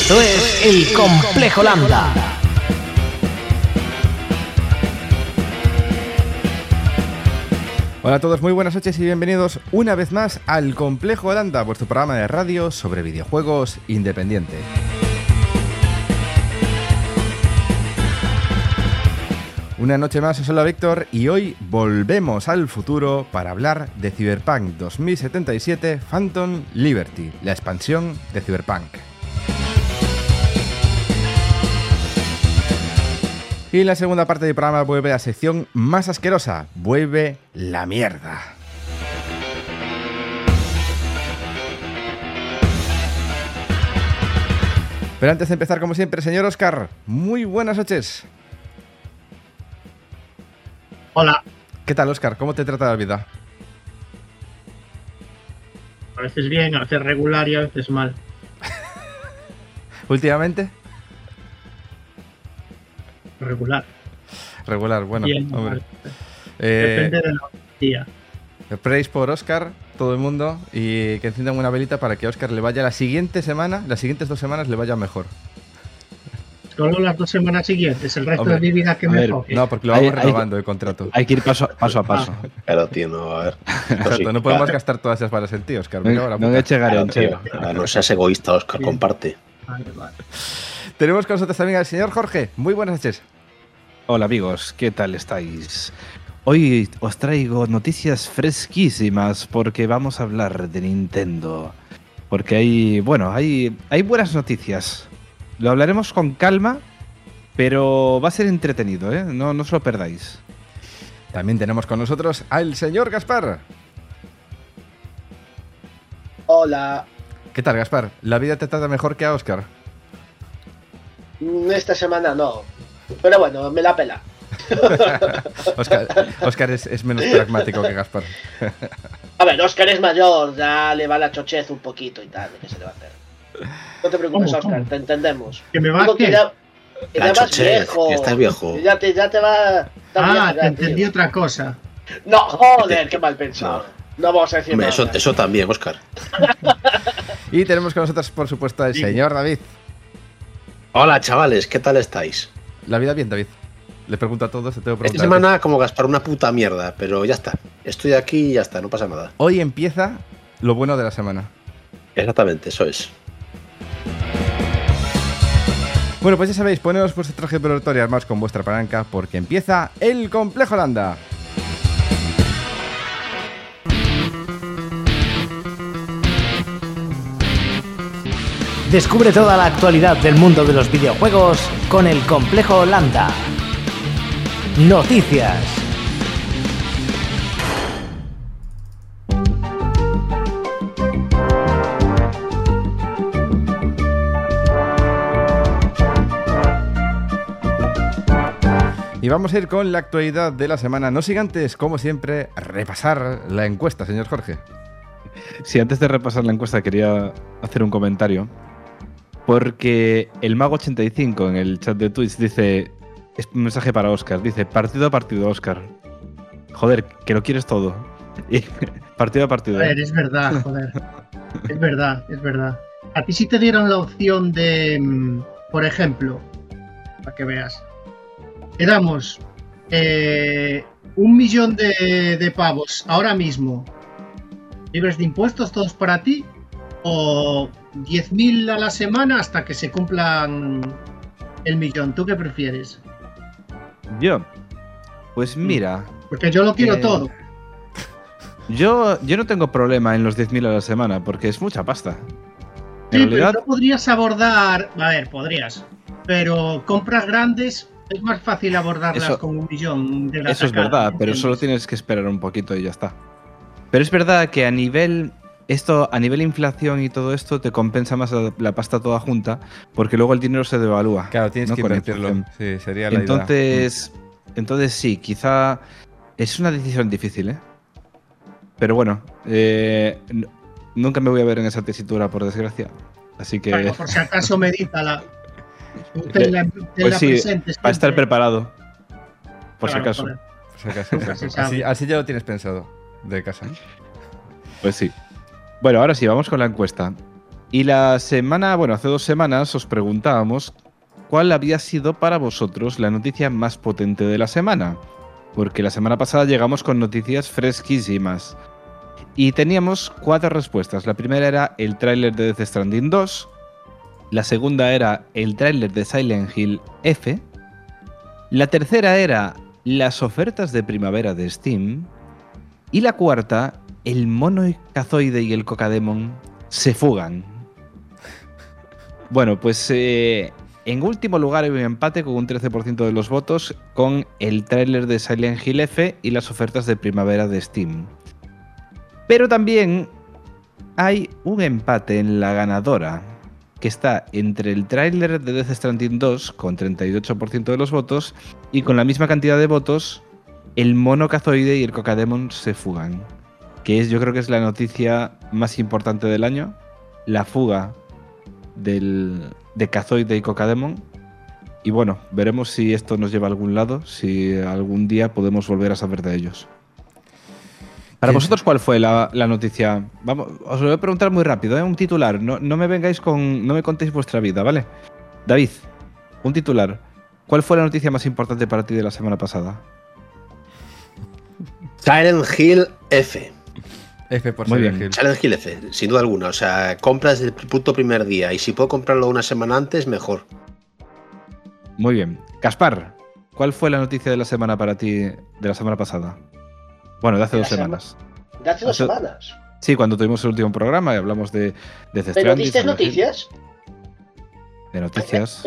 Esto es El Complejo Lambda. Hola a todos, muy buenas noches y bienvenidos una vez más al Complejo Lambda, vuestro programa de radio sobre videojuegos independiente. Una noche más, os habla Víctor y hoy volvemos al futuro para hablar de Cyberpunk 2077 Phantom Liberty, la expansión de Cyberpunk. Y en la segunda parte del programa vuelve la sección más asquerosa, vuelve la mierda. Pero antes de empezar, como siempre, señor Óscar, muy buenas noches. Hola. ¿Qué tal, Óscar? ¿Cómo te trata la vida? A veces bien, a veces regular y a veces mal. ¿Últimamente? Regular. Regular, bueno, Bien, hombre. Depende de la día. Praise por Óscar, todo el mundo, y que enciendan una velita para que a Óscar le vaya las siguientes 2 semanas le vaya mejor. Solo las 2 semanas siguientes, el resto de mi vida que me toque. No, porque lo vamos renovando el contrato. Hay que ir paso a paso. Claro, tío, no, a ver. Exacto, no podemos gastar todas esas balas en ti, Óscar. No me eche garonchero. No seas egoísta, Óscar, comparte. Vale. Tenemos con nosotros también al señor Jorge. Muy buenas noches. Hola amigos, ¿qué tal estáis? Hoy os traigo noticias fresquísimas porque vamos a hablar de Nintendo. Porque hay buenas noticias. Lo hablaremos con calma, pero va a ser entretenido, ¿eh? No os lo perdáis. También tenemos con nosotros al señor Gaspar. Hola. ¿Qué tal, Gaspar? ¿La vida te trata mejor que a Óscar? Esta semana no. Pero bueno, me la pela. Óscar es menos pragmático que Gaspar. A ver, Óscar es mayor, ya le va la chochez un poquito y tal, ¿qué se le va a hacer? No te preocupes, Óscar, te entendemos. ¿Que me va a que ya vas viejo. Que estás viejo. Ya te va... te entendí otra cosa. No, joder, qué mal pensado. No vamos a decir Hombre, nada. eso también, Óscar. Y tenemos con nosotros, por supuesto, al señor David. Hola, chavales, ¿qué tal estáis? La vida bien, David. Le pregunto a todos, te tengo que preguntar. Esta semana, como Gaspar, una puta mierda, pero ya está. Estoy aquí y ya está, no pasa nada. Hoy empieza lo bueno de la semana. Exactamente, eso es. Bueno, pues ya sabéis, poneros vuestro traje protector y armaos con vuestra palanca porque empieza el Complejo Lambda. Descubre toda la actualidad del mundo de los videojuegos con El Complejo Lambda. Noticias. Y vamos a ir con la actualidad de la semana, no sin antes, como siempre, repasar la encuesta, señor Jorge. Sí, antes de repasar la encuesta quería hacer un comentario. Porque el Mago85 en el chat de Twitch dice, es un mensaje para Óscar, dice, partido a partido, Óscar. Joder, que lo quieres todo. Y, partido a partido. A ver, es verdad, joder. Es verdad. A ti si te dieron la opción de, por ejemplo, para que veas, te damos 1.000.000 de pavos ahora mismo, libres de impuestos, todos para ti, o 10.000 a la semana hasta que se cumplan el 1.000.000. ¿Tú qué prefieres? Yo, pues mira... Porque yo lo quiero todo. Yo no tengo problema en los 10.000 a la semana, porque es mucha pasta. Sí, realidad... pero no podrías abordar... A ver, podrías. Pero compras grandes es más fácil abordarlas con 1.000.000 de la Eso es sacada, verdad, pero ¿entiendes? solo tienes que esperar un poquito y ya está. Pero es verdad que a nivel inflación y todo esto te compensa más la pasta toda junta, porque luego el dinero se devalúa. Claro, tienes que con invertirlo. inflación. Sí, sería la idea. Entonces sí, quizá es una decisión difícil, ¿eh? Pero bueno, nunca me voy a ver en esa tesitura, por desgracia. Así que... Bueno, por si acaso medítala. Pues sí, para estar preparado. Por si acaso. Joder. Por si acaso. Así ya lo tienes pensado de casa. Pues sí. Bueno, ahora sí, vamos con la encuesta. Y hace 2 semanas os preguntábamos cuál había sido para vosotros la noticia más potente de la semana. Porque la semana pasada llegamos con noticias fresquísimas. Y teníamos 4 respuestas. La primera era el tráiler de Death Stranding 2. La segunda era el tráiler de Silent Hill F. La tercera era las ofertas de primavera de Steam. Y la cuarta, el mono cazoide y el cocademon se fugan. Bueno, pues en último lugar hay un empate con un 13% de los votos con el tráiler de Silent Hill F y las ofertas de primavera de Steam. Pero también hay un empate en la ganadora, que está entre el tráiler de Death Stranding 2 con 38% de los votos y con la misma cantidad de votos el mono cazoide y el cocademon se fugan, que yo creo que es la noticia más importante del año, la fuga de cazoide y cocademon. Y bueno, veremos si esto nos lleva a algún lado, si algún día podemos volver a saber de ellos. Para vosotros, ¿cuál fue la noticia? Vamos, os lo voy a preguntar muy rápido, ¿eh? Un titular. No me contéis vuestra vida, ¿vale? David, un titular. ¿Cuál fue la noticia más importante para ti de la semana pasada? Silent Hill F. F por Muy Silent bien. Hill. Silent Hill F, sin duda alguna. O sea, compras desde el puto primer día. Y si puedo comprarlo una semana antes, mejor. Muy bien. Gaspar, ¿cuál fue la noticia de la semana para ti de la semana pasada? Bueno, de hace 2 semanas. De hace 2 semanas. Sí, cuando tuvimos el último programa y hablamos de Death ¿Pero Stranding, diste Silent Hill. noticias? De noticias.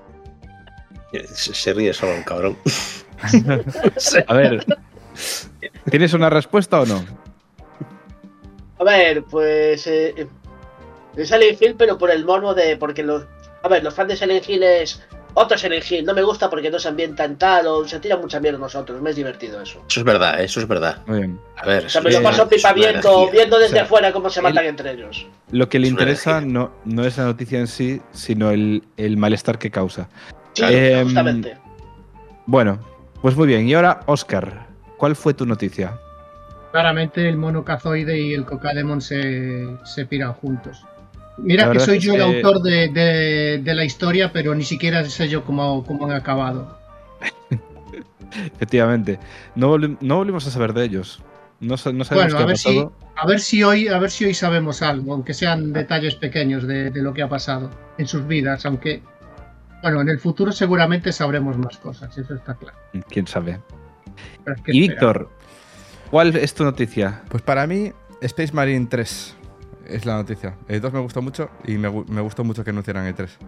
Se ríe solo un cabrón. A ver, ¿tienes una respuesta o no? A ver, pues. De Silent Hill, pero por el mono de. Porque los. A ver, los fans de Silent Hill es. Otro Silent Hill, no me gusta porque no se ambienta en tal o se tira mucha mierda nosotros, me es divertido eso. Eso es verdad, eso es verdad. Muy bien. A ver, O sea, me lo paso pipa viendo desde O sea, afuera cómo se matan entre ellos. Lo que le Es una interesa energía. no es la noticia en sí, sino el malestar que causa. Sí, justamente. Bueno, pues muy bien. Y ahora, Óscar, ¿cuál fue tu noticia? Claramente el mono cazoide y el cocademon se piran juntos. Mira La que verdad soy es yo el que- autor de la historia, pero ni siquiera sé yo cómo han acabado. Efectivamente. No volvimos a saber de ellos. No sabemos Bueno, qué ha pasado. a ver si hoy sabemos algo, aunque sean detalles pequeños de lo que ha pasado en sus vidas, aunque bueno, en el futuro seguramente sabremos más cosas, eso está claro. Quién sabe. Pero es que Y espera. Víctor, ¿cuál es tu noticia? Pues para mí, Space Marine 3 es la noticia. El 2 me gustó mucho y me gustó mucho que anunciaran el 3.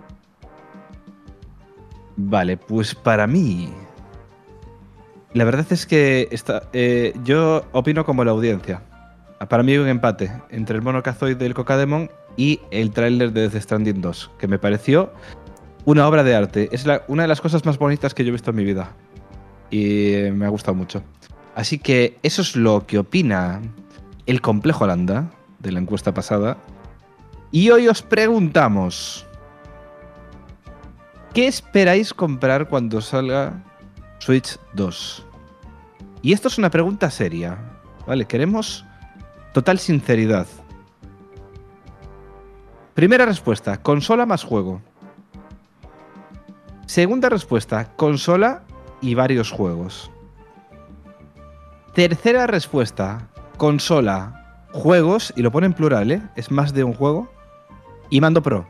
Vale, pues para mí. La verdad es que yo opino como la audiencia. Para mí hay un empate entre el mono cazoide del cocademon y el tráiler de Death Stranding 2, que me pareció una obra de arte. Es una de las cosas más bonitas que yo he visto en mi vida. Y me ha gustado mucho. Así que eso es lo que opina el Complejo Landa de la encuesta pasada. Y hoy os preguntamos: ¿qué esperáis comprar cuando salga Switch 2? Y esto es una pregunta seria, ¿vale? Queremos total sinceridad. Primera respuesta, consola más juego. Segunda respuesta, consola y varios juegos. Tercera respuesta, consola, juegos, y lo pone en plural, ¿eh? Es más de un juego, y mando pro.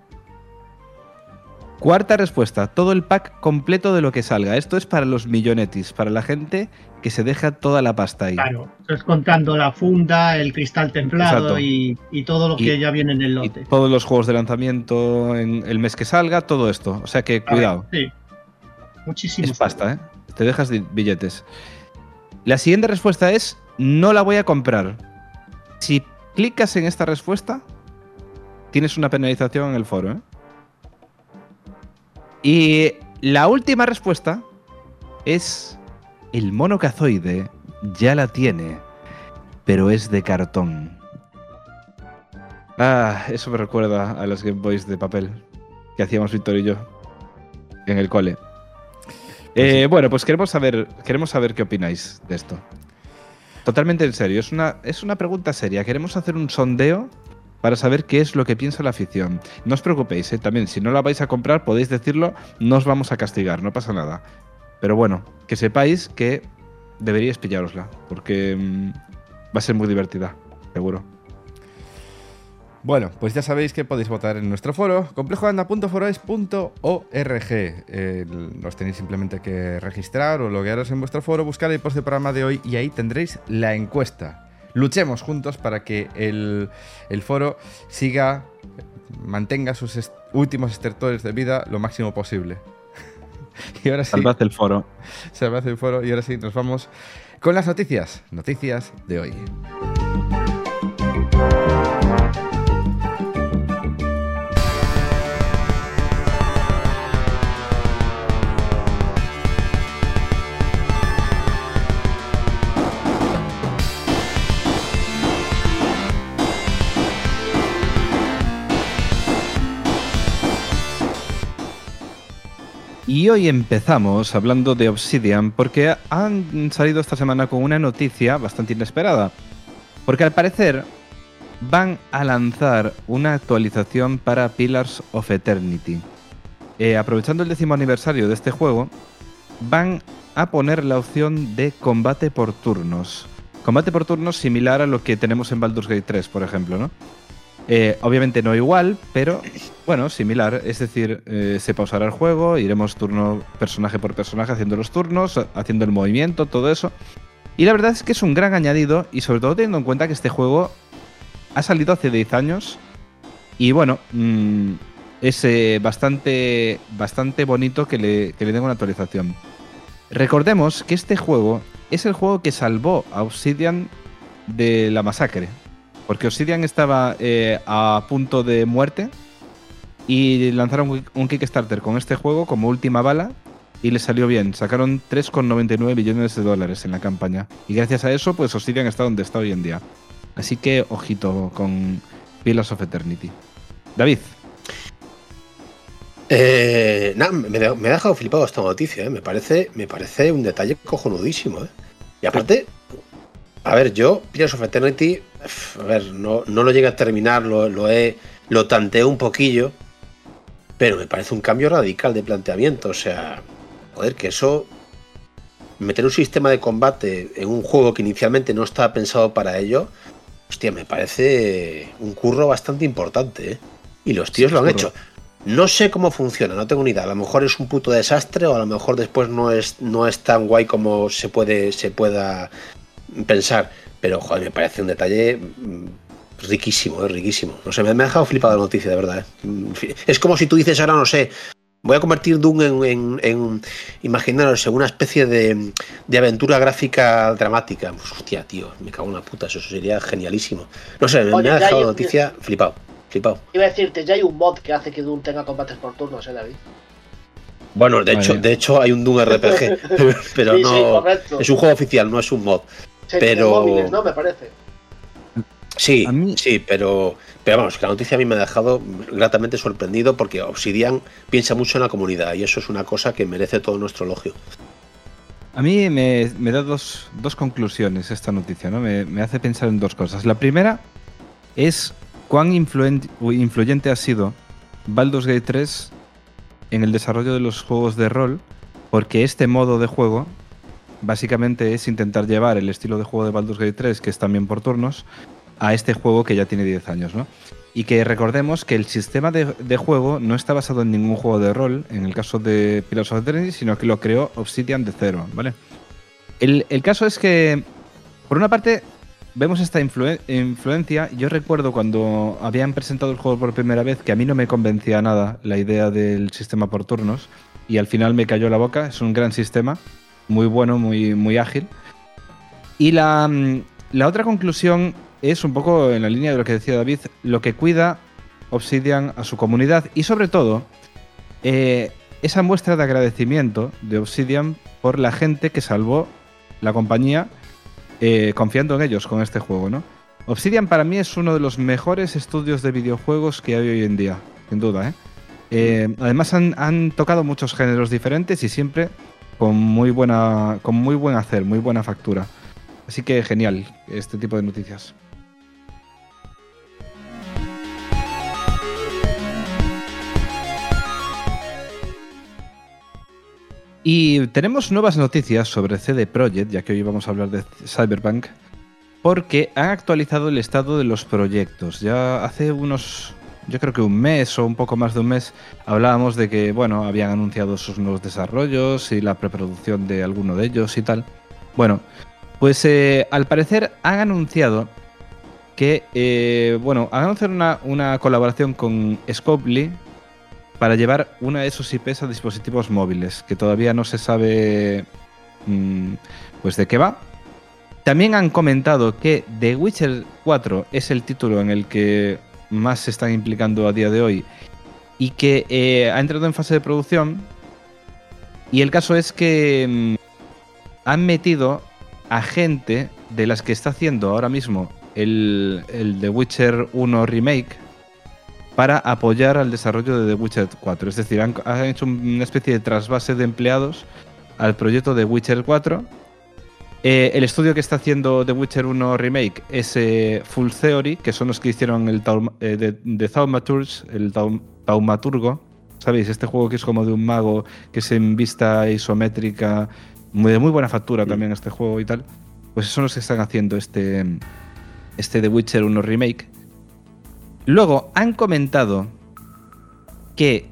Cuarta respuesta, todo el pack completo de lo que salga. Esto es para los millonetis, para la gente que se deja toda la pasta ahí. Claro, estás contando la funda, el cristal templado Exacto. y todo lo que Y- ya viene en el Y lote. todos los juegos de lanzamiento en el mes que salga, todo esto. O sea que cuidado. Sí. Muchísimo. Es pasta, ¿eh? Te dejas de billetes. La siguiente respuesta es: no la voy a comprar. Si clicas en esta respuesta, tienes una penalización en el foro, ¿eh? Y la última respuesta es: el mono cazoide ya la tiene, pero es de cartón. Ah, eso me recuerda a los Game Boys de papel que hacíamos Víctor y yo en el cole. Bueno, pues queremos saber qué opináis de esto. Totalmente en serio, es una pregunta seria. Queremos hacer un sondeo para saber qué es lo que piensa la afición. No os preocupéis, también, si no la vais a comprar, podéis decirlo, no os vamos a castigar, no pasa nada. Pero bueno, que sepáis que deberíais pillárosla, porque va a ser muy divertida, seguro. Bueno, pues ya sabéis que podéis votar en nuestro foro, complejoanda.foroes.org. Os tenéis simplemente que registrar o loguearos en vuestro foro, buscar el post de programa de hoy y ahí tendréis la encuesta. Luchemos juntos para que el foro mantenga sus últimos estertores de vida lo máximo posible. Y ahora sí, Salvad el foro. Salvad el foro y ahora sí nos vamos con las noticias de hoy. Y hoy empezamos hablando de Obsidian porque han salido esta semana con una noticia bastante inesperada. Porque al parecer van a lanzar una actualización para Pillars of Eternity. Aprovechando el 10º aniversario de este juego, van a poner la opción de combate por turnos. Combate por turnos similar a lo que tenemos en Baldur's Gate 3, por ejemplo, ¿no? Obviamente no igual, pero bueno, similar. Es decir, se pausará el juego, iremos turno personaje por personaje haciendo los turnos, haciendo el movimiento, todo eso. Y la verdad es que es un gran añadido, y sobre todo teniendo en cuenta que este juego ha salido hace 10 años. Y bueno, es bastante bonito que le den una actualización. Recordemos que este juego es el juego que salvó a Obsidian de la masacre. Porque Obsidian estaba a punto de muerte y lanzaron un Kickstarter con este juego como última bala y les salió bien. Sacaron 3,99 millones de dólares en la campaña. Y gracias a eso, pues Obsidian está donde está hoy en día. Así que, ojito con Pillars of Eternity. David. Me ha dejado flipado esta noticia, ¿eh? Me parece un detalle cojonudísimo, ¿eh? Y aparte, a ver, yo, Pillars of Eternity, a ver, no lo llegué a terminar, lo tanteé un poquillo, pero me parece un cambio radical de planteamiento. O sea, joder, que eso, meter un sistema de combate en un juego que inicialmente no estaba pensado para ello, hostia, me parece un curro bastante importante, ¿eh? Y los tíos lo han hecho. No sé cómo funciona, no tengo ni idea. A lo mejor es un puto desastre o a lo mejor después no es tan guay como se pueda pensar. Pero, joder, me parece un detalle riquísimo, riquísimo. No sé, me ha dejado flipado la noticia, de verdad, ¿eh? Es como si tú dices ahora, no sé, voy a convertir Doom en imaginaros, en una especie de aventura gráfica dramática. Pues, hostia, tío, me cago en la puta, eso sería genialísimo. No sé, me ha dejado la noticia flipado. Iba a decirte, ya hay un mod que hace que Doom tenga combates por turnos, David. Bueno, de hecho hay un Doom RPG, pero sí, no, sí, es un juego oficial, no es un mod. Pero móviles, ¿no? Me parece. Sí, pero vamos, que la noticia a mí me ha dejado gratamente sorprendido porque Obsidian piensa mucho en la comunidad y eso es una cosa que merece todo nuestro elogio. A mí me da dos conclusiones esta noticia, ¿no? Me hace pensar en dos cosas. La primera es cuán influyente ha sido Baldur's Gate 3 en el desarrollo de los juegos de rol, porque este modo de juego básicamente es intentar llevar el estilo de juego de Baldur's Gate 3, que es también por turnos, a este juego que ya tiene 10 años, ¿no? Y que recordemos que el sistema de juego no está basado en ningún juego de rol, en el caso de Pillars of Eternity, sino que lo creó Obsidian de cero, ¿vale? El caso es que, por una parte, vemos esta influencia. Yo recuerdo cuando habían presentado el juego por primera vez que a mí no me convencía nada la idea del sistema por turnos y al final me cayó la boca. Es un gran sistema, muy bueno, muy ágil. Y la otra conclusión es un poco en la línea de lo que decía David, lo que cuida Obsidian a su comunidad y sobre todo esa muestra de agradecimiento de Obsidian por la gente que salvó la compañía confiando en ellos con este juego, ¿no? Obsidian para mí es uno de los mejores estudios de videojuegos que hay hoy en día, sin duda, ¿eh? Además han tocado muchos géneros diferentes y siempre con muy buen hacer, muy buena factura. Así que genial este tipo de noticias. Y tenemos nuevas noticias sobre CD Projekt, ya que hoy vamos a hablar de Cyberpunk, porque han actualizado el estado de los proyectos. Ya hace yo creo que un mes o un poco más de un mes, hablábamos de que, bueno, habían anunciado sus nuevos desarrollos y la preproducción de alguno de ellos y tal. Bueno, pues al parecer han anunciado que, han anunciado una colaboración con Scopely para llevar una de sus IPs a dispositivos móviles, que todavía no se sabe pues de qué va. También han comentado que The Witcher 4 es el título en el que más se están implicando a día de hoy y que ha entrado en fase de producción. Y el caso es que han metido a gente de las que está haciendo ahora mismo el The Witcher 1 Remake para apoyar al desarrollo de The Witcher 4. Es decir, han hecho una especie de trasvase de empleados al proyecto de Witcher 4. El estudio que está haciendo The Witcher 1 Remake es Full Theory, que son los que hicieron el The Thaumaturge, el Taumaturgo. ¿Sabéis? Este juego que es como de un mago que es en vista isométrica, de muy buena factura también este juego y tal. Pues son los que están haciendo este The Witcher 1 Remake. Luego han comentado que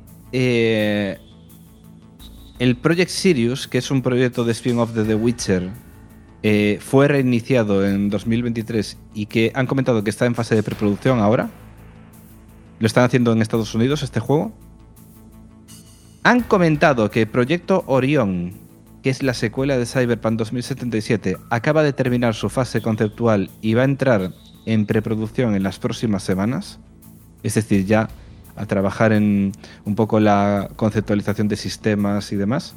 el Project Sirius, que es un proyecto de spin-off de The Witcher, fue reiniciado en 2023 y que han comentado que está en fase de preproducción ahora. Lo están haciendo en Estados Unidos este juego. Han comentado que Proyecto Orión, que es la secuela de Cyberpunk 2077, acaba de terminar su fase conceptual y va a entrar en preproducción en las próximas semanas. Es decir, ya a trabajar en un poco la conceptualización de sistemas y demás.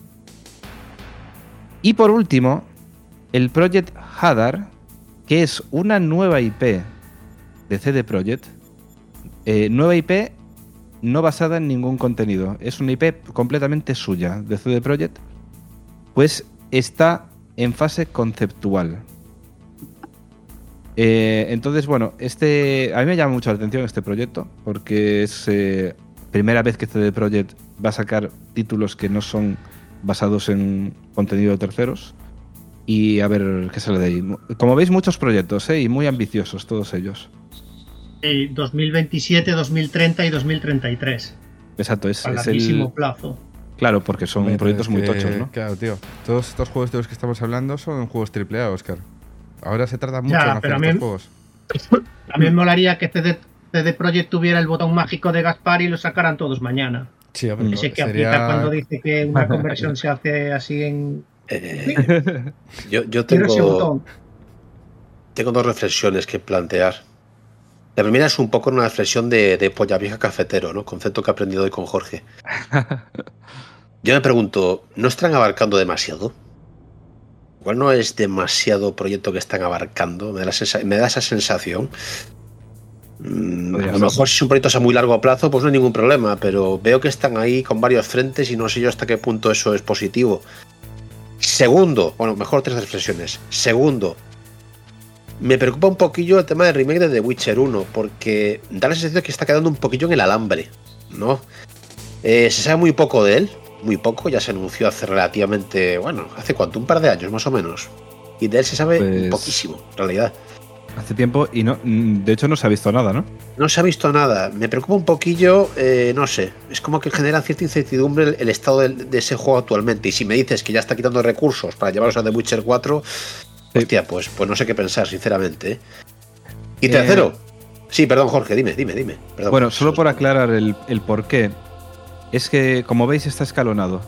Y por último, el Project Hadar, que es una nueva IP de CD Projekt. Nueva IP no basada en ningún contenido. Es una IP completamente suya de CD Projekt. Pues está en fase conceptual. Entonces, bueno, a mí me llama mucho la atención este proyecto, porque es primera vez que CD Projekt va a sacar títulos que no son basados en contenido de terceros. Y a ver qué sale de ahí. Como veis, muchos proyectos, y muy ambiciosos todos ellos. 2027, 2030 y 2033. Exacto, es larguísimo plazo. Claro, porque son proyectos muy tochos, ¿no? Claro, tío. Todos estos juegos de los que estamos hablando son juegos AAA, Óscar. Ahora se tarda mucho en hacer estos juegos. También molaría que CD Projekt tuviera el botón mágico de Gaspar y lo sacaran todos mañana. Sí, hombre, ese que aprieta cuando dice que una conversión se hace así en... Yo tengo dos reflexiones que plantear. La primera es un poco una reflexión de polla vieja cafetero, ¿no? Concepto que he aprendido hoy con Jorge. Yo me pregunto, ¿no están abarcando demasiado? Igual no es demasiado proyecto que están abarcando, me da esa sensación. A lo mejor si es un proyecto a muy largo plazo, pues no hay ningún problema, pero veo que están ahí con varios frentes y no sé yo hasta qué punto eso es positivo. Segundo, bueno, mejor tres reflexiones. Segundo, me preocupa un poquillo el tema del remake de The Witcher 1, porque da la sensación de que está quedando un poquillo en el alambre, ¿no? Se sabe muy poco de él, muy poco, ya se anunció hace relativamente, bueno, ¿hace cuánto? Un par de años más o menos. Y de él se sabe poquísimo, en realidad. Hace tiempo y no, de hecho no se ha visto nada, ¿no? No se ha visto nada. Me preocupa un poquillo, no sé. Es como que genera cierta incertidumbre el estado de ese juego actualmente. Y si me dices que ya está quitando recursos para llevarlos a The Witcher 4, sí. Hostia, pues no sé qué pensar, sinceramente. Y tercero, sí, perdón, Jorge, dime. Perdón, bueno, solo por aclarar el porqué, es que, como veis, está escalonado.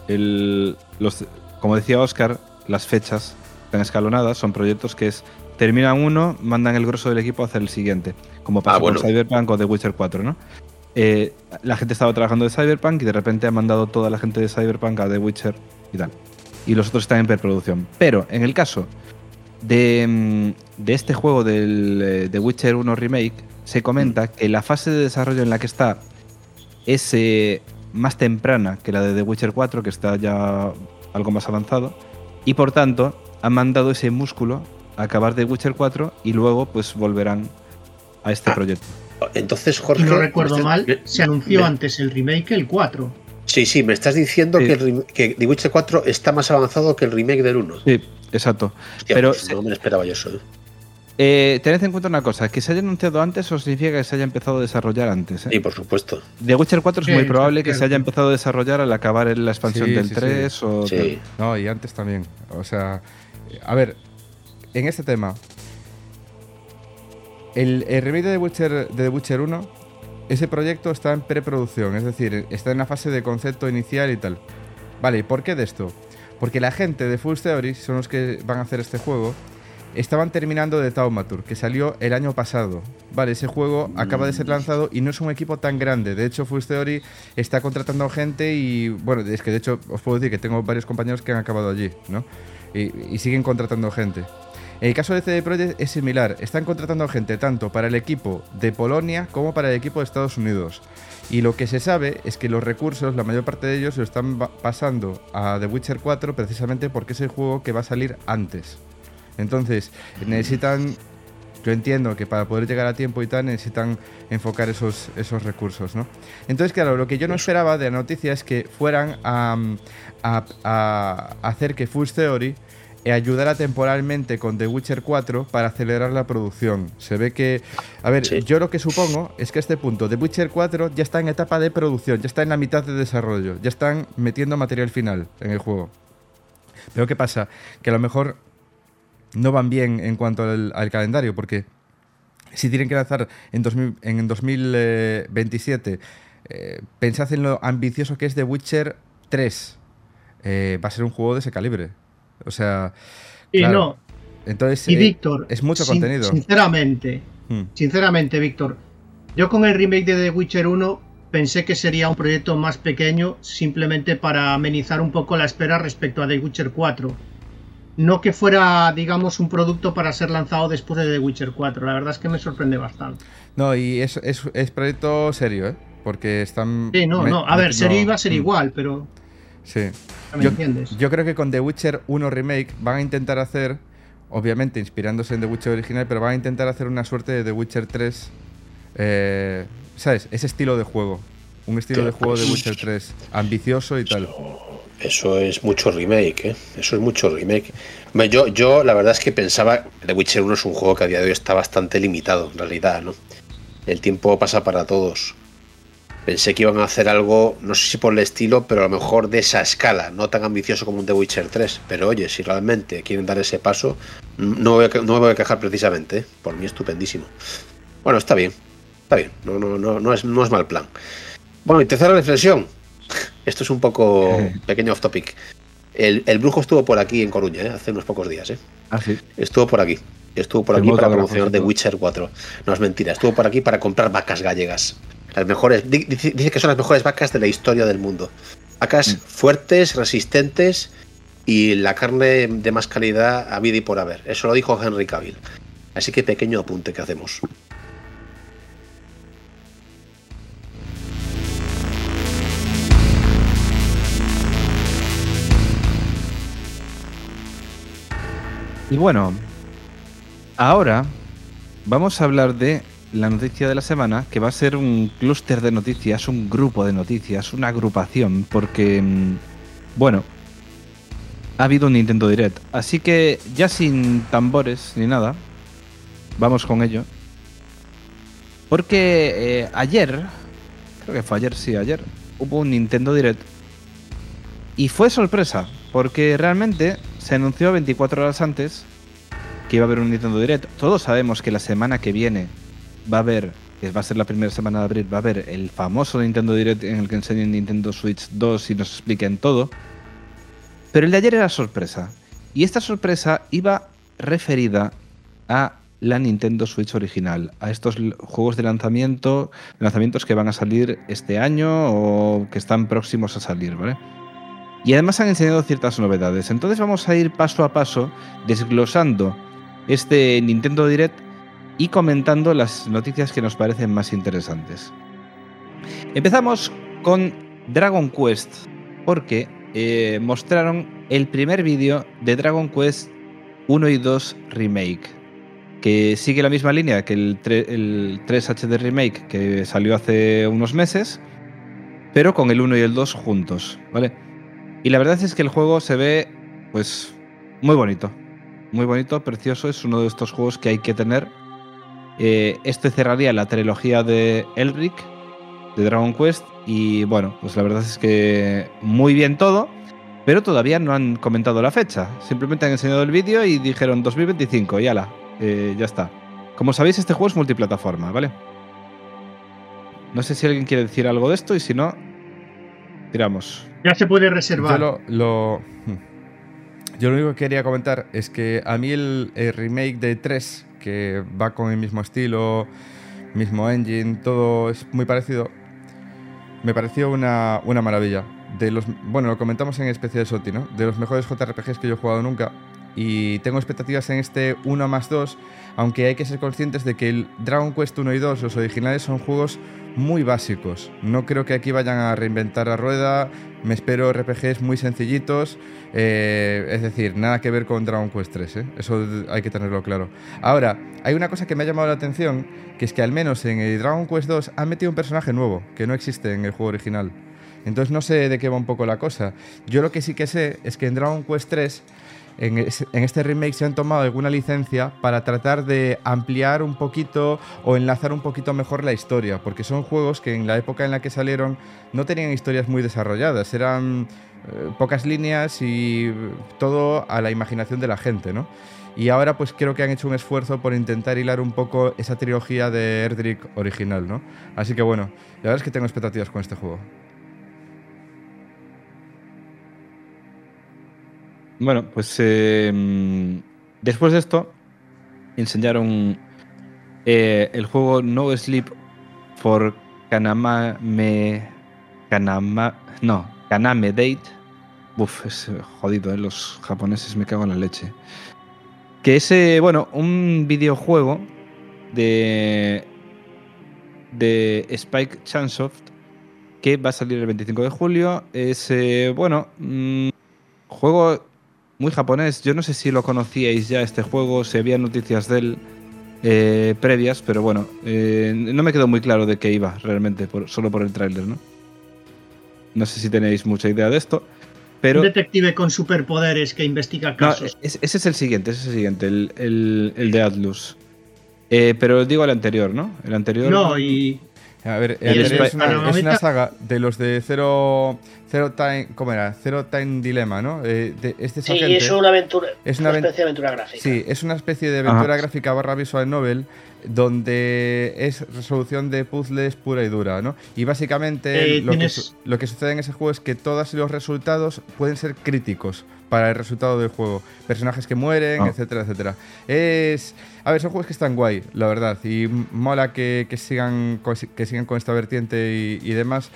Como decía Óscar, las fechas están escalonadas, son proyectos que terminan uno, mandan el grosso del equipo a hacer el siguiente, como pasó con Cyberpunk o The Witcher 4, ¿no? La gente estaba trabajando de Cyberpunk y de repente ha mandado toda la gente de Cyberpunk a The Witcher y tal. Y los otros están en preproducción. Pero en el caso de este juego del The Witcher 1 Remake, se comenta que la fase de desarrollo en la que está es más temprana que la de The Witcher 4, que está ya algo más avanzado, y por tanto han mandado ese músculo a acabar The Witcher 4 y luego pues volverán a este proyecto. Entonces, Jorge, si no recuerdo mal, se anunció antes el remake que el 4. Sí, me estás diciendo Sí. que The Witcher 4 está más avanzado que el remake del 1. Sí, exacto. Hostia, Pero pues no me lo esperaba yo eso. ¿Eh? tened en cuenta una cosa, que se haya anunciado antes o significa que se haya empezado a desarrollar antes. Sí, por supuesto. The Witcher 4 es Sí, muy está probable que se cierto. haya empezado a desarrollar al acabar la expansión Sí, del sí, 3 sí. o... Sí. No, y antes también. O sea, a ver, en este tema, el remake de The Witcher 1, ese proyecto está en preproducción, es decir, está en la fase de concepto inicial y tal. Vale, ¿y por qué de esto? Porque la gente de Full Theory, son los que van a hacer este juego, estaban terminando de Taumaturg, que salió el año pasado. Vale, ese juego acaba de ser lanzado y no es un equipo tan grande. De hecho, Full Theory está contratando gente y, bueno, es que de hecho os puedo decir que tengo varios compañeros que han acabado allí, ¿no? Y siguen contratando gente. En el caso de CD Projekt es similar. Están contratando gente tanto para el equipo de Polonia como para el equipo de Estados Unidos. Y lo que se sabe es que los recursos, la mayor parte de ellos, se lo están pasando a The Witcher 4 precisamente porque es el juego que va a salir antes. Entonces, necesitan... Yo entiendo que para poder llegar a tiempo y tal necesitan enfocar esos recursos, ¿no? Entonces, claro, lo que yo no esperaba de la noticia es que fueran a hacer que Full Theory ayudara temporalmente con The Witcher 4 para acelerar la producción. Se ve que... A ver, Sí. yo lo que supongo es que a este punto The Witcher 4 ya está en etapa de producción, ya está en la mitad de desarrollo, ya están metiendo material final en el juego. Pero ¿qué pasa? Que a lo mejor no van bien en cuanto al calendario, porque si tienen que lanzar en 2027, pensad en lo ambicioso que es The Witcher 3. Va a ser un juego de ese calibre. O sea, Y claro. no. Entonces, Y Víctor, es mucho contenido. Sinceramente, Hmm. Víctor, yo con el remake de The Witcher 1 pensé que sería un proyecto más pequeño, simplemente para amenizar un poco la espera respecto a The Witcher 4. No que fuera, digamos, un producto para ser lanzado después de The Witcher 4. La verdad es que me sorprende bastante. No, y es proyecto serio, ¿eh? Porque están... Sí, no. A ver, serio iba a ser Hmm. igual, pero... Sí. ¿Me entiendes? Yo creo que con The Witcher 1 Remake van a intentar hacer, obviamente inspirándose en The Witcher original, pero van a intentar hacer una suerte de The Witcher 3, ¿sabes? Ese estilo de juego. Un estilo de juego de Witcher 3, ambicioso y tal. Eso es mucho remake, ¿eh? Eso es mucho remake. Hombre, yo la verdad es que pensaba que The Witcher 1 es un juego que a día de hoy está bastante limitado, en realidad, ¿no? El tiempo pasa para todos. Pensé que iban a hacer algo, no sé si por el estilo, pero a lo mejor de esa escala, no tan ambicioso como un The Witcher 3. Pero oye, si realmente quieren dar ese paso, no me voy a quejar precisamente, ¿eh? Por mí estupendísimo. Bueno, está bien, no es mal plan. Bueno, y tercera reflexión. Esto es un poco pequeño off topic. El brujo estuvo por aquí en Coruña, ¿eh? Hace unos pocos días, ¿eh? Ah, sí. Estuvo por aquí Firmó para toda la promocionar cosa, The todo. Witcher 4. No es mentira, estuvo por aquí para comprar vacas gallegas. Las mejores, dice que son las mejores vacas de la historia del mundo. Vacas fuertes, resistentes y la carne de más calidad a vida y por haber. Eso lo dijo Henry Cavill. Así que pequeño apunte que hacemos. Y bueno, ahora vamos a hablar de la noticia de la semana, que va a ser un clúster de noticias, un grupo de noticias, una agrupación, porque, bueno, ha habido un Nintendo Direct. Así que ya sin tambores ni nada, vamos con ello. Porque ayer, creo que fue ayer, sí, ayer, hubo un Nintendo Direct. Y fue sorpresa, porque realmente se anunció 24 horas antes que iba a haber un Nintendo Direct. Todos sabemos que la semana que viene va a haber, que va a ser la primera semana de abril, va a haber el famoso Nintendo Direct en el que enseñen Nintendo Switch 2 y nos expliquen todo. Pero el de ayer era sorpresa. Y esta sorpresa iba referida a la Nintendo Switch original, a estos juegos de lanzamientos que van a salir este año o que están próximos a salir, ¿vale? Y además han enseñado ciertas novedades. Entonces vamos a ir paso a paso desglosando este Nintendo Direct y comentando las noticias que nos parecen más interesantes. Empezamos con Dragon Quest, porque mostraron el primer vídeo de Dragon Quest 1 y 2 Remake, que sigue la misma línea que el 3 HD Remake que salió hace unos meses, pero con el 1 y el 2 juntos, ¿vale? Y la verdad es que el juego se ve, pues, muy bonito, precioso. Es uno de estos juegos que hay que tener. Este cerraría la trilogía de Elric, de Dragon Quest, y bueno, pues la verdad es que muy bien todo, pero todavía no han comentado la fecha. Simplemente han enseñado el vídeo y dijeron 2025 y ala, ya está. Como sabéis, este juego es multiplataforma, ¿vale? No sé si alguien quiere decir algo de esto y si no, tiramos. Ya se puede reservar. Yo lo único que quería comentar es que a mí el remake de 3, que va con el mismo estilo, mismo engine, todo es muy parecido, me pareció una maravilla. Bueno, lo comentamos en especial de Soti, ¿no? De los mejores JRPGs que yo he jugado nunca. Y tengo expectativas en este 1+2, aunque hay que ser conscientes de que el Dragon Quest 1 y 2, los originales, son juegos muy básicos. No creo que aquí vayan a reinventar la rueda. Me espero RPGs muy sencillitos. Es decir, nada que ver con Dragon Quest 3, ¿eh? Eso hay que tenerlo claro. Ahora, hay una cosa que me ha llamado la atención, que es que al menos en el Dragon Quest 2 han metido un personaje nuevo, que no existe en el juego original. Entonces no sé de qué va un poco la cosa. Yo lo que sí que sé es que en Dragon Quest 3... En este remake se han tomado alguna licencia para tratar de ampliar un poquito o enlazar un poquito mejor la historia, porque son juegos que en la época en la que salieron no tenían historias muy desarrolladas, eran pocas líneas y todo a la imaginación de la gente, ¿no? Y ahora pues creo que han hecho un esfuerzo por intentar hilar un poco esa trilogía de Erdrick original, ¿no? Así que bueno, la verdad es que tengo expectativas con este juego. Bueno, pues después de esto enseñaron el juego No Sleep for Kaname Date. Uf, es jodido, los japoneses me cago en la leche. Que es, bueno, un videojuego de Spike Chunsoft que va a salir el 25 de julio. Es, bueno, juego muy japonés. Yo no sé si lo conocíais ya este juego, si había noticias de él previas, pero bueno, no me quedó muy claro de qué iba realmente, solo por el tráiler, ¿no? No sé si tenéis mucha idea de esto, pero... Un detective con superpoderes que investiga casos. No, ese es el siguiente, el de Atlus. Pero digo el anterior, ¿no? El anterior... No, y... A ver, es una saga de los de Zero Time, ¿cómo era? Zero Time Dilemma, ¿no? Sí, es una aventura, es una especie de aventura gráfica. Sí, es una especie de aventura gráfica / visual novel donde es resolución de puzzles pura y dura, ¿no? Y básicamente lo que sucede en ese juego es que todos los resultados pueden ser críticos para el resultado del juego. Personajes que mueren, etcétera, etcétera. A ver, son juegos que están guay, la verdad. Y mola que sigan con esta vertiente y demás.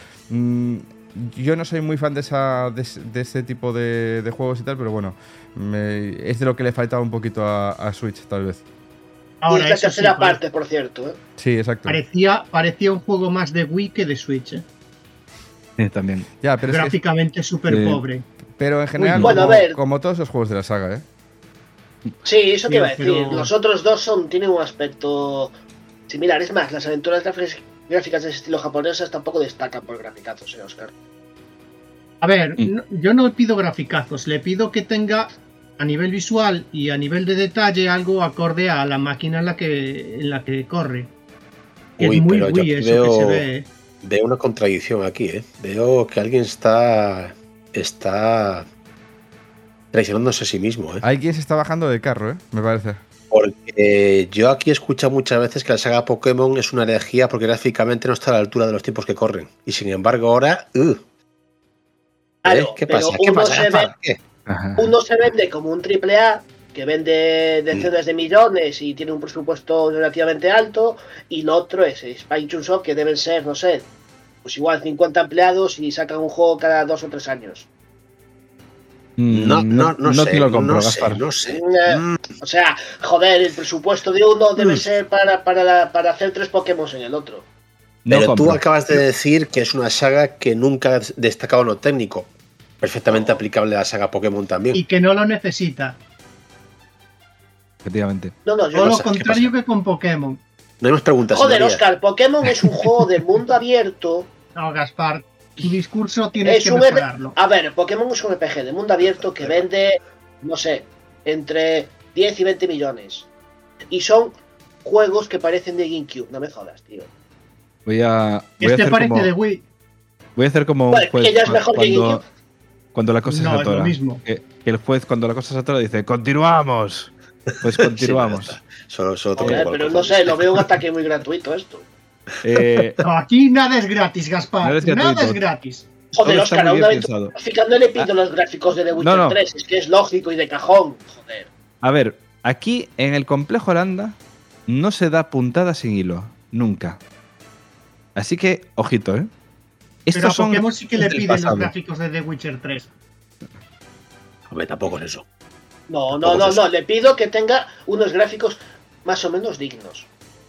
Yo no soy muy fan de ese tipo de juegos y tal, pero bueno, es de lo que le faltaba un poquito a Switch, tal vez. Ahora, y es la tercera parte, por cierto. Sí, exacto. Parecía un juego más de Wii que de Switch. También. Ya, pero gráficamente súper pobre. Pero en general, bueno, como todos los juegos de la saga, ¿eh? Sí, eso te iba a decir. Los otros dos tienen un aspecto similar. Es más, las aventuras gráficas de estilo japonesas tampoco destacan por graficazos, Oscar. A ver, yo no pido graficazos, le pido que tenga a nivel visual y a nivel de detalle algo acorde a la máquina en la que corre. Uy, es muy pero Wii eso que se ve. Veo una contradicción aquí, ¿eh? Veo que alguien está traicionándose a sí mismo, ¿eh? Alguien se está bajando del carro, ¿eh? Me parece. Porque yo aquí he escuchado muchas veces que la saga Pokémon es una herejía porque gráficamente no está a la altura de los tiempos que corren. Y sin embargo ahora... Claro, ¿Qué pasa? ¿Qué pasa? Uno se vende como un AAA que vende decenas de millones y tiene un presupuesto relativamente alto, y el otro es Spike Chunsoft, que deben ser, no sé, pues igual 50 empleados y sacan un juego cada 2 o 3 años. No sé, te lo compro, Gaspar. No sé. O sea, joder, el presupuesto de uno debe ser para hacer 3 Pokémon en el otro. Pero tú acabas de decir que es una saga que nunca ha destacado en lo técnico. Perfectamente aplicable a la saga Pokémon también. Y que no lo necesita. Efectivamente. Todo lo contrario que con Pokémon. No hay más preguntas. Joder, Oscar, Pokémon es un juego de mundo abierto. No, Gaspar. Tu discurso tienes Es que un mejorarlo. A ver, Pokémon es un RPG de mundo abierto que vende, no sé, entre 10 y 20 millones. Y son juegos que parecen de GameCube, no me jodas, tío. Voy a Este hacer parece como, de Wii. voy a hacer como un Vale, juez que ya es mejor que GameCube. cuando la cosa No, se es lo atora. mismo. Que el juez cuando la cosa se atora dice, continuamos. Pues continuamos. Sí, solo te Joder, pero no sé, lo veo un ataque muy gratuito esto. No, aquí nada es gratis, Gaspar. Nada es Nada gratuito. es gratis. Joder, Todo está Oscar, a muy una bien aventura pensado. gráfica no le pido los gráficos de The Witcher no. 3, es que es lógico y de cajón. Joder. A ver, aquí en el complejo Aranda no se da puntada sin hilo. Nunca. Así que, ojito, ¿eh? Pero a Estos son Pokémon sí que le del piden los pasado. gráficos de The Witcher 3. Hombre, tampoco es eso. No, Tampoco es eso. le pido que tenga unos gráficos más o menos dignos.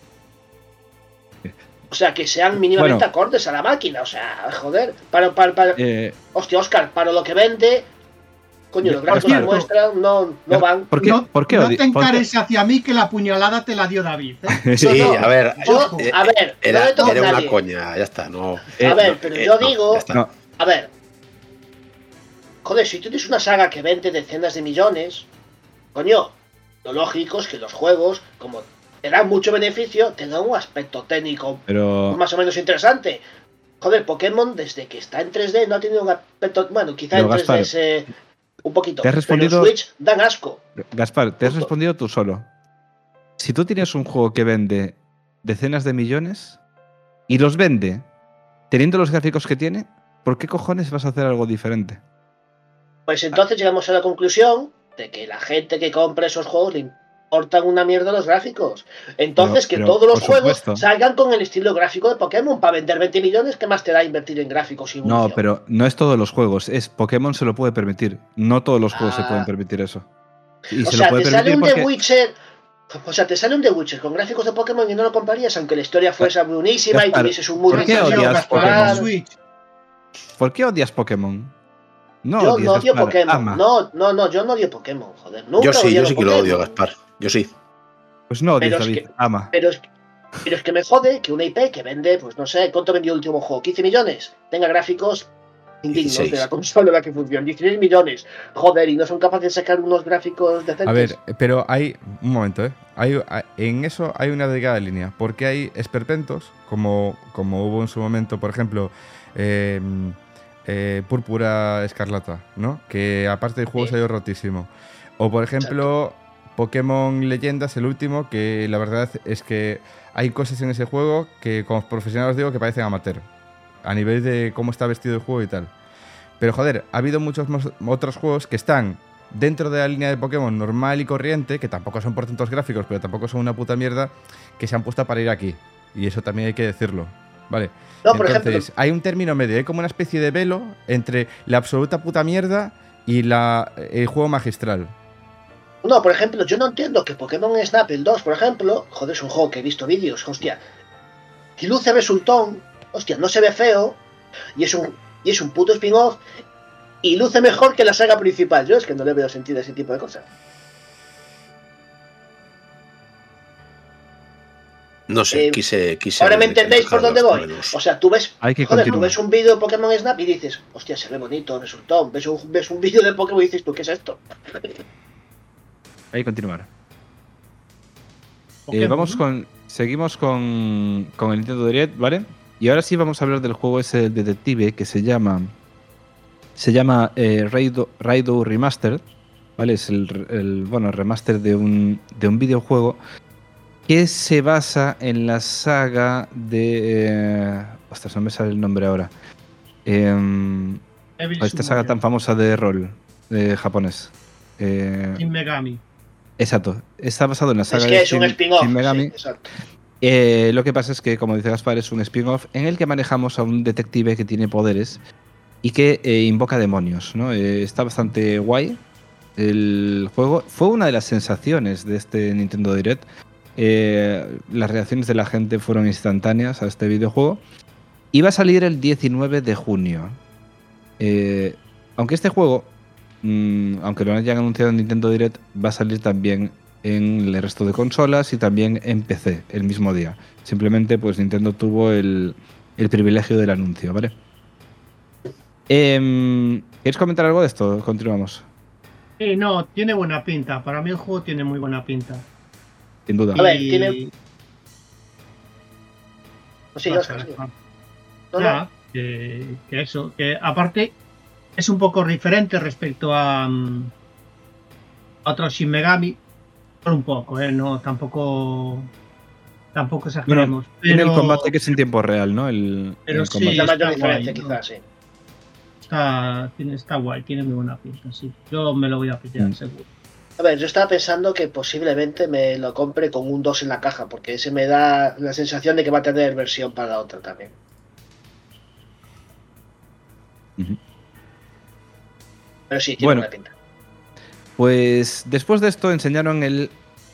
O sea, que sean mínimamente Bueno. acordes a la máquina. O sea, joder. Hostia, Oscar, para lo que vende, coño, los gráficos que cierto. muestran no van. ¿Por qué, no por qué no odi- te por qué- encares hacia mí que la puñalada te la dio David. ¿eh? Sí, No, a ver. Yo, eh, a ver, no Era, le toco a era una nadie. coña, ya está. No, A ver, pero yo digo- ya está. No, A ver. Joder, si tienes una saga que vende decenas de millones, coño, lo lógico es que los juegos, como te dan mucho beneficio, te dan un aspecto técnico pero más o menos interesante. Joder, Pokémon desde que está en 3D no ha tenido un aspecto, bueno, quizá Pero, en 3D Gaspar, es un poquito, ¿te has respondido? pero Switch dan asco. Gaspar, te has Punto. respondido tú solo. Si tú tienes un juego que vende decenas de millones y los vende teniendo los gráficos que tiene, ¿por qué cojones vas a hacer algo diferente? Pues entonces llegamos a la conclusión de que la gente que compra esos juegos le importan una mierda los gráficos. Entonces Pero- que todos los por juegos supuesto. salgan con el estilo gráfico de Pokémon para vender 20 millones. ¿Qué más te da invertir en gráficos y No, evolución? pero no es todos los juegos. Es Pokémon se lo puede permitir. No todos los juegos se Ah. pueden permitir eso. Y O se sea, lo puede te sale permitir un porque... The Witcher. O sea, te sale un The Witcher con gráficos de Pokémon y no lo comprarías, aunque la historia fuese buenísima y Gaspar, tuvieses un muy ¿por buen qué diseño, odias Gaspar. Pokémon? Switch. ¿Por qué odias Pokémon? No Yo odies, no odio Gaspar, Pokémon. ama. No, yo no odio Pokémon, joder. Nunca Yo sí, odié yo los sí que lo Pokémon. odio, Gaspar. Yo sí. Pues no odies, Pero es David, que- ama. Pero es que me jode que una IP que vende, pues no sé, ¿cuánto vendió el último juego? 15 millones. Tenga gráficos indignos 16. de la consola en la que funciona. 16 millones. Joder, y no son capaces de sacar unos gráficos decentes. A ver, pero hay. Un momento, ¿eh? En eso hay una delgada línea. Porque hay esperpentos, como hubo en su momento, por ejemplo, Púrpura Escarlata, ¿no? Que aparte del juego Sí. salió rotísimo. O por ejemplo, Pokémon Leyendas, el último, que la verdad es que hay cosas en ese juego que, como profesional os digo, que parecen amateur. A nivel de cómo está vestido el juego y tal. Pero joder, ha habido muchos otros juegos que están dentro de la línea de Pokémon normal y corriente, que tampoco son por tantos gráficos, pero tampoco son una puta mierda, que se han puesto para ir aquí. Y eso también hay que decirlo. Vale. No, por Entonces, ejemplo, hay un término medio, hay como una especie de velo entre la absoluta puta mierda y el juego magistral. no, por ejemplo, yo no entiendo que Pokémon Snap el 2, por ejemplo, joder, es un juego que he visto vídeos, hostia, que luce resultón, hostia, no se ve feo, y es un puto spin-off, y luce mejor que la saga principal. Yo es que no le veo sentido a ese tipo de cosas. No sé, Eh, quise. Ahora me entendéis por dónde voy. Menos. O sea, tú ves, Hay que joder, tú continuar. ves un vídeo de Pokémon Snap y dices, hostia, se ve bonito, resultón. Ves un vídeo de Pokémon y dices, ¿tú qué es esto? Hay que continuar. Pokémon. Seguimos con el Nintendo Direct, ¿vale? Y ahora sí vamos a hablar del juego ese del detective que se llama Raidou Remastered, ¿vale? Es el remaster de un videojuego que se basa en la saga de... ostras, no me sale el nombre ahora. Evil Esta saga Summon, tan famosa de rol japonés. Shin Megami. Exacto. Está basado en la saga Es que de es un Shin spin-off. Megami. Sí, exacto. Lo que pasa es que, como dice Gaspar, es un spin-off en el que manejamos a un detective que tiene poderes y que invoca demonios, ¿no? Está bastante guay el juego. Fue una de las sensaciones de este Nintendo Direct. Las reacciones de la gente fueron instantáneas a este videojuego. Y va a salir el 19 de junio. Aunque este juego, aunque lo hayan anunciado en Nintendo Direct, va a salir también en el resto de consolas y también en PC el mismo día. Simplemente pues Nintendo tuvo el privilegio del anuncio, ¿vale? ¿Quieres comentar algo de esto? Continuamos. Sí, no, tiene buena pinta. Para mí el juego tiene muy buena pinta. Sin duda. A ver, tiene. Sí, Vas, Oscar, sí. ya, No. que eso, que aparte es un poco diferente respecto a otros Shin Megami, solo un poco, no, tampoco exageremos. Tiene el pero combate que es en tiempo real, ¿no? Pero el sí, combate. Es la mayor está diferencia, guay, ¿no? quizás, sí. Está guay, tiene muy buena pinta, sí. Yo me lo voy a pillar, seguro. A ver, yo estaba pensando que posiblemente me lo compre con un 2 en la caja, porque ese me da la sensación de que va a tener versión para la otra también. Ujú. Pero sí, tiene Bueno. buena pinta. Pues después de esto enseñaron el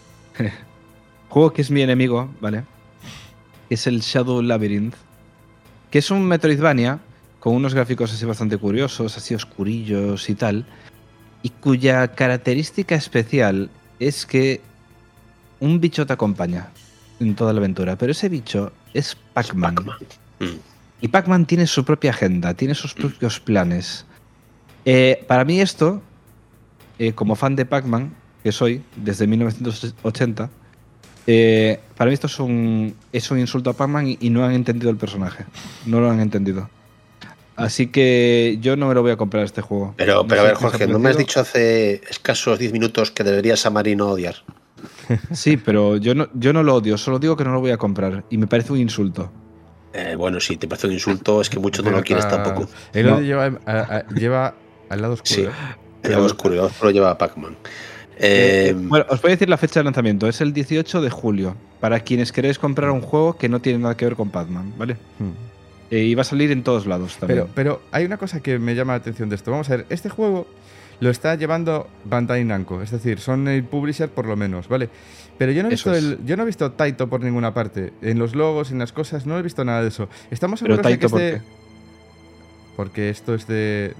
juego que es mi enemigo, ¿vale? Que es el Shadow Labyrinth, que es un Metroidvania con unos gráficos así bastante curiosos, así oscurillos y tal, y cuya característica especial es que un bicho te acompaña en toda la aventura, pero ese bicho es Pac-Man. Y Pac-Man tiene su propia agenda, tiene sus propios planes. Para mí esto, como fan de Pac-Man, que soy desde 1980, para mí esto es un insulto a Pac-Man y no han entendido el personaje. No lo han entendido. Así que yo no me lo voy a comprar este juego. Pero No a sé ver, qué os ha Jorge, ¿no me has parecido? dicho hace escasos 10 minutos que deberías amar y no odiar? Sí, pero yo no lo odio, solo digo que no lo voy a comprar y me parece un insulto. Bueno, si te parece un insulto, es que mucho no lo quieres tampoco. El No. odio lleva al lado oscuro. Sí, el lado oscuro, el lado oscuro lleva a Pac-Man. Bueno, os voy a decir la fecha de lanzamiento. Es el 18 de julio. Para quienes queréis comprar un juego que no tiene nada que ver con Pac-Man, ¿vale? Y va a salir en todos lados también. Pero hay una cosa que me llama la atención de esto. Vamos a ver, este juego lo está llevando Bandai Namco, es decir, son el publisher por lo menos, ¿vale? Pero yo no he visto Taito por ninguna parte. En los logos, en las cosas, no he visto nada de eso. Estamos Pero seguros de que Taito, ¿por qué? Porque esto es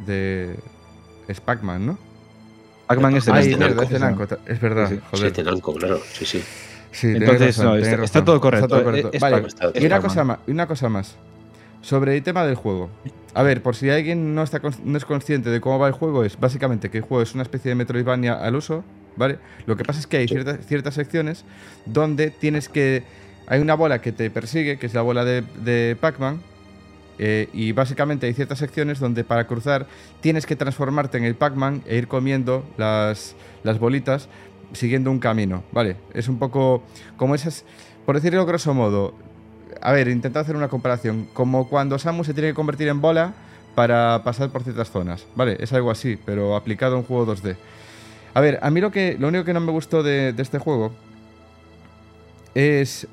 es Pac-Man, ¿no? Pac-Man es de Ay, Namco. verdad, es de Namco. Es verdad, Sí, sí. joder. Sí, de Namco, claro, sí. Sí, Entonces, tenéis razón, no, tenéis está razón. todo correcto. Está todo correcto. Es Vale, Pac-Man. y una cosa más. Sobre el tema del juego. A ver, por si alguien no es consciente de cómo va el juego, es básicamente que el juego es una especie de Metroidvania al uso, ¿vale? Lo que pasa es que hay ciertas secciones donde hay una bola que te persigue, que es la bola de Pac-Man, y básicamente hay ciertas secciones donde para cruzar tienes que transformarte en el Pac-Man e ir comiendo las bolitas siguiendo un camino, ¿vale? Es un poco como esas, por decirlo grosso modo. A ver, intentad hacer una comparación. Como cuando Samus se tiene que convertir en bola para pasar por ciertas zonas. Vale, es algo así, pero aplicado a un juego 2D. A ver, a mí lo único que no me gustó de este juego es...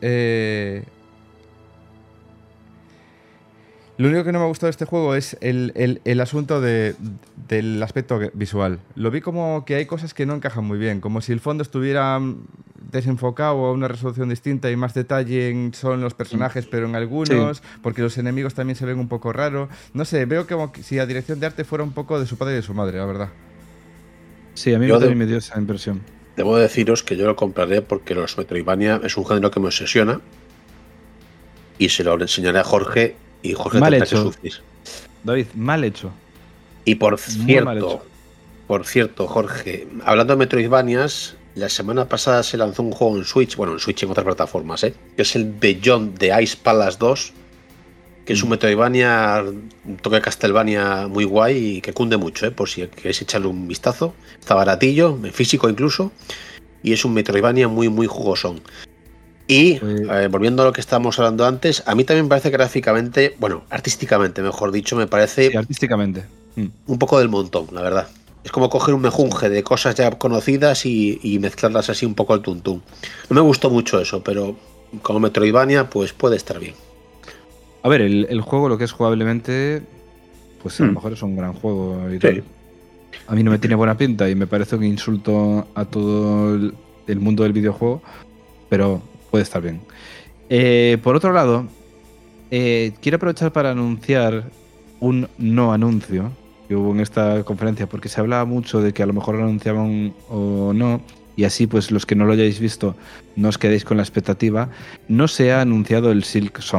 Lo único que no me gustó de este juego es el asunto del aspecto visual. Lo vi como que hay cosas que no encajan muy bien, como si el fondo estuviera desenfocado o a una resolución distinta y más detalle son los personajes, pero en algunos, porque los enemigos también se ven un poco raros. No sé, veo como si la dirección de arte fuera un poco de su padre y de su madre, la verdad. Sí, a mí también me dio esa impresión. Debo deciros que yo lo compraré porque los Metroidvania es un género que me obsesiona y se lo enseñaré a Jorge y Jorge Mal tendrá que hecho. sufrir. David, mal hecho. Y por mal hecho. cierto, Jorge, hablando de Metroidvanias, la semana pasada se lanzó un juego en Switch, bueno, en Switch y en otras plataformas, que es el Beyond the Ice Palace 2, que es un Metroidvania, un toque de Castlevania muy guay y que cunde mucho, por si queréis echarle un vistazo. Está baratillo, en físico incluso, y es un Metroidvania muy, muy jugosón. Y volviendo a lo que estábamos hablando antes, a mí también me parece gráficamente, bueno, artísticamente, mejor dicho, me parece Sí, artísticamente. un poco del montón, la verdad. Es como coger un mejunje de cosas ya conocidas y mezclarlas así un poco al tuntún. No me gustó mucho eso, pero como Metroidvania, pues puede estar bien. A ver, el juego, lo que es jugablemente, pues a lo mejor es un gran juego y tal. A mí no me tiene buena pinta y me parece un insulto a todo el mundo del videojuego, pero puede estar bien. Por otro lado, quiero aprovechar para anunciar un no anuncio que hubo en esta conferencia, porque se hablaba mucho de que a lo mejor lo anunciaban o no, y así pues los que no lo hayáis visto no os quedéis con la expectativa. No se ha anunciado el Silk Song,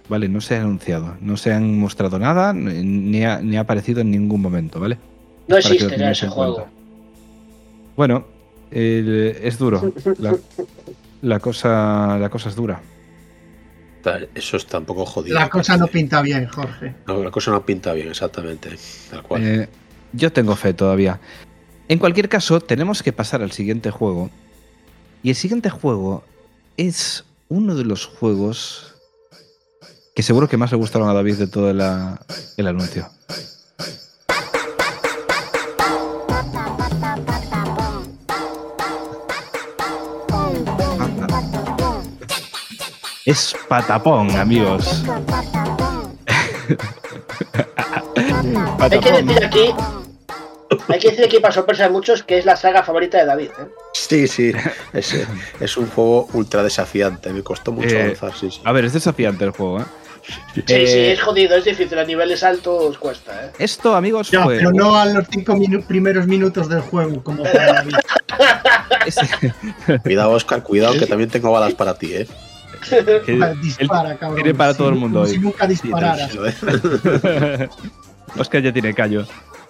¿vale? No se ha anunciado, no se han mostrado nada, ni ha aparecido en ningún momento, ¿vale? No Para que lo existe ya tengáis ese en juego. cuenta. Bueno, es duro. La cosa es dura. Eso está un poco jodido. La cosa no pinta bien, Jorge. No, la cosa no pinta bien, exactamente. Tal cual. Yo tengo fe todavía. En cualquier caso, tenemos que pasar al siguiente juego. Y el siguiente juego es uno de los juegos que seguro que más le gustaron a David de todo el anuncio. Es Patapón, amigos. Hay que decir aquí, para sorpresa de muchos, que es la saga favorita de David, ¿eh? Sí. Es un juego ultra desafiante. Me costó mucho avanzar, sí. A ver, es desafiante el juego, ¿eh? Sí, es jodido, es difícil. A niveles altos cuesta, ¿eh? Esto, amigos, Ya, fue... pero no a los 5 primeros minutos del juego, como para David. Cuidado, Oscar, cuidado, que también tengo balas para ti, ¿eh? Dispara, cabrón. Tiene para todo el mundo como hoy. si nunca dispararas. Oscar ya tiene callo.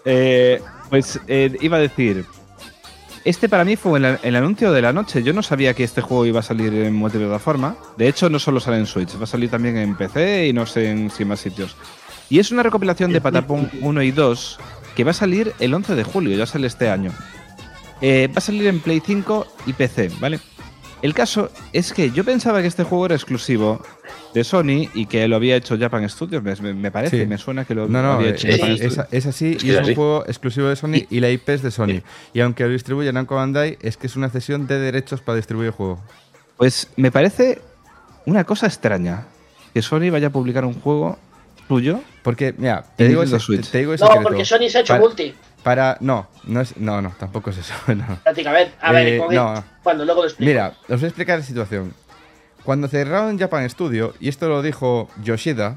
Iba a decir... Este para mí fue el anuncio de la noche. Yo no sabía que este juego iba a salir en multiplataforma. De hecho, no solo sale en Switch, va a salir también en PC y no sé en si más sitios. Y es una recopilación de Patapón 1 y 2 que va a salir el 11 de julio, ya sale este año. Va a salir en Play 5 y PC, ¿vale? El caso es que yo pensaba que este juego era exclusivo de Sony y que lo había hecho Japan Studios, me parece, Sí. me suena que lo No, había hecho Japan Studios. es así Sí, y es así. un juego exclusivo de Sony y la IP es de Sony. Y aunque lo distribuye Namco Bandai, es que es una cesión de derechos para distribuir el juego. Pues me parece una cosa extraña que Sony vaya a publicar un juego suyo. Porque, mira, En te digo Nintendo ese Switch. secreto. No, porque Sony se ha hecho multi. No, tampoco es eso. No. Prácticamente. A ver, no. cuando luego lo explico. Mira, os voy a explicar la situación. Cuando cerraron Japan Studio, y esto lo dijo Yoshida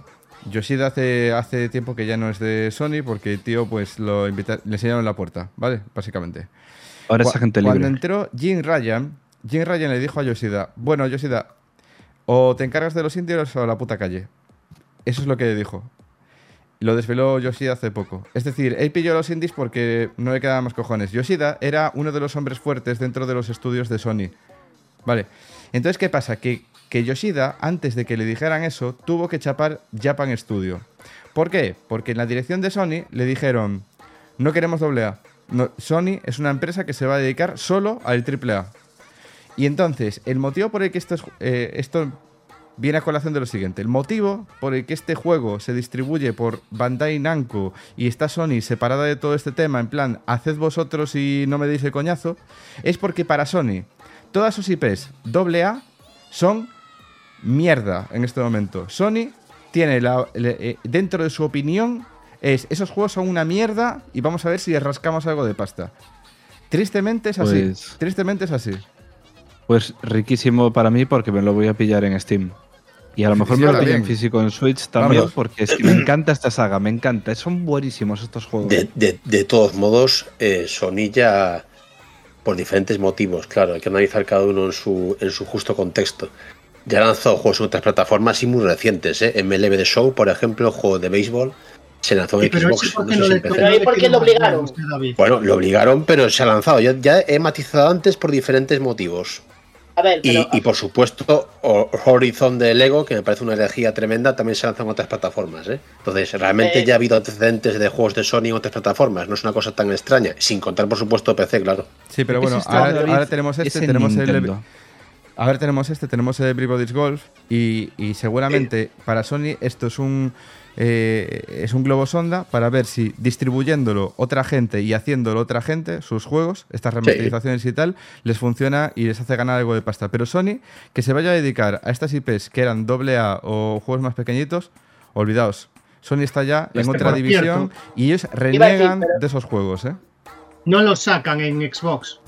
hace tiempo que ya no es de Sony porque el tío pues le enseñaron la puerta, ¿vale? Básicamente. Ahora esa gente libre. Cuando entró Jim Ryan le dijo a Yoshida, bueno, Yoshida, o te encargas de los indios o a la puta calle. Eso es lo que dijo. Lo desveló Yoshida hace poco. Es decir, él pilló a los indies porque no le quedaban más cojones. Yoshida era uno de los hombres fuertes dentro de los estudios de Sony. Vale. Entonces, ¿qué pasa? Que Yoshida, antes de que le dijeran eso, tuvo que chapar Japan Studio. ¿Por qué? Porque en la dirección de Sony le dijeron, no queremos AA. No, Sony es una empresa que se va a dedicar solo al AAA. Y entonces, el motivo por el que esto viene a colación de lo siguiente. El motivo por el que este juego se distribuye por Bandai Namco y está Sony separada de todo este tema, en plan, haced vosotros y no me deis el coñazo, es porque para Sony todas sus IPs AA son mierda en este momento. Sony tiene dentro de su opinión esos juegos son una mierda y vamos a ver si rascamos algo de pasta. Tristemente es así. Tristemente es así. Pues riquísimo para mí porque me lo voy a pillar en Steam. Y a lo mejor Sí, me lo ahora pillo en bien. físico en Switch también, Vamos. porque es que me encanta esta saga, me encanta. Son buenísimos estos juegos. De todos modos, Sony ya, por diferentes motivos, claro, hay que analizar cada uno en su justo contexto. Ya ha lanzado juegos en otras plataformas y muy recientes, ¿eh? MLB The Show, por ejemplo, juego de béisbol, se lanzó en Pero Xbox, ese no sé si en PC. Pero ahí, ¿por qué lo obligaron? Bueno, lo obligaron, pero se ha lanzado. Ya he matizado antes por diferentes motivos. A ver, pero, Y por supuesto, Horizon de Lego, que me parece una herejía tremenda, también se lanzan en otras plataformas, ¿eh? Entonces, realmente ya ha habido antecedentes de juegos de Sony en otras plataformas. No es una cosa tan extraña, sin contar, por supuesto, PC, claro. Sí, pero ¿De qué bueno, se está, David? ahora tenemos Es este, en tenemos Nintendo. tenemos el Everybody's Golf y seguramente para Sony esto es un globo sonda para ver si distribuyéndolo otra gente y haciéndolo otra gente, sus juegos, estas remasterizaciones y tal, les funciona y les hace ganar algo de pasta. Pero Sony, que se vaya a dedicar a estas IPs que eran AA o juegos más pequeñitos, olvidaos. Sony está ya en otra por división cierto. y ellos Iba a decir, reniegan pero- de esos juegos, ¿eh? No lo sacan en Xbox.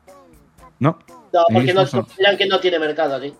No. no, en porque no Xbox no. consideran que no tiene mercado aquí.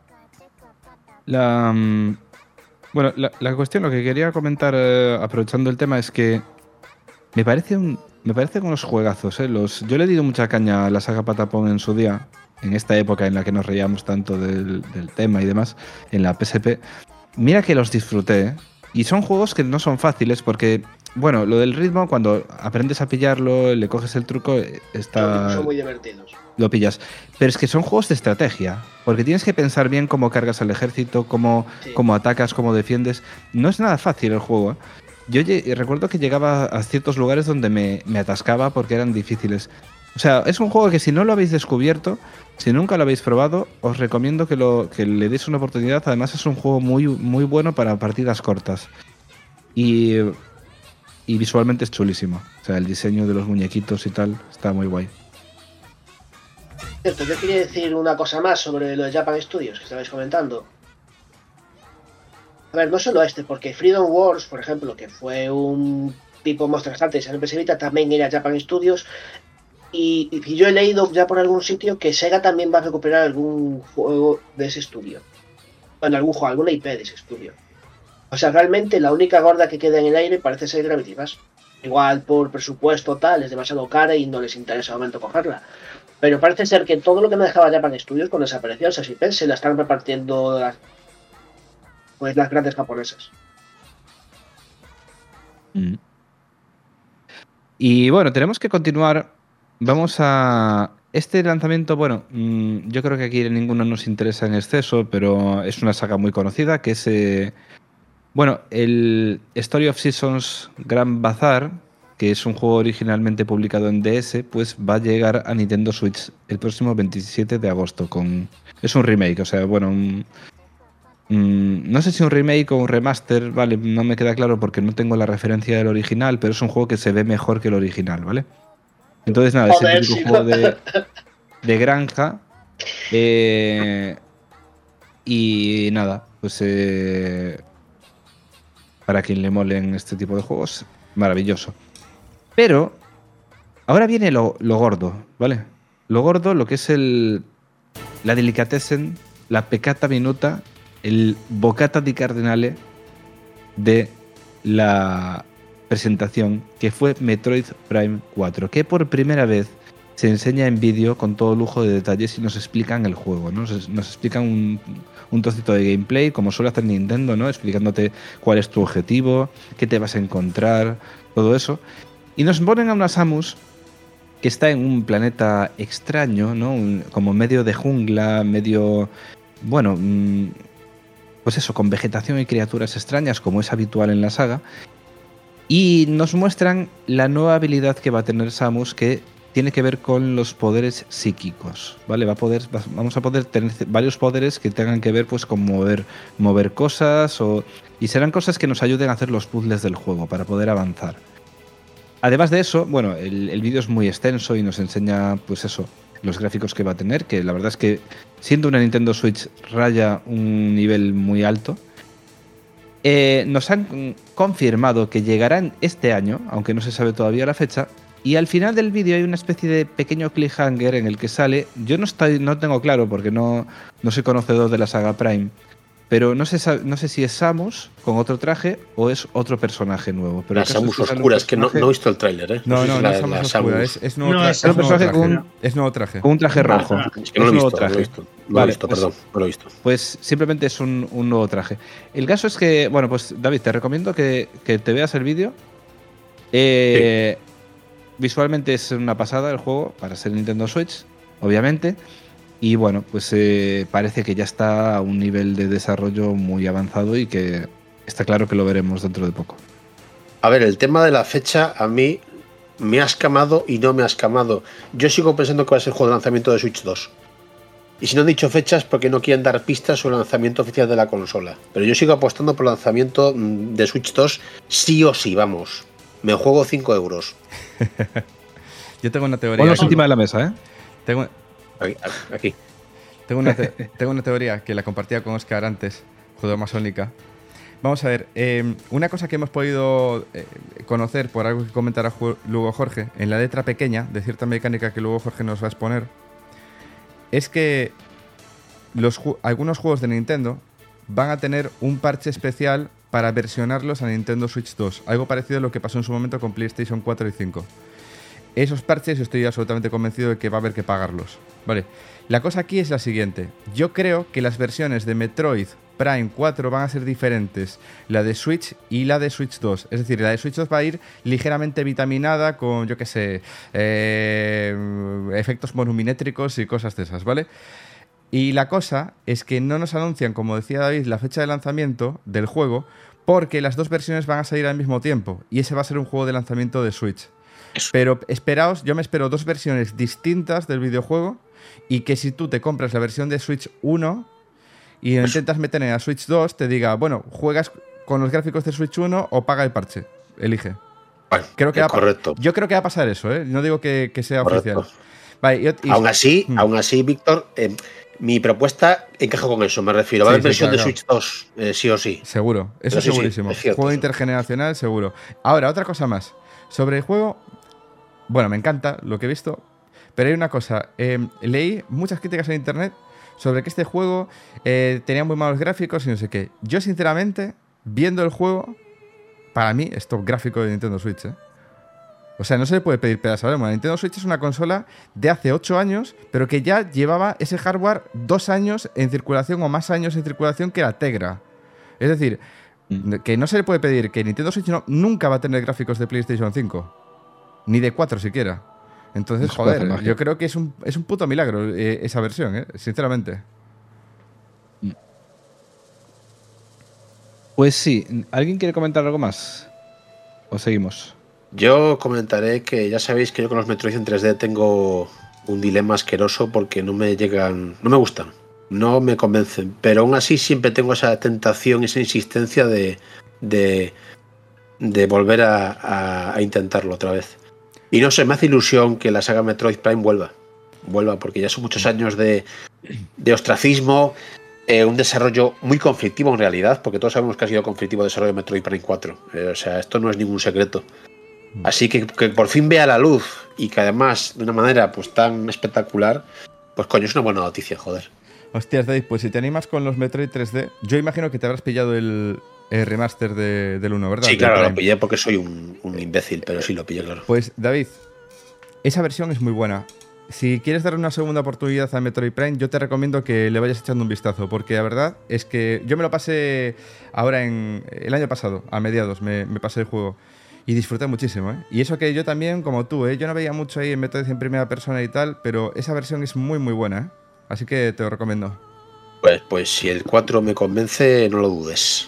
Bueno, la cuestión, lo que quería comentar aprovechando el tema es que me parecen unos juegazos. Yo le he dado mucha caña a la saga Patapón en su día, en esta época en la que nos reíamos tanto del tema y demás, en la PSP. mira que los disfruté, ¿eh? Y son juegos que no son fáciles porque, bueno, lo del ritmo, cuando aprendes a pillarlo, le coges el truco, Son muy divertidos. lo pillas. Pero es que son juegos de estrategia, porque tienes que pensar bien cómo cargas al ejército, cómo atacas, cómo defiendes. No es nada fácil el juego, ¿eh? Yo recuerdo que llegaba a ciertos lugares donde me atascaba porque eran difíciles. O sea, es un juego que si no lo habéis descubierto, si nunca lo habéis probado, os recomiendo que le deis una oportunidad. Además es un juego muy, muy bueno para partidas cortas. Y visualmente es chulísimo. O sea, el diseño de los muñequitos y tal está muy guay. Cierto, yo quería decir una cosa más sobre lo de Japan Studios que estabais comentando. A ver, no solo porque Freedom Wars, por ejemplo, que fue un tipo Monster Hunter y se Vita, también era Japan Studios. Y yo he leído ya por algún sitio que Sega también va a recuperar algún juego de ese estudio. Bueno, algún juego, alguna IP de ese estudio. O sea, realmente la única gorda que queda en el aire parece ser Gravity Rush. Igual por presupuesto tal, es demasiado cara y no les interesa de momento cogerla. Pero parece ser que todo lo que me dejaba Japan Studios cuando desapareció esas IP se la están repartiendo las grandes japonesas. Y bueno, tenemos que continuar. Vamos a... Este lanzamiento, bueno, yo creo que aquí ninguno nos interesa en exceso, pero es una saga muy conocida, que es... bueno, el Story of Seasons Grand Bazaar, que es un juego originalmente publicado en DS, pues va a llegar a Nintendo Switch el próximo 27 de agosto. Es un remake, o sea, bueno, no sé si un remake o un remaster, vale, no me queda claro porque no tengo la referencia del original, pero es un juego que se ve mejor que el original, ¿vale? Entonces, nada, Joder, es el típico juego de granja. Y nada, pues para quien le molen este tipo de juegos, maravilloso. Pero ahora viene lo gordo, ¿vale? Lo gordo, lo que es la delicatessen, la peccata minuta, el boccata di cardinale de la presentación, que fue Metroid Prime 4, que por primera vez se enseña en vídeo con todo lujo de detalles y nos explican el juego, ¿no? Nos explican un trocito de gameplay, como suele hacer Nintendo, ¿no? Explicándote cuál es tu objetivo, qué te vas a encontrar, todo eso. Y nos ponen a una Samus que está en un planeta extraño, ¿no? Como medio de jungla, medio... Bueno, pues eso, con vegetación y criaturas extrañas, como es habitual en la saga. Y nos muestran la nueva habilidad que va a tener Samus, que tiene que ver con los poderes psíquicos, ¿vale? Vamos a poder tener varios poderes que tengan que ver pues con mover cosas y serán cosas que nos ayuden a hacer los puzzles del juego para poder avanzar. Además de eso, bueno, el vídeo es muy extenso y nos enseña pues eso, los gráficos que va a tener, que la verdad es que siendo una Nintendo Switch raya un nivel muy alto. Nos han confirmado que llegarán este año, aunque no se sabe todavía la fecha, y al final del vídeo hay una especie de pequeño cliffhanger en el que sale, yo no tengo claro porque no soy conocedor de la saga Prime, pero no sé si es Samus con otro traje o es otro personaje nuevo. Pero la Samus oscura, es que no he visto el tráiler, ¿eh? No es Samus oscura, es nuevo traje. Es nuevo traje. Con un traje rojo. Es que no lo he visto, no lo he visto. Pues simplemente es un nuevo traje. El caso es que, bueno, pues David, te recomiendo que te veas el vídeo. Sí. Visualmente es una pasada el juego para ser Nintendo Switch, obviamente. Y bueno, pues parece que ya está a un nivel de desarrollo muy avanzado y que está claro que lo veremos dentro de poco. A ver, el tema de la fecha a mí me ha escamado y no me ha escamado. Yo sigo pensando que va a ser el juego de lanzamiento de Switch 2. Y si no han dicho fechas porque no quieren dar pistas sobre el lanzamiento oficial de la consola. Pero yo sigo apostando por el lanzamiento de Switch 2 sí o sí, vamos. Me juego 5 euros. Yo tengo una teoría. Ponlos encima de la mesa, ¿eh? Aquí. Tengo una teoría que la compartía con Oscar antes, Judeomasónica. Vamos a ver, una cosa que hemos podido conocer por algo que comentará luego Jorge, en la letra pequeña de cierta mecánica que luego Jorge nos va a exponer, es que algunos juegos de Nintendo van a tener un parche especial para versionarlos a Nintendo Switch 2, algo parecido a lo que pasó en su momento con PlayStation 4 y 5. Esos parches estoy absolutamente convencido de que va a haber que pagarlos. Vale, la cosa aquí es la siguiente. Yo creo que las versiones de Metroid Prime 4 van a ser diferentes, la de Switch y la de Switch 2. Es decir, la de Switch 2 va a ir ligeramente vitaminada con, yo qué sé, efectos volumétricos y cosas de esas, ¿vale? Y la cosa es que no nos anuncian, como decía David, la fecha de lanzamiento del juego, porque las dos versiones van a salir al mismo tiempo, y ese va a ser un juego de lanzamiento de Switch. Pero esperaos, yo me espero 2 versiones distintas del videojuego, y que si tú te compras la versión de Switch 1 y lo intentas meter en la Switch 2, te diga, bueno, ¿juegas con los gráficos de Switch 1 o paga el parche? Elige. Vale, Creo que correcto. Yo creo que va a pasar eso, ¿eh? No digo que sea Correcto. oficial. Vale, Aún así, Víctor, mi propuesta encaja con eso, me refiero. Va a haber versión claro. de Switch 2, sí o sí. Seguro, eso Pero sí, segurísimo. es cierto, Juego eso. intergeneracional, seguro. Ahora, otra cosa más. Sobre el juego, bueno, me encanta lo que he visto, pero hay una cosa. Leí muchas críticas en internet sobre que este juego tenía muy malos gráficos y no sé qué. Yo, sinceramente, viendo el juego, para mí es top gráfico de Nintendo Switch, ¿eh? O sea, no se le puede pedir pedas. La Nintendo Switch es una consola de hace 8 años, pero que ya llevaba ese hardware 2 años en circulación o más años en circulación que la Tegra. Es decir, que no se le puede pedir que Nintendo Switch nunca va a tener gráficos de PlayStation 5. Ni de 4 siquiera. Entonces, Es cuatro joder, magia. yo creo que es un puto milagro esa versión, sinceramente. Pues sí, ¿alguien quiere comentar algo más? ¿O seguimos? Yo comentaré que ya sabéis que yo con los Metroid en 3D tengo un dilema asqueroso porque no me gustan, no me convencen, pero aún así siempre tengo esa tentación, esa insistencia de volver a intentarlo otra vez. Y no sé, me hace ilusión que la saga Metroid Prime vuelva, porque ya son muchos años de ostracismo, un desarrollo muy conflictivo en realidad, porque todos sabemos que ha sido conflictivo el desarrollo de Metroid Prime 4. O sea, esto no es ningún secreto. Así que por fin vea la luz y que además de una manera pues tan espectacular, pues coño, es una buena noticia, joder. Hostias, Dave, pues si te animas con los Metroid 3D, yo imagino que te habrás pillado el remaster del 1, ¿verdad? Sí, Del claro, Prime. lo pillé porque soy un imbécil, pero sí lo pillé, claro. Pues, David, esa versión es muy buena. Si quieres darle una segunda oportunidad a Metroid Prime, yo te recomiendo que le vayas echando un vistazo, porque la verdad es que yo me lo pasé ahora el año pasado, a mediados, me pasé el juego. Y disfruté muchísimo, ¿eh? Y eso que yo también, como tú, ¿eh? Yo no veía mucho ahí en Metroid en primera persona y tal, pero esa versión es muy, muy buena, ¿eh? Así que te lo recomiendo. Pues si el 4 me convence, no lo dudes.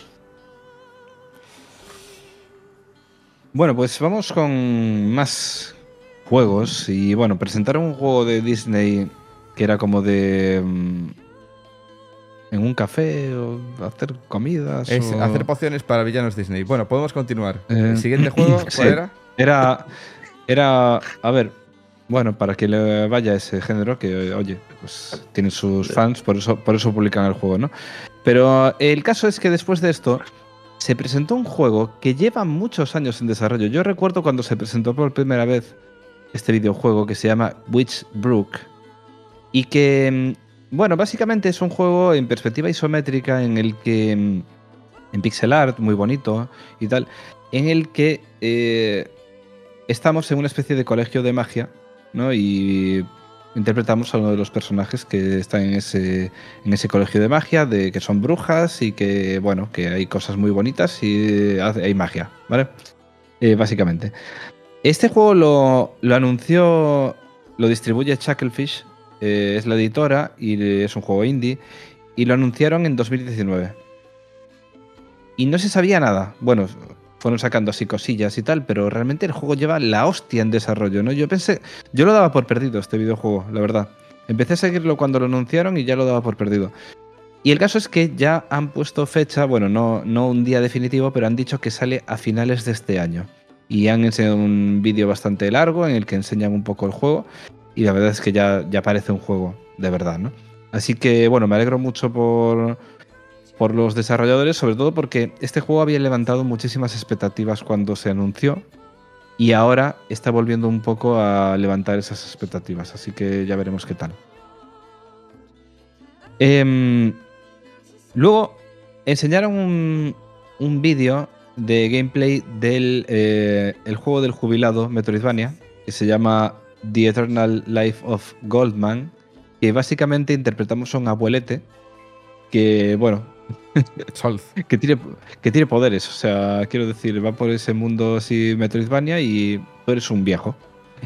Bueno, pues vamos con más juegos. Y bueno, presentaron un juego de Disney que era como de... en un café o hacer comidas. Es o... hacer pociones para villanos Disney. Bueno, podemos continuar. ¿El siguiente juego cuál sí. era? Era, a ver, bueno, para que le vaya a ese género, que oye, pues tiene sus fans, por eso publican el juego, ¿no? Pero el caso es que después de esto se presentó un juego que lleva muchos años en desarrollo. Yo recuerdo cuando se presentó por primera vez este videojuego que se llama Witchbrook y que, bueno, básicamente es un juego en perspectiva isométrica en el que, en pixel art, muy bonito y tal, en el que estamos en una especie de colegio de magia, ¿no? Y interpretamos a uno de los personajes que están en ese colegio de magia, de que son brujas y que, bueno, que hay cosas muy bonitas y hay magia, ¿vale? Básicamente. Este juego lo anunció, lo distribuye Chucklefish, es la editora y es un juego indie, y lo anunciaron en 2019. Y no se sabía nada. Bueno, fueron sacando así cosillas y tal, pero realmente el juego lleva la hostia en desarrollo, ¿no? Yo lo daba por perdido este videojuego, la verdad. Empecé a seguirlo cuando lo anunciaron y ya lo daba por perdido. Y el caso es que ya han puesto fecha, bueno, no un día definitivo, pero han dicho que sale a finales de este año. Y han enseñado un vídeo bastante largo en el que enseñan un poco el juego y la verdad es que ya parece un juego de verdad, ¿no? Así que, bueno, me alegro mucho por los desarrolladores, sobre todo porque este juego había levantado muchísimas expectativas cuando se anunció y ahora está volviendo un poco a levantar esas expectativas, así que ya veremos qué tal. Luego enseñaron un vídeo de gameplay del el juego del jubilado Metroidvania, que se llama The Eternal Life of Goldman, que básicamente interpretamos a un abuelete que, bueno, Solz. que tiene poderes. O sea, quiero decir, va por ese mundo así Metroidvania y tú eres un viejo.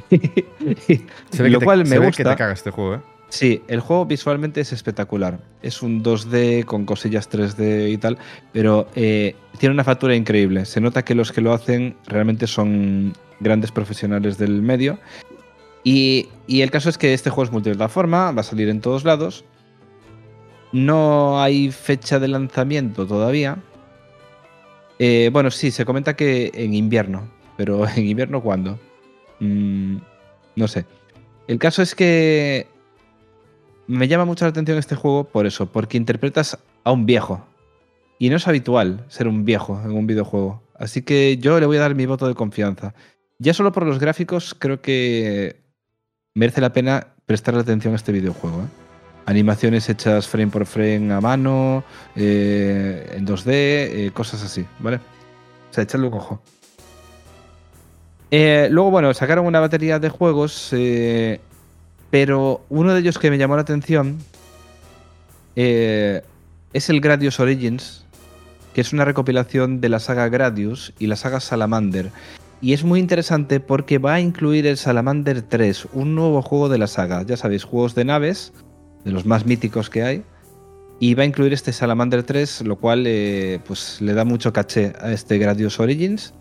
Lo cual me se ve gusta. que te caga este juego, ¿eh? Sí, el juego visualmente es espectacular. Es un 2D con cosillas 3D y tal, pero tiene una factura increíble. Se nota que los que lo hacen realmente son grandes profesionales del medio. Y el caso es que este juego es multiplataforma, va a salir en todos lados. No hay fecha de lanzamiento todavía. Bueno, sí, se comenta que en invierno, pero ¿en invierno cuándo? No sé. El caso es que me llama mucho la atención este juego por eso, porque interpretas a un viejo. Y no es habitual ser un viejo en un videojuego. Así que yo le voy a dar mi voto de confianza. Ya solo por los gráficos creo que merece la pena prestarle atención a este videojuego, ¿eh? Animaciones hechas frame por frame a mano, en 2D, cosas así, ¿vale? O sea, echadle un ojo. Luego, bueno, sacaron una batería de juegos, pero uno de ellos que me llamó la atención es el Gradius Origins, que es una recopilación de la saga Gradius y la saga Salamander. Y es muy interesante porque va a incluir el Salamander 3, un nuevo juego de la saga. Ya sabéis, juegos de naves, de los más míticos que hay. Y va a incluir este Salamander 3, lo cual pues le da mucho caché a este Gradius Origins.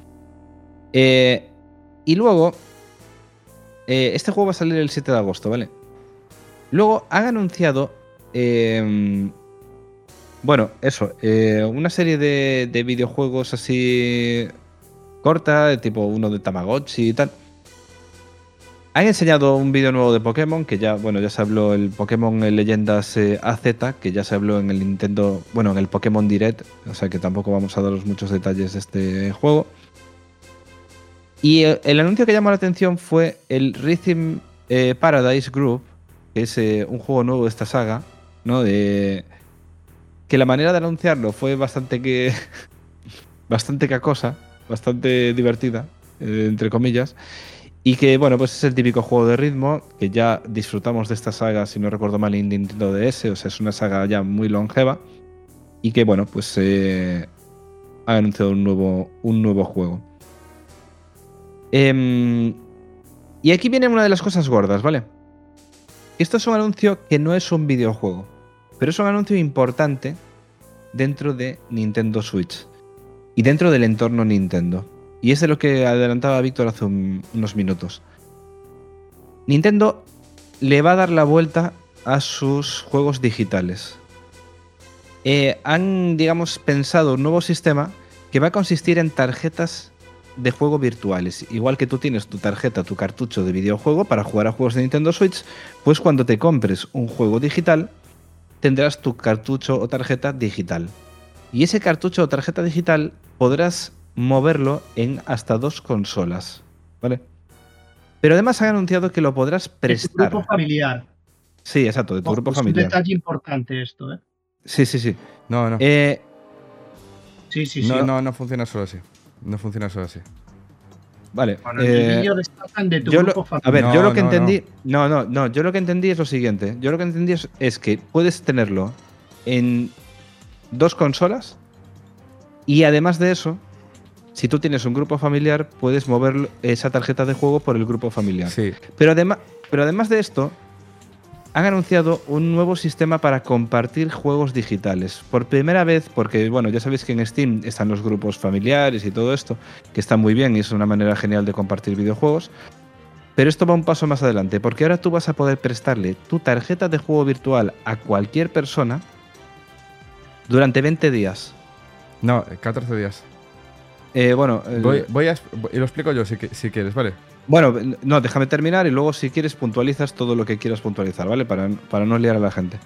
Y luego, este juego va a salir el 7 de agosto, ¿vale? Luego han anunciado, bueno, eso, una serie de videojuegos así corta, tipo uno de Tamagotchi y tal. Han enseñado un vídeo nuevo de Pokémon, que ya, bueno, ya se habló el Pokémon Leyendas AZ, que ya se habló en el Nintendo, bueno, en el Pokémon Direct, o sea que tampoco vamos a daros muchos detalles de este juego. Y el anuncio que llamó la atención fue el Rhythm Paradise Group, que es un juego nuevo de esta saga, ¿no? Que la manera de anunciarlo fue bastante cacosa, bastante divertida, entre comillas. Y que, bueno, pues es el típico juego de ritmo que ya disfrutamos de esta saga, si no recuerdo mal, en Nintendo DS, o sea, es una saga ya muy longeva. Y que, bueno, pues ha anunciado un nuevo juego. Y aquí viene una de las cosas gordas, ¿vale? Esto es un anuncio que no es un videojuego, pero es un anuncio importante dentro de Nintendo Switch y dentro del entorno Nintendo. Y es de lo que adelantaba Víctor hace unos minutos. Nintendo le va a dar la vuelta a sus juegos digitales. Han, digamos, pensado un nuevo sistema que va a consistir en tarjetas de juego virtuales. Igual que tú tienes tu tarjeta, tu cartucho de videojuego para jugar a juegos de Nintendo Switch, pues cuando te compres un juego digital, tendrás tu cartucho o tarjeta digital. Y ese cartucho o tarjeta digital podrás moverlo en hasta 2 consolas, ¿vale? Pero además han anunciado que lo podrás prestar. De tu grupo familiar. Sí, exacto, de tu grupo familiar. Es un detalle importante esto, ¿eh? Sí. No. Sí. No funciona solo así. No funciona solo así. Vale. Bueno, el vídeo destacan de tu grupo familiar. A ver, No, yo lo que no, entendí. No. Yo lo que entendí es lo siguiente. Yo lo que entendí es que puedes tenerlo en 2 consolas. Y además de eso, si tú tienes un grupo familiar, puedes mover esa tarjeta de juego por el grupo familiar. Sí. Pero además de esto, han anunciado un nuevo sistema para compartir juegos digitales. Por primera vez, porque bueno, ya sabéis que en Steam están los grupos familiares y todo esto, que está muy bien y es una manera genial de compartir videojuegos. Pero esto va un paso más adelante, porque ahora tú vas a poder prestarle tu tarjeta de juego virtual a cualquier persona durante 20 días. No, 14 días. Bueno, y lo explico yo si quieres, ¿vale? Bueno, no, déjame terminar y luego si quieres puntualizas todo lo que quieras puntualizar, ¿vale? Para no liar a la gente.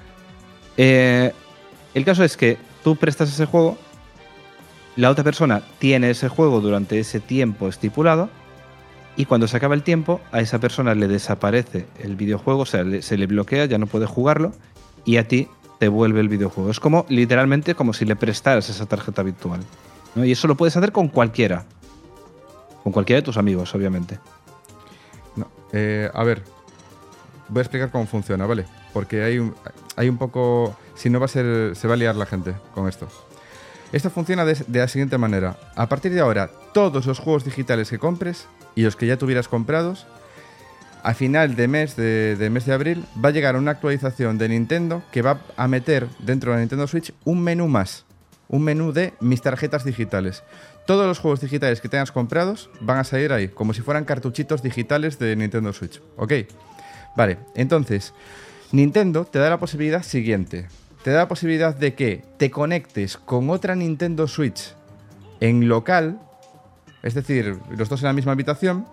El caso es que tú prestas ese juego, la otra persona tiene ese juego durante ese tiempo estipulado y cuando se acaba el tiempo a esa persona le desaparece el videojuego, o sea, se le bloquea, ya no puede jugarlo y a ti te vuelve el videojuego. Es como literalmente como si le prestaras esa tarjeta virtual, ¿no? Y eso lo puedes hacer con cualquiera. Con cualquiera de tus amigos, obviamente. No, a ver, voy a explicar cómo funciona, ¿vale? Porque hay un poco... si no se va a liar la gente con esto. Esto funciona de la siguiente manera. A partir de ahora, todos los juegos digitales que compres y los que ya tuvieras comprados, a final de mes de abril va a llegar una actualización de Nintendo que va a meter dentro de la Nintendo Switch un menú más. Un menú de mis tarjetas digitales. Todos los juegos digitales que tengas comprados van a salir ahí, como si fueran cartuchitos digitales de Nintendo Switch. ¿Ok? Vale, entonces, Nintendo te da la posibilidad siguiente. Te da la posibilidad de que te conectes con otra Nintendo Switch en local, es decir, los dos en la misma habitación,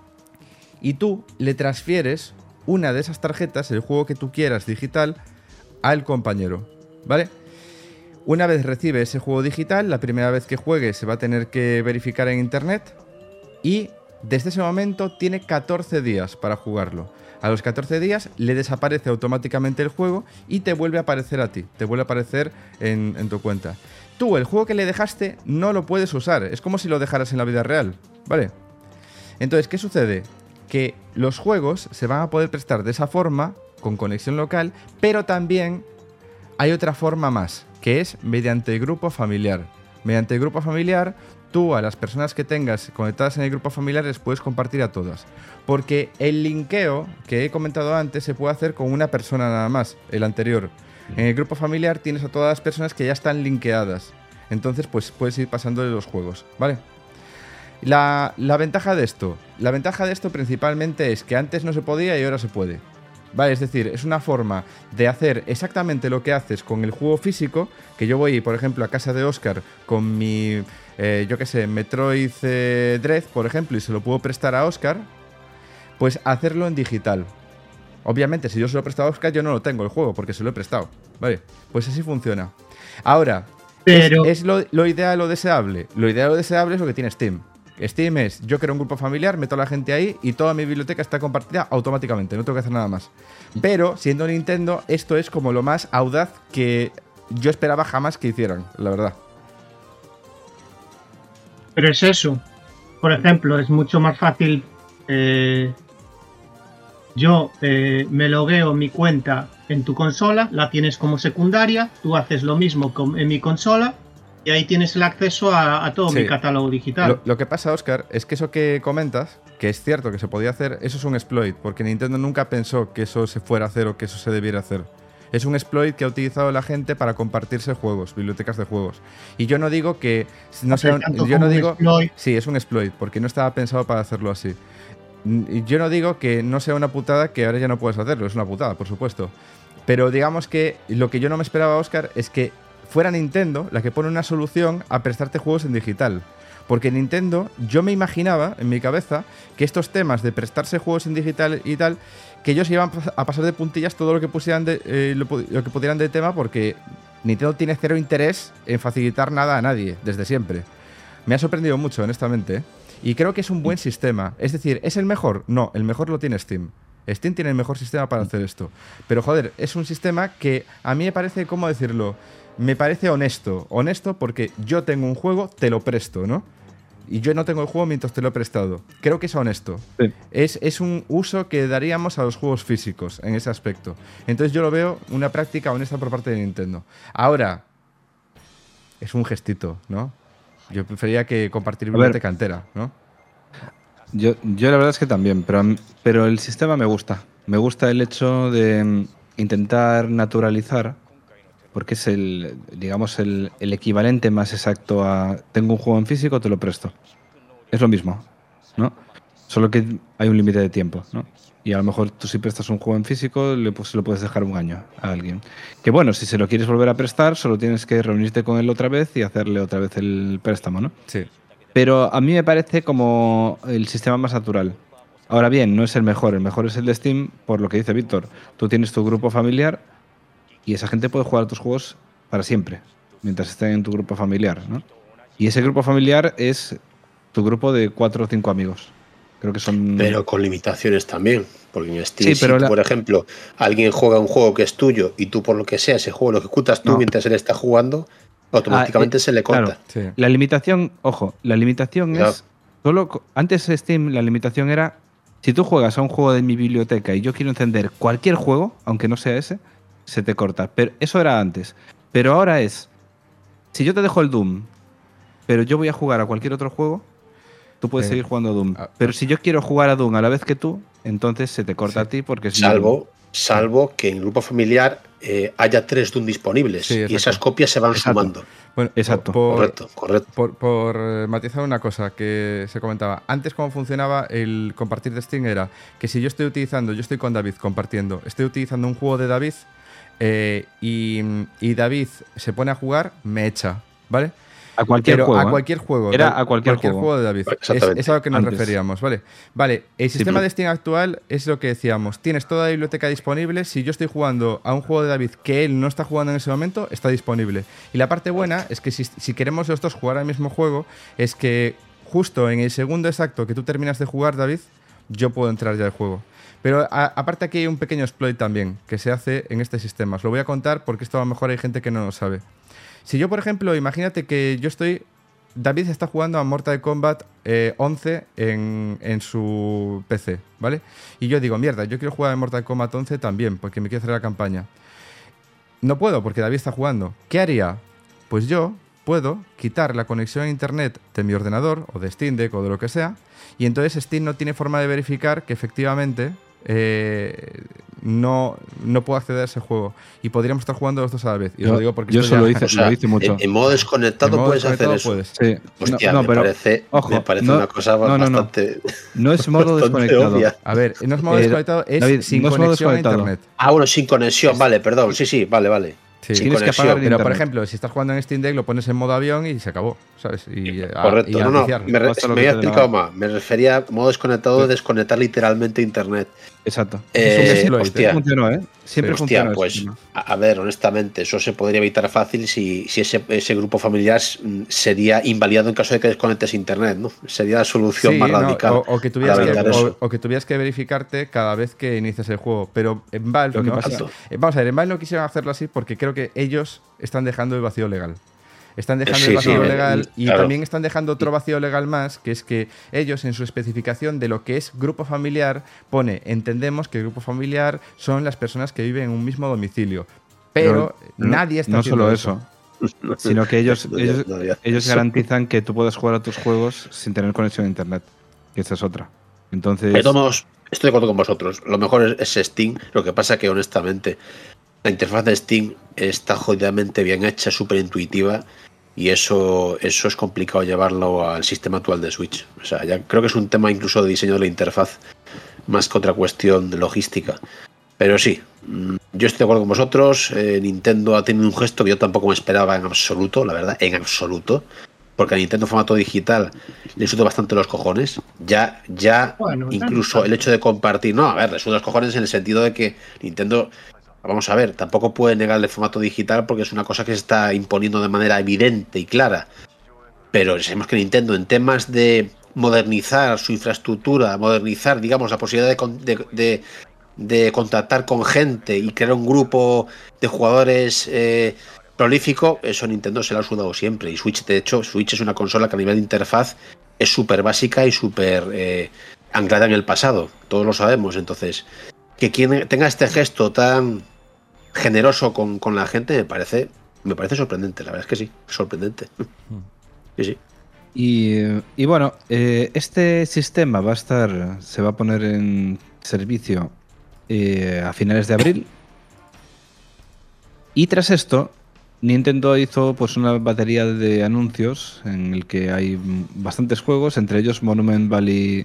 y tú le transfieres una de esas tarjetas, el juego que tú quieras digital, al compañero, ¿vale? Una vez recibe ese juego digital, la primera vez que juegue se va a tener que verificar en internet y desde ese momento tiene 14 días para jugarlo. A los 14 días le desaparece automáticamente el juego y te vuelve a aparecer a ti, te vuelve a aparecer en tu cuenta. Tú, el juego que le dejaste, no lo puedes usar, es como si lo dejaras en la vida real, ¿vale? Entonces, ¿qué sucede? Que los juegos se van a poder prestar de esa forma, con conexión local, pero también hay otra forma más, que es mediante el grupo familiar. Mediante el grupo familiar, tú a las personas que tengas conectadas en el grupo familiar les puedes compartir a todas. Porque el linkeo que he comentado antes se puede hacer con una persona nada más, el anterior. En el grupo familiar tienes a todas las personas que ya están linkeadas. Entonces, pues puedes ir pasándole los juegos, ¿vale? La ventaja de esto principalmente es que antes no se podía y ahora se puede. Vale, es decir, es una forma de hacer exactamente lo que haces con el juego físico, que yo voy, por ejemplo, a casa de Óscar con mi, Metroid Dread, por ejemplo, y se lo puedo prestar a Óscar, pues hacerlo en digital. Obviamente, si yo se lo he prestado a Óscar, yo no lo tengo el juego, porque se lo he prestado. Vale, pues así funciona. Ahora, pero ¿es lo ideal o deseable? Lo ideal o deseable es lo que tiene Steam. Steam es, yo creo un grupo familiar, meto a la gente ahí y toda mi biblioteca está compartida automáticamente, no tengo que hacer nada más. Pero, siendo Nintendo, esto es como lo más audaz que yo esperaba jamás que hicieran, la verdad. Pero es eso. Por ejemplo, es mucho más fácil. Yo me logueo mi cuenta en tu consola, la tienes como secundaria, tú haces lo mismo en mi consola. Y ahí tienes el acceso a todo mi catálogo digital. Lo que pasa, Óscar, es que eso que comentas, que es cierto que se podía hacer, eso es un exploit, porque Nintendo nunca pensó que eso se fuera a hacer o que eso se debiera hacer. Es un exploit que ha utilizado la gente para compartirse juegos, bibliotecas de juegos. Y yo no digo que no sea sí, es un exploit, porque no estaba pensado para hacerlo así. Yo no digo que no sea una putada que ahora ya no puedes hacerlo, es una putada, por supuesto. Pero digamos que lo que yo no me esperaba, Óscar, es que fuera Nintendo la que pone una solución a prestarte juegos en digital. Porque Nintendo, yo me imaginaba en mi cabeza que estos temas de prestarse juegos en digital y tal, que ellos iban a pasar de puntillas todo lo que pusieran lo que pudieran de tema, porque Nintendo tiene cero interés en facilitar nada a nadie, desde siempre. Me ha sorprendido mucho, honestamente, ¿eh? Y creo que es un buen sistema. Es decir, ¿es el mejor? No, el mejor lo tiene Steam. Steam tiene el mejor sistema para hacer esto. Pero, joder, es un sistema que a mí me parece, ¿cómo decirlo? Me parece honesto. Honesto porque yo tengo un juego, te lo presto, ¿no? Y yo no tengo el juego mientras te lo he prestado. Creo que es honesto. Sí. Es un uso que daríamos a los juegos físicos en ese aspecto. Entonces yo lo veo una práctica honesta por parte de Nintendo. Ahora, es un gestito, ¿no? Yo prefería que compartir biblioteca entera, ¿no? Yo la verdad es que también, pero el sistema me gusta. Me gusta el hecho de intentar naturalizar, porque es el equivalente más exacto a tengo un juego en físico, te lo presto. Es lo mismo, ¿no? Solo que hay un límite de tiempo, ¿no? Y a lo mejor tú si prestas un juego en físico, se lo puedes dejar un año a alguien. Que bueno, si se lo quieres volver a prestar, solo tienes que reunirte con él otra vez y hacerle otra vez el préstamo, ¿no? Sí. Pero a mí me parece como el sistema más natural. Ahora bien, no es el mejor es el de Steam, por lo que dice Víctor. Tú tienes tu grupo familiar y esa gente puede jugar a tus juegos para siempre, mientras estén en tu grupo familiar, ¿no? Y ese grupo familiar es tu grupo de 4 o 5 amigos. Creo que son... Pero con limitaciones también, porque en Steam, sí, pero por ejemplo, alguien juega un juego que es tuyo y tú por lo que sea, ese juego lo ejecutas tú mientras él está jugando, automáticamente se le corta. Claro, sí. La limitación, ojo, la limitación es... Solo, antes de Steam la limitación era, si tú juegas a un juego de mi biblioteca y yo quiero encender cualquier juego, aunque no sea ese, se te corta. Pero eso era antes. Pero ahora es, si yo te dejo el Doom, pero yo voy a jugar a cualquier otro juego, tú puedes seguir jugando a Doom. Pero si yo quiero jugar a Doom a la vez que tú, entonces se te corta a ti porque es Salvo que en grupo familiar haya 3 Doom disponibles y esas copias se van sumando. Bueno, exacto. Correcto. Por matizar una cosa que se comentaba. Antes, cómo funcionaba el compartir de Steam era que si yo estoy con David compartiendo, estoy utilizando un juego de David y David se pone a jugar, me echa, ¿vale? A cualquier juego. A cualquier juego. Era a cualquier juego de David. Es a lo que nos referíamos, ¿vale? Vale, el sistema de Steam actual es lo que decíamos. Tienes toda la biblioteca disponible. Si yo estoy jugando a un juego de David que él no está jugando en ese momento, está disponible. Y la parte buena es que si queremos los dos jugar al mismo juego, es que justo en el segundo exacto que tú terminas de jugar, David, yo puedo entrar ya al juego. Pero aparte aquí hay un pequeño exploit también que se hace en este sistema. Os lo voy a contar porque esto a lo mejor hay gente que no lo sabe. Si yo, por ejemplo, imagínate que David está jugando a Mortal Kombat 11 en su PC, ¿vale? Y yo digo, mierda, yo quiero jugar a Mortal Kombat 11 también, porque me quiero hacer la campaña. No puedo, porque David está jugando. ¿Qué haría? Pues yo puedo quitar la conexión a internet de mi ordenador, o de Steam Deck, o de lo que sea, y entonces Steam no tiene forma de verificar que efectivamente no puedo acceder a ese juego y podríamos estar jugando los dos a la vez. Y lo digo porque yo eso lo hice mucho. En modo desconectado puedes hacer eso. Sí. Hostia, me parece una cosa bastante. No es modo desconectado. Obvia. A ver, no es modo desconectado, es David, sin conexión a internet. Bueno, sin conexión, vale, perdón. Sí, vale. Sí. Tienes que apagar pero por ejemplo, si estás jugando en Steam Deck, lo pones en modo avión y se acabó, ¿sabes? Correcto, me había explicado más. Me refería a modo desconectado, desconectar literalmente internet. Exacto. Hostia, funcionó, ¿eh? Siempre funcionó. Pues, a ver, honestamente, eso se podría evitar fácil si ese grupo familiar sería invalidado en caso de que desconectes internet, ¿no? Sería la solución más radical. O que tuvieras que verificarte cada vez que inicias el juego. Pero en Valve, vamos a ver, en Valve no quisieron hacerlo así porque creo que ellos están dejando el vacío legal. Están dejando el vacío legal y también están dejando otro vacío legal más, que es que ellos en su especificación de lo que es grupo familiar entendemos que el grupo familiar son las personas que viven en un mismo domicilio. Pero nadie está haciendo no solo eso, sino que ellos garantizan que tú puedas jugar a tus juegos sin tener conexión a internet, que esa es otra. Entonces, estoy de acuerdo con vosotros. Lo mejor es Steam, lo que pasa que honestamente la interfaz de Steam está jodidamente bien hecha, súper intuitiva. Y eso es complicado llevarlo al sistema actual de Switch. O sea, ya creo que es un tema incluso de diseño de la interfaz, más que otra cuestión de logística. Pero sí, yo estoy de acuerdo con vosotros. Nintendo ha tenido un gesto que yo tampoco me esperaba en absoluto, la verdad, en absoluto. Porque a Nintendo formato digital le suda bastante los cojones. Ya bueno, incluso el hecho de compartir... No, a ver, le suda los cojones en el sentido de que Nintendo... Vamos a ver, tampoco puede negar el formato digital porque es una cosa que se está imponiendo de manera evidente y clara. Pero sabemos que Nintendo en temas de modernizar su infraestructura, modernizar, digamos, la posibilidad de contactar con gente y crear un grupo de jugadores prolífico, eso Nintendo se lo ha sudado siempre. Y Switch, de hecho, Switch es una consola que a nivel de interfaz es súper básica y súper anclada en el pasado. Todos lo sabemos, entonces... Que quien tenga este gesto tan generoso con la gente me parece sorprendente, la verdad es que sí, sorprendente. Sí. Y bueno, este sistema se va a poner en servicio a finales de abril. Y tras esto, Nintendo hizo pues una batería de anuncios en el que hay bastantes juegos, entre ellos Monument Valley.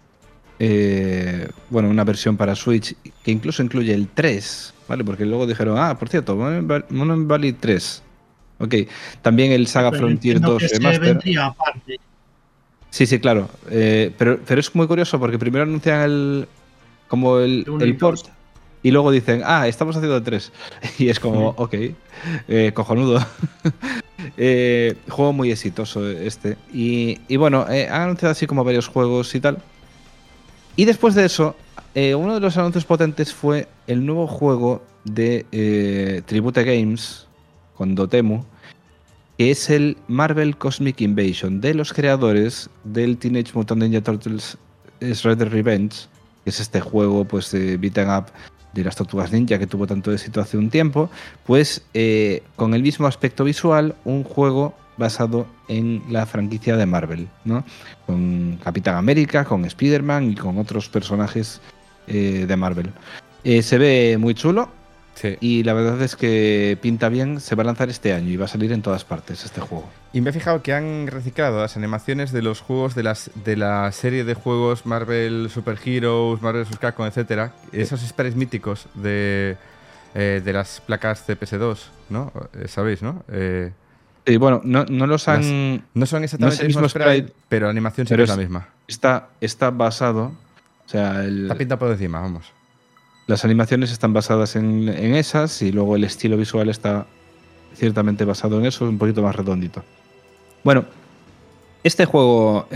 Una versión para Switch que incluso incluye el 3, ¿vale? Porque luego dijeron, por cierto, Monument Valley 3. Ok, también el Saga Frontier 2 Remaster. Sí, claro. Pero es muy curioso porque primero anuncian el port y luego dicen, estamos haciendo el 3. Y es como, ok, cojonudo. Juego muy exitoso este. Y bueno, han anunciado así como varios juegos y tal. Y después de eso, uno de los anuncios potentes fue el nuevo juego de Tribute Games con Dotemu, que es el Marvel Cosmic Invasion, de los creadores del Teenage Mutant Ninja Turtles Shredder's Revenge, que es este juego pues de beat 'em up de las Tortugas Ninja que tuvo tanto éxito hace un tiempo, pues con el mismo aspecto visual, un juego basado en la franquicia de Marvel, ¿no? Con Capitán América, con Spider-Man y con otros personajes de Marvel. Se ve muy chulo. Sí. Y la verdad es que pinta bien, se va a lanzar este año y va a salir en todas partes este juego. Y me he fijado que han reciclado las animaciones de los juegos de la serie de juegos Marvel Super Heroes, Marvel vs. Capcom, etcétera. Esos sprays míticos de las placas de PS2, ¿no? ¿Sabéis, no? Y bueno, no los han... No son exactamente el mismo spray, pero la animación siempre es la misma. Está basado... O sea, Está pintado por encima, vamos. Las animaciones están basadas en esas y luego el estilo visual está ciertamente basado en eso, un poquito más redondito. Bueno, este juego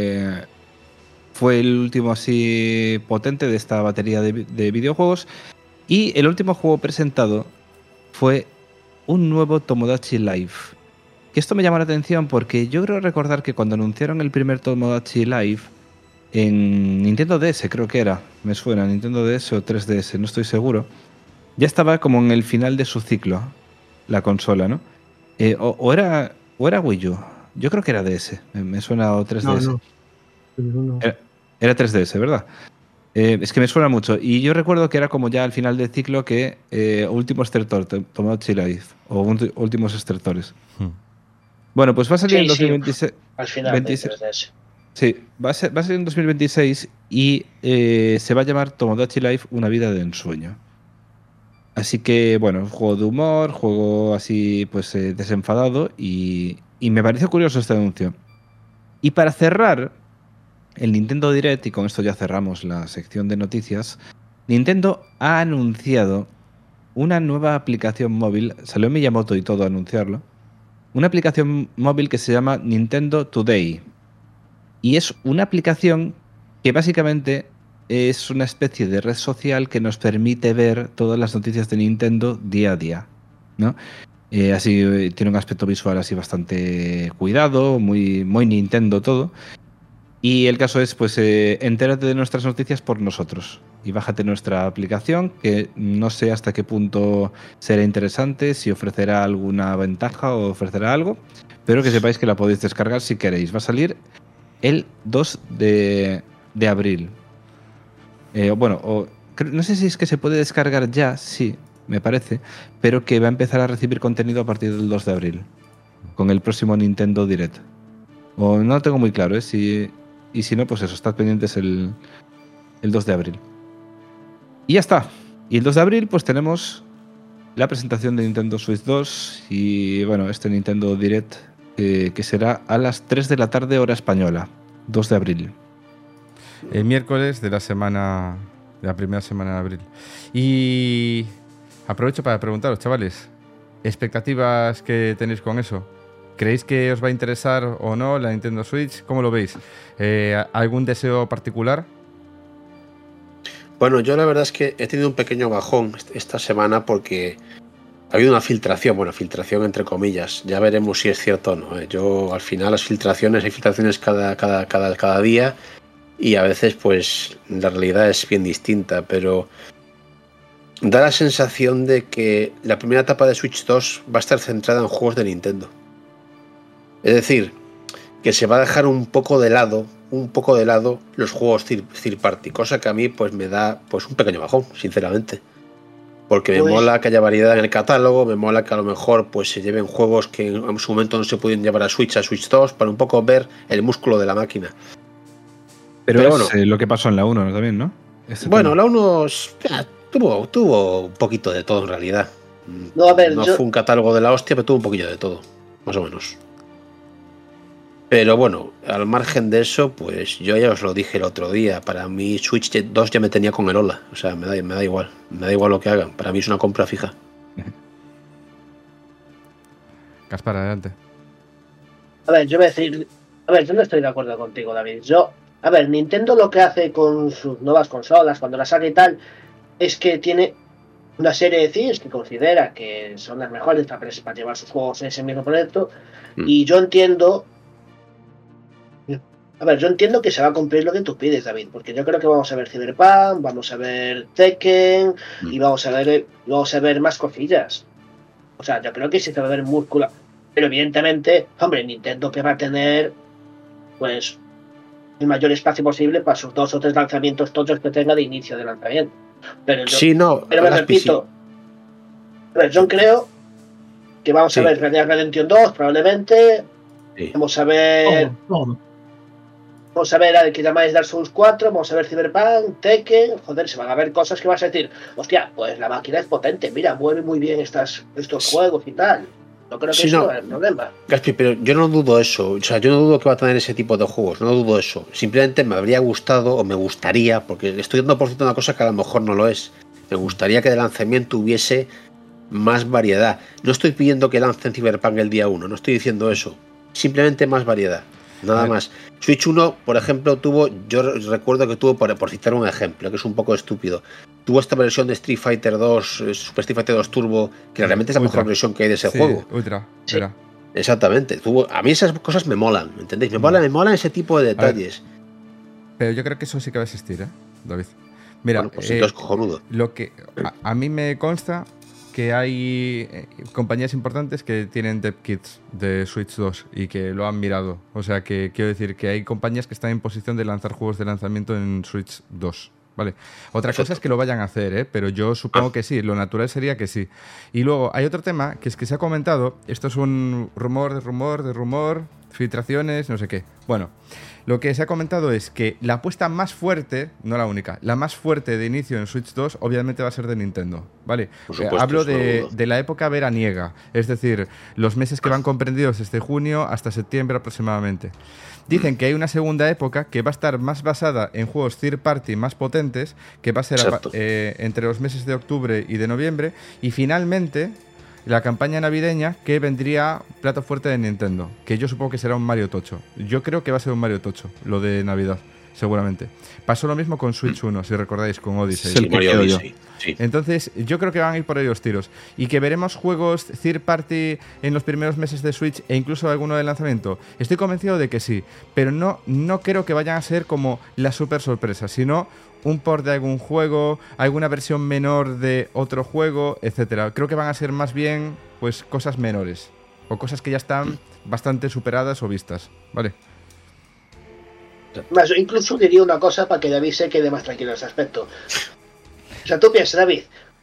fue el último así potente de esta batería de videojuegos y el último juego presentado fue un nuevo Tomodachi Life. Que esto me llama la atención porque yo creo recordar que cuando anunciaron el primer Tomodachi Life en Nintendo DS, creo que era, me suena, Nintendo DS o 3DS, no estoy seguro, ya estaba como en el final de su ciclo, la consola, ¿no? O era Wii U, yo creo que era DS, me suena, o 3DS. No. Era 3DS, ¿verdad? Es que me suena mucho, y yo recuerdo que era como ya al final del ciclo que Últimos Estertor, Tomodachi Life, o Últimos Estertores. Bueno, pues va a salir en 2026. Sí, al final de 3DS. Sí, va a ser en 2026 y se va a llamar Tomodachi Life Una vida de ensueño. Así que, bueno, juego de humor, juego así pues desenfadado y me pareció curioso este anuncio. Y para cerrar el Nintendo Direct, y con esto ya cerramos la sección de noticias, Nintendo ha anunciado una nueva aplicación móvil, salió Miyamoto y todo a anunciarlo, una aplicación móvil que se llama Nintendo Today. Y es una aplicación que básicamente es una especie de red social que nos permite ver todas las noticias de Nintendo día a día, ¿no? Así tiene un aspecto visual así bastante cuidado, muy Nintendo todo. Y el caso es, pues, entérate de nuestras noticias por nosotros. Y bájate nuestra aplicación, que no sé hasta qué punto será interesante, si ofrecerá alguna ventaja o ofrecerá algo, pero que sepáis que la podéis descargar si queréis. Va a salir el 2 de abril. No sé si es que se puede descargar ya, sí, me parece, pero que va a empezar a recibir contenido a partir del 2 de abril, con el próximo Nintendo Direct. O no lo tengo muy claro, y si no, pues eso, estad pendientes el 2 de abril. Y ya está. Y el 2 de abril, pues tenemos la presentación de Nintendo Switch 2 y, bueno, este Nintendo Direct que será a las 3 de la tarde hora española, 2 de abril. El miércoles de la primera semana de abril. Y aprovecho para preguntaros, chavales, ¿expectativas que tenéis con eso? ¿Creéis que os va a interesar o no la Nintendo Switch? ¿Cómo lo veis? ¿Algún deseo particular? Bueno, yo la verdad es que he tenido un pequeño bajón esta semana porque ha habido una filtración, bueno, filtración entre comillas, ya veremos si es cierto o no. Yo al final hay filtraciones cada día y a veces pues la realidad es bien distinta, pero da la sensación de que la primera etapa de Switch 2 va a estar centrada en juegos de Nintendo. Es decir, que se va a dejar un poco de lado los juegos third party, cosa que a mí pues me da pues un pequeño bajón, sinceramente. Porque me mola que haya variedad en el catálogo, me mola que a lo mejor pues se lleven juegos que en su momento no se pudieron llevar a Switch 2 para un poco ver el músculo de la máquina. Pero es bueno, lo que pasó en la 1 también, ¿no? Bueno, la 1 tuvo un poquito de todo en realidad. No, a ver, fue un catálogo de la hostia, pero tuvo un poquillo de todo, más o menos. Pero bueno, al margen de eso, pues yo ya os lo dije el otro día, para mí Switch 2 ya me tenía con el hola, o sea, me da igual lo que hagan, para mí es una compra fija. Caspar, adelante. A ver, yo no estoy de acuerdo contigo, David. Nintendo lo que hace con sus nuevas consolas, cuando las saca y tal, es que tiene una serie de things que considera que son las mejores para llevar sus juegos en ese mismo proyecto, y yo entiendo A ver, yo entiendo que se va a cumplir lo que tú pides, David, porque yo creo que vamos a ver Cyberpunk, vamos a ver Tekken y vamos a ver más cosillas. O sea, yo creo que sí se va a ver músculo. Pero evidentemente, hombre, Nintendo que va a tener, pues, el mayor espacio posible para sus 2 o 3 lanzamientos todos que tenga de inicio de lanzamiento. Pero yo, Sí, no. pero me repito, a ver, yo creo que vamos a ver Red Dead Redemption 2 probablemente. Sí. Vamos a ver. Todo. Vamos a ver al que llamáis Dark Souls 4, vamos a ver Cyberpunk, Tekken, joder, se van a ver cosas que vas a decir, hostia, pues la máquina es potente, mira, mueve muy bien estos juegos y tal. No creo que Sí, eso no. sea el problema. Gaspi, pero yo no dudo eso. O sea, yo no dudo que va a tener ese tipo de juegos. No dudo eso. Simplemente me habría gustado o me gustaría, porque estoy dando por cierto una cosa que a lo mejor no lo es. Me gustaría que de lanzamiento hubiese más variedad. No estoy pidiendo que lancen Cyberpunk el día 1, no estoy diciendo eso. Simplemente más variedad. Nada más. Switch 1, por ejemplo, yo recuerdo que tuvo, por citar un ejemplo, que es un poco estúpido, tuvo esta versión de Street Fighter 2, Super Street Fighter 2 Turbo, que realmente es la mejor versión que hay de ese juego. Ultra. Sí. Era. Exactamente. A mí esas cosas me molan, ¿me entendéis? Me molan ese tipo de detalles. Pero yo creo que eso sí que va a existir, David. Mira, Bueno, pues sí que es cojonudo. lo que a mí me consta que hay compañías importantes que tienen dev kits de Switch 2 y que lo han mirado. O sea, que quiero decir que hay compañías que están en posición de lanzar juegos de lanzamiento en Switch 2. Vale. Otra cosa es que lo vayan a hacer, pero yo supongo que sí. Lo natural sería que sí. Y luego hay otro tema que es que se ha comentado. Esto es un rumor, filtraciones, no sé qué. Bueno, lo que se ha comentado es que la apuesta más fuerte, no la única, la más fuerte de inicio en Switch 2 obviamente va a ser de Nintendo, ¿vale? Por supuesto, Hablo eso no lo dudo. de la época veraniega, es decir, los meses que van comprendidos desde junio hasta septiembre aproximadamente. Dicen que hay una segunda época que va a estar más basada en juegos third party más potentes, que va a ser Exacto. entre los meses de octubre y de noviembre, y finalmente la campaña navideña que vendría plato fuerte de Nintendo, que yo supongo que será un Mario Tocho. Yo creo que va a ser un Mario Tocho, lo de Navidad, seguramente. Pasó lo mismo con Switch 1, si recordáis, con Odyssey. Sí, el que quiero yo. Sí. Entonces, yo creo que van a ir por ahí los tiros. Y que veremos juegos third party en los primeros meses de Switch e incluso alguno de lanzamiento. Estoy convencido de que sí, pero no creo que vayan a ser como la super sorpresa, sino un port de algún juego, alguna versión menor de otro juego, etcétera. Creo que van a ser más bien pues cosas menores o cosas que ya están bastante superadas o vistas, ¿vale? Más, yo incluso diría una cosa para que David se quede más tranquilo en ese aspecto. O sea, tú piensas, David.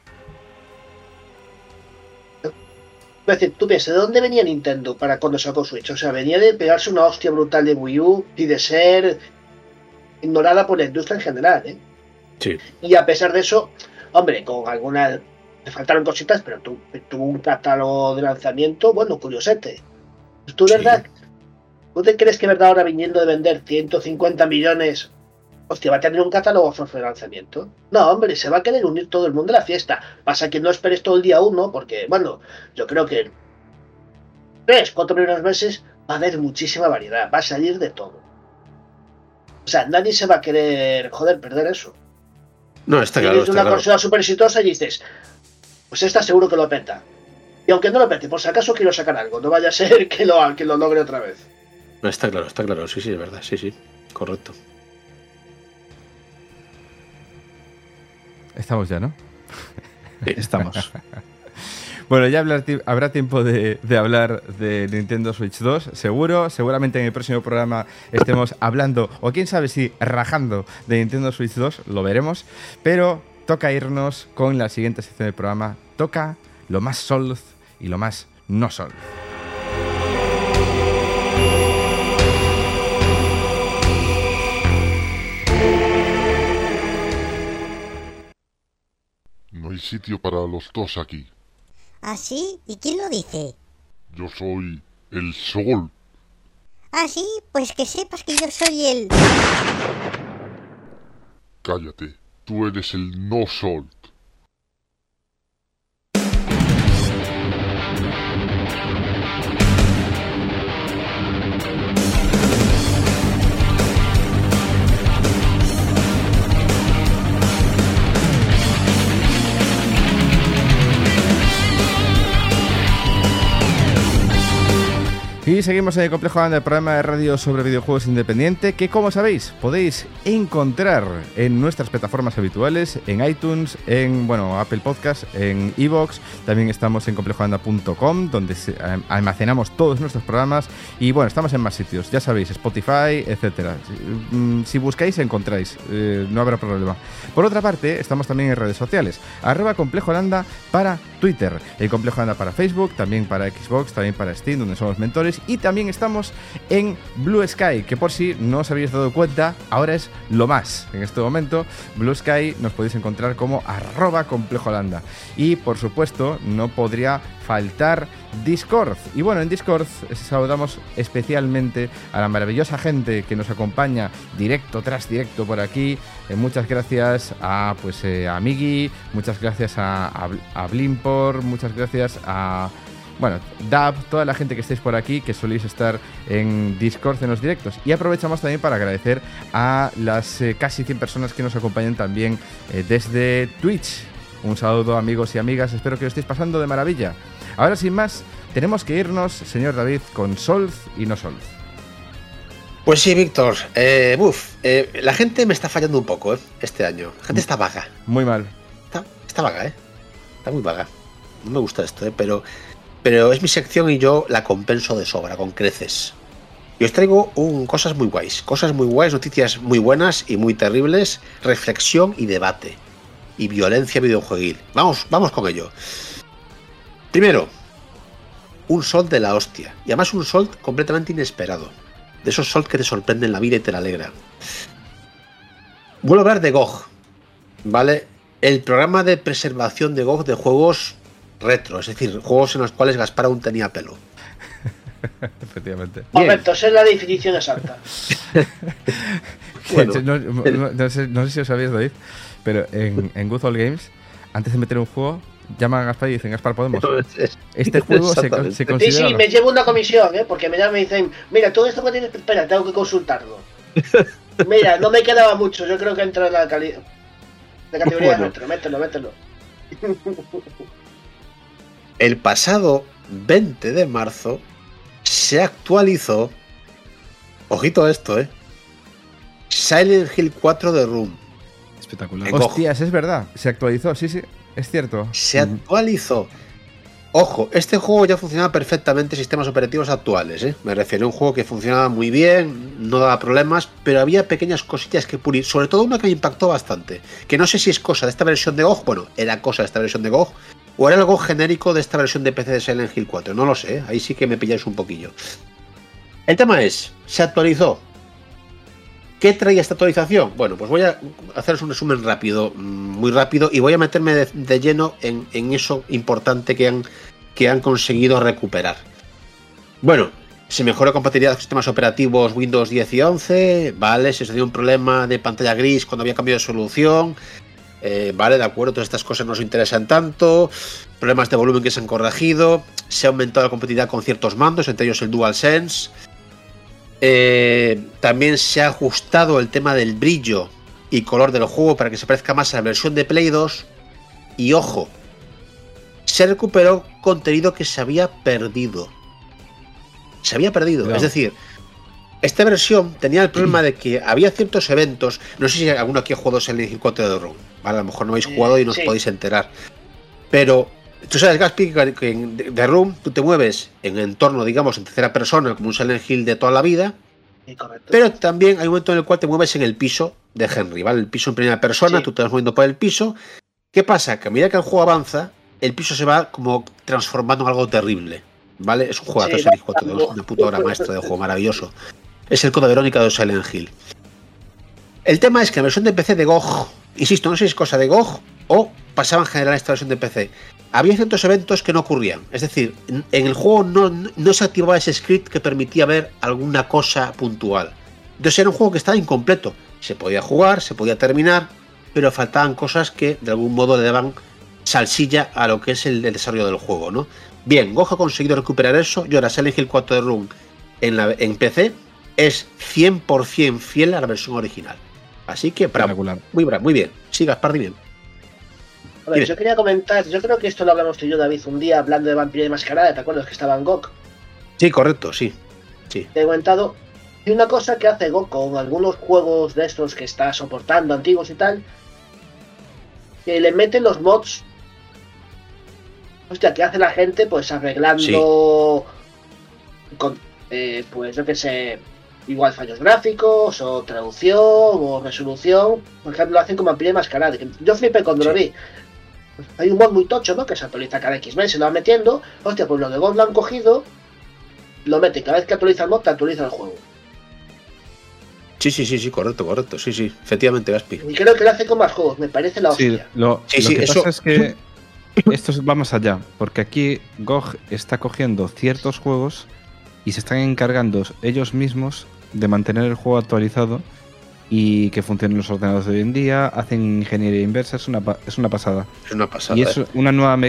Es decir, tú piensas, ¿de dónde venía Nintendo para cuando sacó Switch? O sea, venía de pegarse una hostia brutal de Wii U y de ser ignorada por la industria en general, ¿eh? Sí. Y a pesar de eso, hombre, con algunas... Le faltaron cositas, pero tuvo un catálogo de lanzamiento, bueno, curiosete. ¿Tú, Sí. verdad? ¿Tú te crees que verdad ahora viniendo de vender 150 millones, hostia, va a tener un catálogo de lanzamiento? No, hombre, se va a querer unir todo el mundo a la fiesta. Pasa que no esperes todo el día 1, porque, bueno, yo creo que 3-4 primeros meses va a haber muchísima variedad, va a salir de todo. O sea, nadie se va a querer, joder, perder eso. No, está claro. Tienes Está una claro. consola súper exitosa y dices, pues esta seguro que lo peta. Y aunque no lo pete, por si acaso quiero sacar algo, no vaya a ser que lo logre otra vez. No, está claro. Sí, es verdad. Sí. Correcto. Estamos ya, ¿no? Estamos. Bueno, ya habrá tiempo de hablar de Nintendo Switch 2, seguro. Seguramente en el próximo programa estemos hablando, o quién sabe si rajando, de Nintendo Switch 2, lo veremos. Pero toca irnos con la siguiente sección del programa. Toca lo más Souls y lo más no Souls. No hay sitio para los dos aquí. ¿Ah, sí? ¿Y quién lo dice? Yo soy el sol. ¿Ah, sí? Pues que sepas que yo soy el... Cállate, tú eres el no sol. Y seguimos en el Complejo Landa, el programa de radio sobre videojuegos independiente, que como sabéis podéis encontrar en nuestras plataformas habituales, en iTunes, en Apple Podcast, en iVoox, también estamos en complejolanda.com, donde almacenamos todos nuestros programas, y bueno, estamos en más sitios, ya sabéis, Spotify, etcétera. Si buscáis encontráis, no habrá problema. Por otra parte, estamos también en redes sociales, @complejolanda para Twitter, el Complejo Landa para Facebook, también para Xbox, también para Steam, donde somos mentores, y también estamos en Blue Sky, que por si no os habéis dado cuenta, ahora es lo más en este momento. Blue Sky nos podéis encontrar como @complejolanda, y por supuesto no podría faltar Discord. Y bueno, en Discord saludamos especialmente a la maravillosa gente que nos acompaña directo tras directo por aquí. Muchas gracias a Migi, muchas gracias a Blimpor, muchas gracias a Dab, toda la gente que estáis por aquí, que soléis estar en Discord en los directos. Y aprovechamos también para agradecer a las casi 100 personas que nos acompañan también desde Twitch. Un saludo, amigos y amigas, espero que lo estéis pasando de maravilla. Ahora, sin más, tenemos que irnos, señor David, con Solz y no Solz. Pues sí, Víctor. La gente me está fallando un poco este año. La gente está vaga. Muy mal. Está vaga, Está muy vaga. No me gusta esto, pero es mi sección y yo la compenso de sobra, con creces. Y os traigo cosas muy guays, noticias muy buenas y muy terribles, reflexión y debate. Y violencia videojueguil. Vamos con ello. Primero, un Solt de la hostia. Y además un Solt completamente inesperado. De esos Solt que te sorprenden la vida y te la alegran. Vuelvo a hablar de GOG. ¿Vale? El programa de preservación de GOG de juegos retro. Es decir, juegos en los cuales Gaspar aún tenía pelo. Efectivamente. Correcto, esa es la definición exacta. Bueno. No sé si os sabéis, David, pero en Good Old Games, antes de meter un juego, llaman a Gaspar y dicen: Gaspar, ¿podemos? Este juego se considera... Sí, me llevo una comisión, porque me llaman y dicen: mira, todo esto que tienes, espera, tengo que consultarlo. Mira, no me quedaba mucho, yo creo que entra en la calidad. La categoría de retro, mételo. El pasado 20 de marzo se actualizó, ojito a esto, Silent Hill 4 de Room. Espectacular. Hostias, es verdad, se actualizó, sí, es cierto. Se actualizó. Ojo, este juego ya funcionaba perfectamente en sistemas operativos actuales, Me refiero a un juego que funcionaba muy bien, no daba problemas, pero había pequeñas cosillas que pulir, sobre todo una que me impactó bastante, que no sé si es cosa de esta versión de GOG, bueno, era cosa de esta versión de GOG, o era algo genérico de esta versión de PC de Silent Hill 4, no lo sé, ahí sí que me pilláis un poquillo. El tema es, se actualizó. ¿Qué traía esta actualización? Bueno, pues voy a haceros un resumen rápido, muy rápido, y voy a meterme de lleno en eso importante que han conseguido recuperar. Bueno, se mejoró la compatibilidad con sistemas operativos Windows 10 y 11, ¿vale? Se dio un problema de pantalla gris cuando había cambio de solución, vale, de acuerdo, todas estas cosas no nos interesan tanto, problemas de volumen que se han corregido, se ha aumentado la compatibilidad con ciertos mandos, entre ellos el DualSense. También se ha ajustado el tema del brillo y color del juego para que se parezca más a la versión de Play 2. Y ojo, se recuperó contenido que se había perdido. Claro. Es decir, esta versión tenía el problema de que había ciertos eventos. No sé si alguno aquí ha jugado Silent Hill 4 de Room, ¿vale? A lo mejor no habéis jugado y no os podéis enterar. Pero tú sabes, Gaspi, que en The Room tú te mueves en entorno, digamos, en tercera persona, como un Silent Hill de toda la vida. Pero también hay un momento en el cual te mueves en el piso de Henry, ¿vale? El piso en primera persona, tú te vas moviendo por el piso. ¿Qué pasa? Que a medida que el juego avanza, el piso se va como transformando en algo terrible, ¿vale? Es un juego de Silent Hill 4, una puta obra maestra de juego, maravilloso. Es el Code Verónica de Silent Hill. El tema es que la versión de PC de GOG, insisto, no sé si es cosa de GOG o pasaba en general esta versión de PC, había ciertos eventos que no ocurrían. Es decir, en el juego no se activaba ese script que permitía ver alguna cosa puntual. Entonces era un juego que estaba incompleto. Se podía jugar, se podía terminar, pero faltaban cosas que de algún modo le daban salsilla a lo que es el desarrollo del juego, ¿no? Bien, GOG ha conseguido recuperar eso y ahora Silent Hill 4 de Room en PC es 100% fiel a la versión original. Así que, bravo, muy bien. Sí, Gaspar, bien. A ver, yo quería comentar, yo creo que esto lo hablamos tú y yo, David, un día hablando de Vampiro de Mascarada, ¿te acuerdas que estaba en GOG? Sí, correcto, sí. Sí. Te he comentado. Y una cosa que hace GOG con algunos juegos de estos que está soportando, antiguos y tal, que le meten los mods. Hostia, ¿qué hace la gente? Pues arreglando con, pues yo que sé, igual fallos gráficos, o traducción, o resolución. Por ejemplo, lo hacen con Vampire Masquerade. Yo flipé cuando lo vi. Hay un mod muy tocho, ¿no? Que se actualiza cada X meses, se lo va metiendo. Hostia, pues lo de GOG lo han cogido, lo meten. Cada vez que actualiza el mod, te actualiza el juego. Sí, correcto. Sí, efectivamente, Gaspi. Y creo que lo hace con más juegos, me parece la hostia. Sí, lo que eso... pasa es que esto va más allá, porque aquí GOG está cogiendo ciertos juegos y se están encargando ellos mismos de mantener el juego actualizado y que funcionen los ordenadores de hoy en día, hacen ingeniería inversa, es una pasada. Es una pasada. Y es un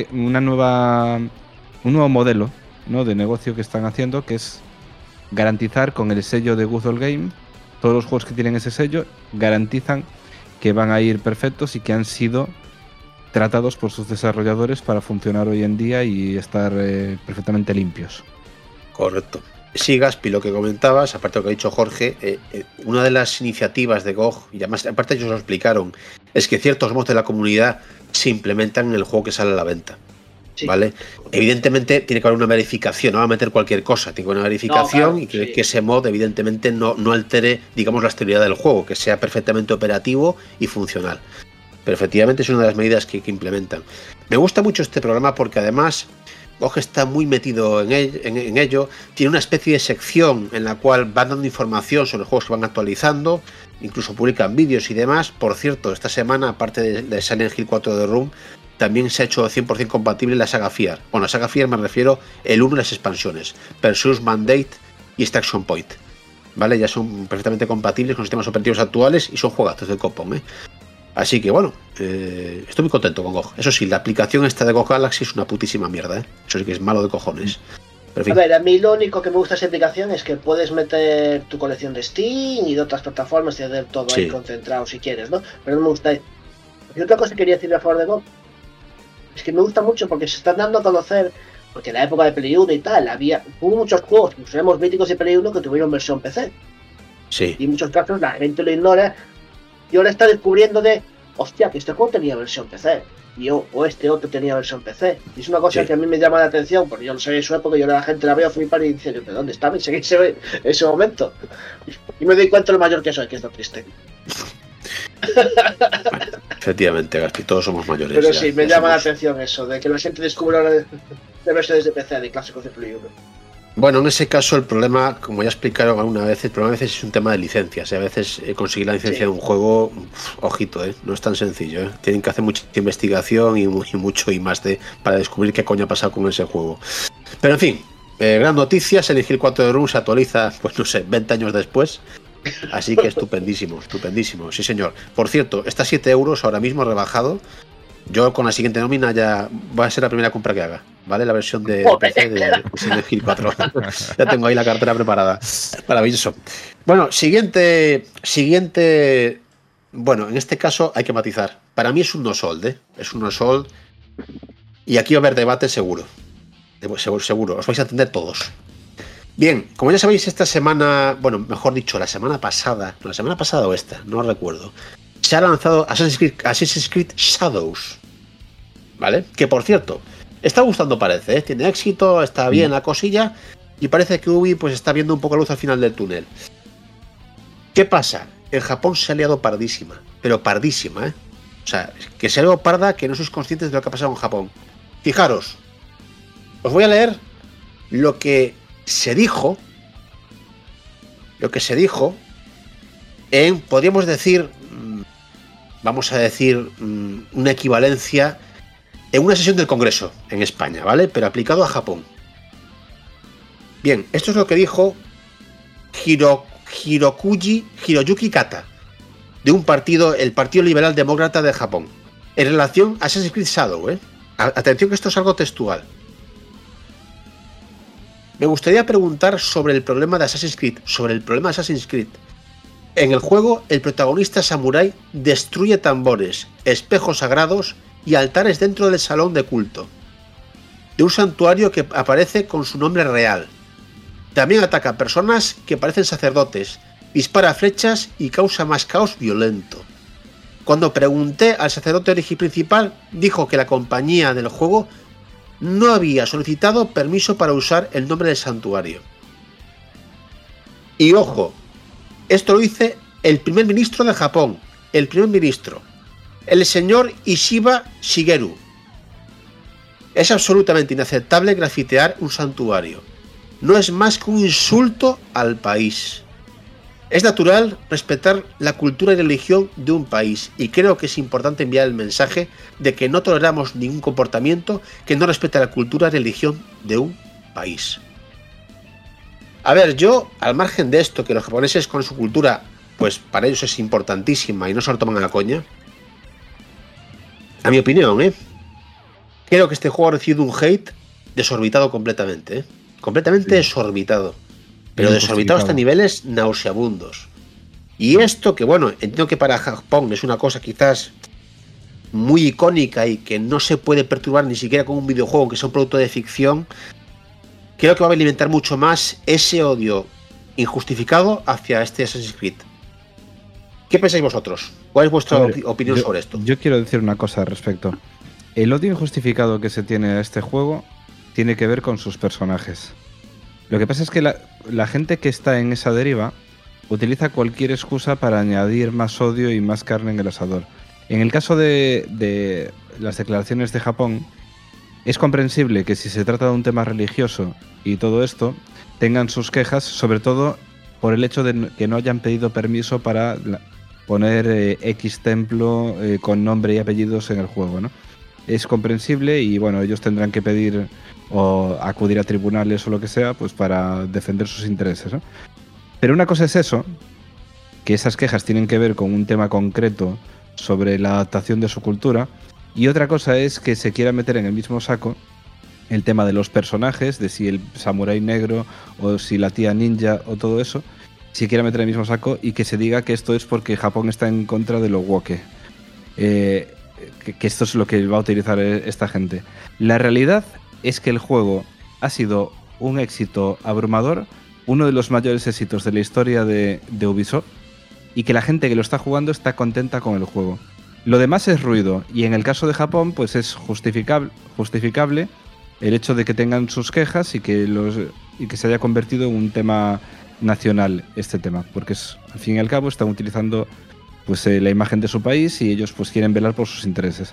nuevo modelo, ¿no?, de negocio que están haciendo, que es garantizar con el sello de Good Old Game. Todos los juegos que tienen ese sello garantizan que van a ir perfectos y que han sido tratados por sus desarrolladores para funcionar hoy en día y estar perfectamente limpios. Correcto. Sí, Gaspi, lo que comentabas, aparte de lo que ha dicho Jorge, una de las iniciativas de GOG, y además aparte ellos lo explicaron, es que ciertos mods de la comunidad se implementan en el juego que sale a la venta. Sí. ¿Vale? Evidentemente tiene que haber una verificación, no va a meter cualquier cosa, tiene que haber una verificación, no, claro, y que ese mod evidentemente no altere, digamos, la estabilidad del juego, que sea perfectamente operativo y funcional. Pero efectivamente es una de las medidas que implementan. Me gusta mucho este programa porque además GOG está muy metido en ello, tiene una especie de sección en la cual van dando información sobre los juegos que van actualizando, incluso publican vídeos y demás. Por cierto, esta semana, aparte de Silent Hill 4 The Room, también se ha hecho 100% compatible la saga Fear. Bueno, la saga Fear me refiero el 1 y las expansiones, Perseus Mandate y Extraction Point. ¿Vale? Ya son perfectamente compatibles con sistemas operativos actuales y son juegazos de copón, ¿eh? Así que bueno, estoy muy contento con GOG. Eso sí, la aplicación esta de GOG Galaxy es una putísima mierda, ¿eh? Eso sí que es malo de cojones. Pero, en fin. A ver, a mí lo único que me gusta de esa aplicación es que puedes meter tu colección de Steam y de otras plataformas y hacer todo ahí concentrado si quieres, ¿no? Pero no me gusta. Y otra cosa que quería decir a favor de GOG es que me gusta mucho porque se están dando a conocer, porque en la época de Play 1 y tal, hubo muchos juegos, que usamos míticos de Play 1 que tuvieron versión PC. Sí. Y en muchos casos la gente lo ignora y ahora está descubriendo hostia, que este juego tenía versión PC. O este otro tenía versión PC. Y es una cosa que a mí me llama la atención, porque yo no sé en su época, yo a la gente la veo flipar y dice, ¿de dónde estaba en ese momento? Y me doy cuenta lo mayor que soy, que es lo triste. Bueno, efectivamente, Gaspi, todos somos mayores. Pero sí, me llama la atención eso, de que la gente descubre ahora de versiones de PC, de clásicos de Play 1. Bueno, en ese caso el problema, como ya explicaron alguna vez, el problema a veces es un tema de licencias. A veces conseguir la licencia de un juego, ojito, no es tan sencillo. Tienen que hacer mucha investigación y mucho y más para descubrir qué coño ha pasado con ese juego. Pero en fin, gran noticia, Silent Hill 4 The Room se actualiza, pues no sé, 20 años después. Así que estupendísimo, sí señor. Por cierto, está a 7 euros ahora mismo rebajado. Yo con la siguiente nómina ya va a ser la primera compra que haga, ¿vale? La versión de PC de Silent Hill 4. Ya tengo ahí la cartera preparada. Maravilloso. Bueno, siguiente. Bueno, en este caso hay que matizar. Para mí es un no sold, ¿eh? Es un no sold. Y aquí va a haber debate seguro. Seguro. Os vais a entender todos. Bien, como ya sabéis, esta semana, bueno, mejor dicho, la semana pasada o esta, no recuerdo, se ha lanzado Assassin's Creed Shadows, ¿vale? Que por cierto, está gustando parece, ¿eh? Tiene éxito, está bien la cosilla y parece que Ubi pues está viendo un poco luz al final del túnel. ¿Qué pasa? En Japón se ha liado pardísima, pero pardísima, ¿eh? O sea, que se ha liado parda que no sois conscientes de lo que ha pasado en Japón. Fijaros, os voy a leer lo que se dijo en, podríamos decir, una equivalencia en una sesión del Congreso en España, ¿vale? Pero aplicado a Japón. Bien, esto es lo que dijo Hiroyuki Kata, de un partido, el Partido Liberal Demócrata de Japón, en relación a Assassin's Creed Shadow, ¿eh? Atención que esto es algo textual. Me gustaría preguntar sobre el problema de Assassin's Creed. En el juego, el protagonista samurái destruye tambores, espejos sagrados y altares dentro del salón de culto de un santuario que aparece con su nombre real. También ataca a personas que parecen sacerdotes, dispara flechas y causa más caos violento. Cuando pregunté al sacerdote principal, dijo que la compañía del juego no había solicitado permiso para usar el nombre del santuario. Y ojo, esto lo dice el primer ministro de Japón, el primer ministro, el señor Ishiba Shigeru. Es absolutamente inaceptable grafitear un santuario. No es más que un insulto al país. Es natural respetar la cultura y religión de un país, y creo que es importante enviar el mensaje de que no toleramos ningún comportamiento que no respete la cultura y religión de un país. A ver, yo, al margen de esto, que los japoneses con su cultura, pues para ellos es importantísima y no se lo toman a la coña, a mi opinión, creo que este juego ha recibido un hate desorbitado completamente, completamente desorbitado. Pero desorbitado hasta niveles nauseabundos. Y esto que, bueno, entiendo que para Japón es una cosa quizás muy icónica y que no se puede perturbar ni siquiera con un videojuego que sea un producto de ficción, creo que va a alimentar mucho más ese odio injustificado hacia este Assassin's Creed. ¿Qué pensáis vosotros? ¿Cuál es vuestra opinión sobre esto? Yo quiero decir una cosa al respecto. El odio injustificado que se tiene a este juego tiene que ver con sus personajes. Lo que pasa es que la gente que está en esa deriva utiliza cualquier excusa para añadir más odio y más carne en el asador. En el caso de las declaraciones de Japón, es comprensible que si se trata de un tema religioso y todo esto, tengan sus quejas, sobre todo por el hecho de que no hayan pedido permiso para poner X templo con nombre y apellidos en el juego, ¿no? Es comprensible y bueno, ellos tendrán que pedir o acudir a tribunales o lo que sea, pues para defender sus intereses, ¿no? Pero una cosa es eso, que esas quejas tienen que ver con un tema concreto sobre la adaptación de su cultura, y otra cosa es que se quiera meter en el mismo saco el tema de los personajes, de si el samurái negro o si la tía ninja o todo eso, se quiera meter en el mismo saco y que se diga que esto es porque Japón está en contra de lo woke. Que esto es lo que va a utilizar esta gente. La realidad es que el juego ha sido un éxito abrumador, uno de los mayores éxitos de la historia de Ubisoft, y que la gente que lo está jugando está contenta con el juego. Lo demás es ruido, y en el caso de Japón pues es justificable el hecho de que tengan sus quejas y que se haya convertido en un tema nacional este tema, porque al fin y al cabo están utilizando pues la imagen de su país y ellos pues quieren velar por sus intereses.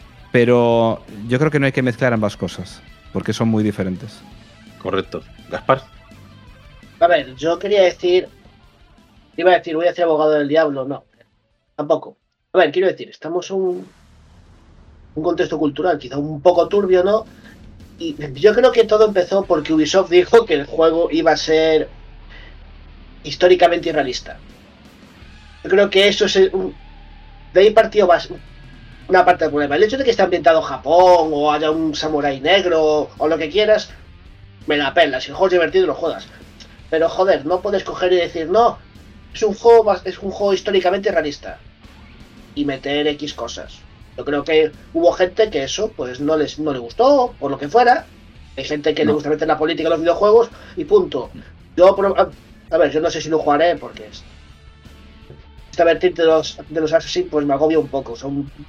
Pero yo creo que no hay que mezclar ambas cosas, porque son muy diferentes. Correcto. Gaspar. A ver, yo quería decir... Iba a decir, voy a ser abogado del diablo. No, tampoco. A ver, quiero decir, estamos en un contexto cultural quizá un poco turbio, ¿no? Y yo creo que todo empezó porque Ubisoft dijo que el juego iba a ser históricamente irrealista. Yo creo que eso es de ahí partió una parte del problema. El hecho de que esté ambientado Japón o haya un samurái negro o lo que quieras, me la pela. Si el juego es divertido, lo juegas. Pero joder, no puedes coger y decir, no, es un juego históricamente realista y meter X cosas. Yo creo que hubo gente que eso pues no le gustó, por lo que fuera. Hay gente que le gusta meter la política en los videojuegos y punto. Yo, a ver, yo no sé si lo jugaré porque esta vertiente de los Assassin's pues me agobia un poco.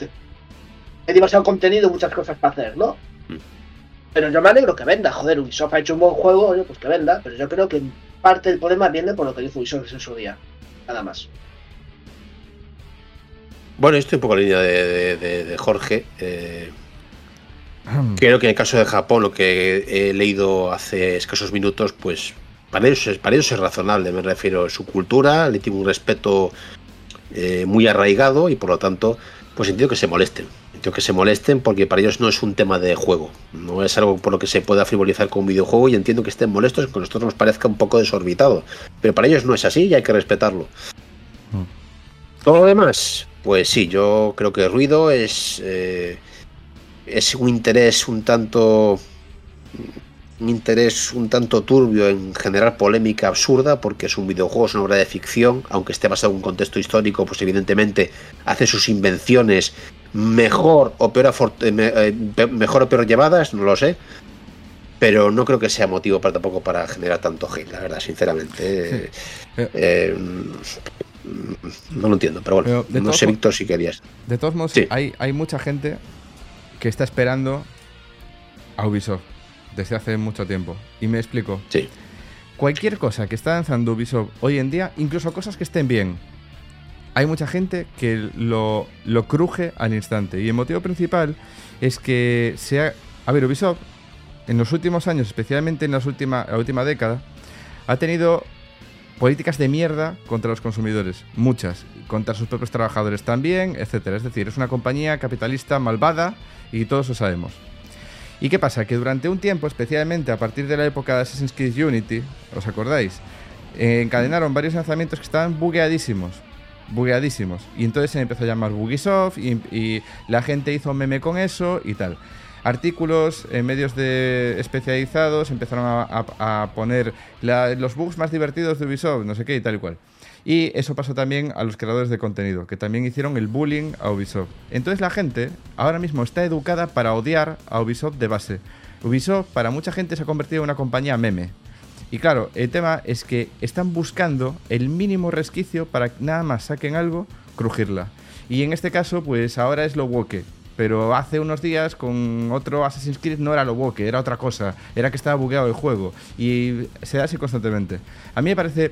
Hay demasiado contenido, muchas cosas para hacer, ¿no? Pero yo me alegro que venda. Joder, Ubisoft ha hecho un buen juego, oye, pues que venda. Pero yo creo que parte del problema viene por lo que hizo Ubisoft en su día. Nada más. Bueno, estoy un poco en línea de Jorge. Creo que en el caso de Japón, lo que he leído hace escasos minutos, pues para ellos es razonable. Me refiero a su cultura, le tiene un respeto muy arraigado y por lo tanto, pues entiendo que se molesten. Entiendo que se molesten porque para ellos no es un tema de juego. No es algo por lo que se pueda frivolizar con un videojuego y entiendo que estén molestos, que a nosotros nos parezca un poco desorbitado. Pero para ellos no es así y hay que respetarlo. Todo lo demás, pues sí, yo creo que ruido es un interés un tanto turbio en generar polémica absurda, porque es un videojuego, es una obra de ficción, aunque esté basado en un contexto histórico, pues evidentemente hace sus invenciones mejor o peor llevadas, no lo sé. pero no creo que sea motivo tampoco para generar tanto hate, la verdad, sinceramente. No lo entiendo, pero bueno, no sé, Víctor, si querías. De todos modos, Sí. hay mucha gente que está esperando a Ubisoft desde hace mucho tiempo. Y me explico. Sí. Cualquier cosa que está lanzando Ubisoft hoy en día, incluso cosas que estén bien, hay mucha gente que lo cruje al instante. Y el motivo principal es que a ver, Ubisoft, en los últimos años, especialmente en la última década, ha tenido políticas de mierda contra los consumidores, muchas, contra sus propios trabajadores también, etcétera. Es decir, es una compañía capitalista malvada y todos lo sabemos. ¿Y qué pasa? Que durante un tiempo, especialmente a partir de la época de Assassin's Creed Unity, ¿os acordáis? Encadenaron varios lanzamientos que estaban bugueadísimos. Y entonces se empezó a llamar Bugisoft y la gente hizo un meme con eso y tal. Artículos en medios especializados empezaron a poner los bugs más divertidos de Ubisoft, no sé qué y tal y cual. Y eso pasó también a los creadores de contenido, que también hicieron el bullying a Ubisoft. Entonces la gente ahora mismo está educada para odiar a Ubisoft de base. Ubisoft para mucha gente se ha convertido en una compañía meme. Y claro, el tema es que están buscando el mínimo resquicio para que nada más saquen algo, crujirla. Y en este caso, pues ahora es lo woke. Pero hace unos días con otro Assassin's Creed no era lo woke, era otra cosa. Era que estaba bugueado el juego. Y se da así constantemente. A mí me parece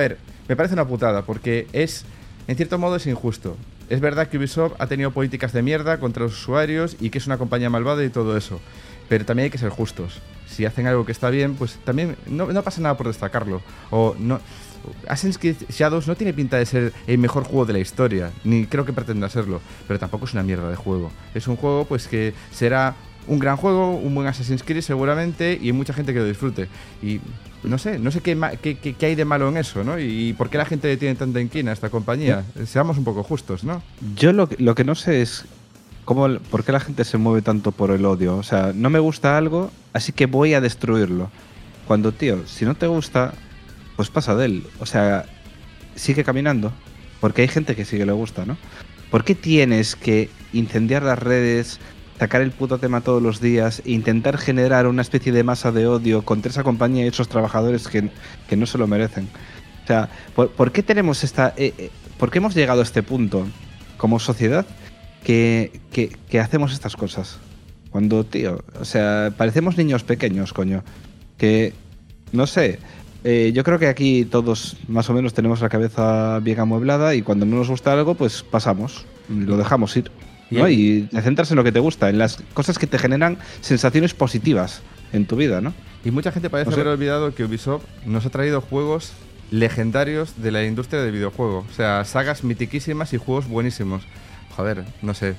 una putada, porque en cierto modo es injusto. Es verdad que Ubisoft ha tenido políticas de mierda contra los usuarios y que es una compañía malvada y todo eso. Pero también hay que ser justos. Si hacen algo que está bien, pues también no pasa nada por destacarlo. O no. Assassin's Creed Shadows no tiene pinta de ser el mejor juego de la historia, ni creo que pretenda serlo, pero tampoco es una mierda de juego. Es un juego pues que será un gran juego, un buen Assassin's Creed seguramente, y hay mucha gente que lo disfrute. Y no sé qué hay de malo en eso, ¿no? Y por qué la gente le tiene tanta inquina a esta compañía. Seamos un poco justos, ¿no? Yo lo que no sé es por qué la gente se mueve tanto por el odio. O sea, no me gusta algo, así que voy a destruirlo. Cuando, tío, si no te gusta, pues pasa de él. O sea, sigue caminando. Porque hay gente que sí que le gusta, ¿no? ¿Por qué tienes que incendiar las redes, sacar el puto tema todos los días e intentar generar una especie de masa de odio contra esa compañía y esos trabajadores que no se lo merecen? O sea, ¿por qué tenemos ¿por qué hemos llegado a este punto como sociedad que hacemos estas cosas? Cuando, tío, o sea, parecemos niños pequeños, coño. Que, no sé, yo creo que aquí todos más o menos tenemos la cabeza bien amueblada y cuando no nos gusta algo, pues pasamos, lo dejamos ir, ¿no? Y te centras en lo que te gusta, en las cosas que te generan sensaciones positivas en tu vida, ¿no? Y mucha gente parece haber olvidado que Ubisoft nos ha traído juegos legendarios de la industria del videojuego. O sea, sagas mitiquísimas y juegos buenísimos. Joder, no sé.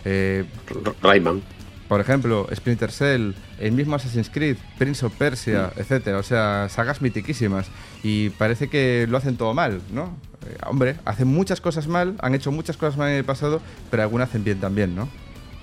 Rayman. Por ejemplo, Splinter Cell, el mismo Assassin's Creed, Prince of Persia, etcétera. O sea, sagas mitiquísimas. Y parece que lo hacen todo mal, ¿no? Hombre, hacen muchas cosas mal, han hecho muchas cosas mal en el pasado, pero algunas hacen bien también, ¿no?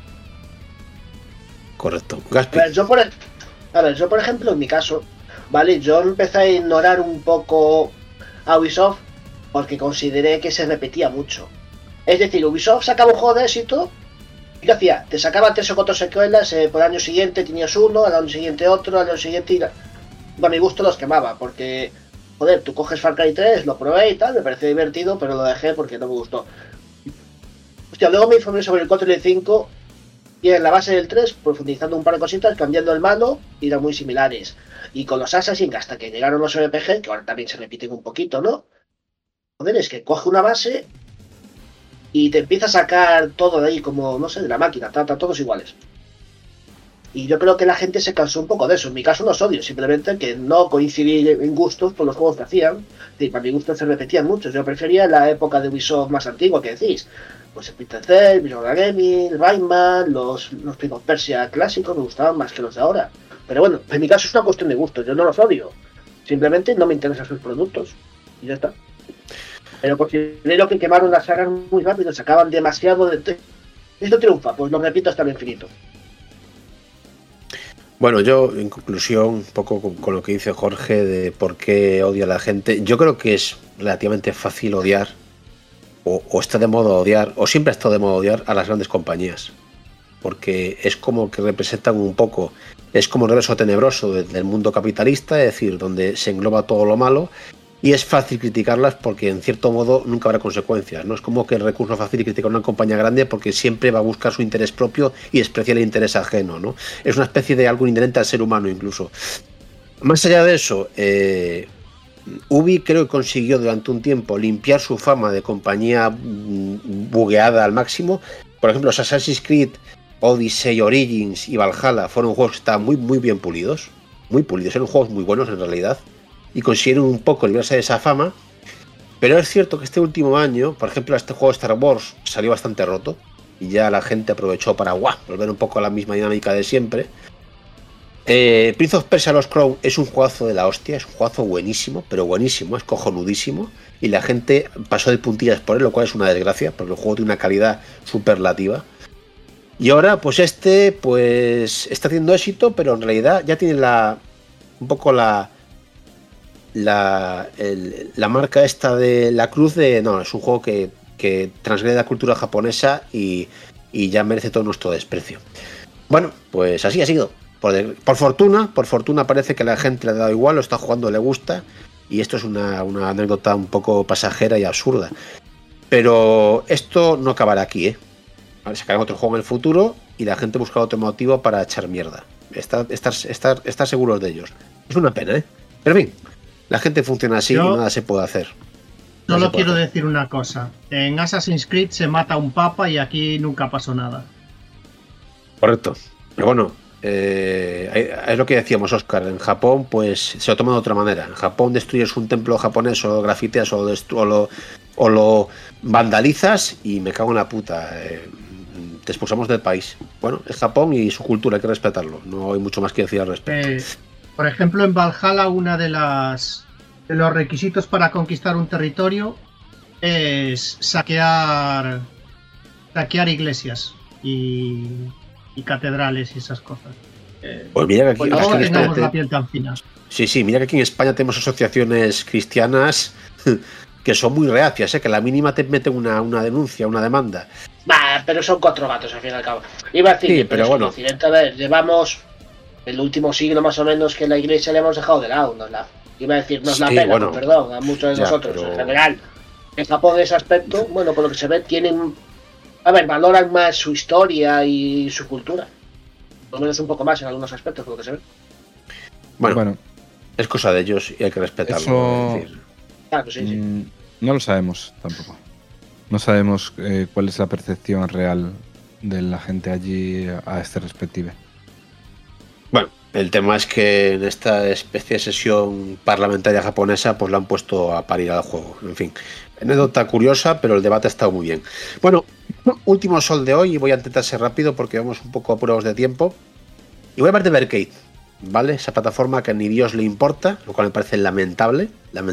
Correcto. Gaspi. A ver, yo por ejemplo, en mi caso, ¿vale? Yo empecé a ignorar un poco a Ubisoft porque consideré que se repetía mucho. Es decir, Ubisoft sacaba un juego de éxito y ¿qué hacía? Te sacaba 3 o 4 secuelas, por el año siguiente tenías uno, al año siguiente otro, al año siguiente a mi gusto los quemaba, porque, joder, tú coges Far Cry 3, lo probé y tal, me pareció divertido, pero lo dejé porque no me gustó. Hostia, luego me informé sobre el 4 y el 5 y en la base del 3, profundizando un par de cositas, cambiando el malo, y eran muy similares. Y con los Assassin, hasta que llegaron los RPG, que ahora también se repiten un poquito, ¿no? Joder, es que coge una base y te empieza a sacar todo de ahí como, no sé, de la máquina, trata todos iguales. Y yo creo que la gente se cansó un poco de eso. En mi caso no es odio, simplemente que no coincidí en gustos por los juegos que hacían. Es decir, para mi gusto se repetían muchos. Yo prefería la época de Ubisoft más antigua que decís. Pues Splinter Cell, Visual Gaming, Rayman, los Prince of Persia clásicos me gustaban más que los de ahora. Pero bueno, en mi caso es una cuestión de gusto, yo no los odio. Simplemente no me interesan sus productos. Y ya está. Pero considero que quemaron las sagas muy rápido, sacaban demasiado de... Esto triunfa, pues lo repito hasta el infinito. Bueno, yo en conclusión, un poco con lo que dice Jorge de por qué odia a la gente, yo creo que es relativamente fácil odiar, o está de moda odiar, o siempre ha estado de moda odiar a las grandes compañías. Porque es como que representan un poco Es como el reverso tenebroso del mundo capitalista, es decir, donde se engloba todo lo malo y es fácil criticarlas porque en cierto modo nunca habrá consecuencias. No es como que el recurso fácil criticar a una compañía grande porque siempre va a buscar su interés propio y desprecia el interés ajeno, ¿no? Es una especie de algo inherente al ser humano incluso. Más allá de eso, Ubi creo que consiguió durante un tiempo limpiar su fama de compañía bugueada al máximo. Por ejemplo, Assassin's Creed, Odyssey, Origins y Valhalla fueron juegos que estaban muy bien pulidos. Muy pulidos, eran juegos muy buenos en realidad. Y consiguieron un poco librarse de esa fama. Pero es cierto que este último año, por ejemplo, este juego de Star Wars salió bastante roto. Y ya la gente aprovechó para volver un poco a la misma dinámica de siempre. Prince of Persia Lost Crown es un juegazo de la hostia, es un juegazo buenísimo, pero buenísimo, es cojonudísimo. Y la gente pasó de puntillas por él, lo cual es una desgracia, porque el juego tiene una calidad superlativa. Y ahora, pues está teniendo éxito, pero en realidad ya tiene un poco la marca esta de la cruz de... No, es un juego que transgrede la cultura japonesa y ya merece todo nuestro desprecio. Bueno, pues así ha sido. Por fortuna parece que a la gente le ha dado igual, lo está jugando, le gusta, y esto es una anécdota un poco pasajera y absurda. Pero esto no acabará aquí, ¿eh? Sacarán otro juego en el futuro y la gente buscará otro motivo para echar mierda. Estar seguros de ellos. Es una pena, ¿eh? Pero en fin, la gente funciona así y nada se puede hacer. Solo quiero decir una cosa. En Assassin's Creed se mata a un papa y aquí nunca pasó nada. Correcto. Pero bueno, es lo que decíamos, Óscar. En Japón, pues se lo toma de otra manera. En Japón destruyes un templo japonés o lo grafiteas o lo vandalizas y me cago en la puta. Te expulsamos del país. Bueno, es Japón y su cultura, hay que respetarlo. No hay mucho más que decir al respecto. Por ejemplo, en Valhalla, una de los requisitos para conquistar un territorio es saquear iglesias y catedrales y esas cosas. Pues mira que aquí, no tengamos la piel tan fina. Sí, mira que aquí en España tenemos asociaciones cristianas que son muy reacias, que a la mínima te meten una denuncia, una demanda. Pero son 4 gatos al fin y al cabo. Iba a decir, sí, pero bueno. A ver, llevamos el último siglo más o menos que la iglesia le hemos dejado de lado. Iba a decir, nos la pena, bueno, perdón, a muchos de nosotros, pero... en general. En Japón, en ese aspecto, bueno, por lo que se ve, valoran más su historia y su cultura. Por lo menos un poco más en algunos aspectos, por lo que se ve. Bueno, es cosa de ellos y hay que respetarlo. Eso... Es decir. Claro, sí. No lo sabemos tampoco. No sabemos cuál es la percepción real de la gente allí a este respective. Bueno, el tema es que en esta especie de sesión parlamentaria japonesa pues la han puesto a parir al juego. En fin, anécdota curiosa, pero el debate ha estado muy bien. Bueno, último sol de hoy y voy a intentar ser rápido porque vamos un poco apurados de tiempo. Y voy a hablar de Evercade, ¿vale? Esa plataforma que ni Dios le importa, lo cual me parece lamentable.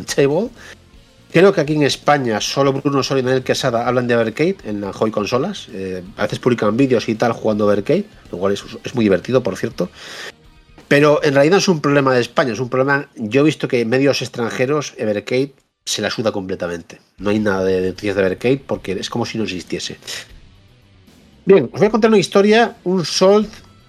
Creo que aquí en España solo Bruno Sol y Daniel Quesada hablan de Evercade en la Joy Consolas. A veces publican vídeos y tal jugando Evercade, lo cual es muy divertido, por cierto. Pero en realidad no es un problema de España, es un problema... Yo he visto que en medios extranjeros Evercade se la suda completamente. No hay nada de noticias de Evercade porque es como si no existiese. Bien, os voy a contar una historia, un sol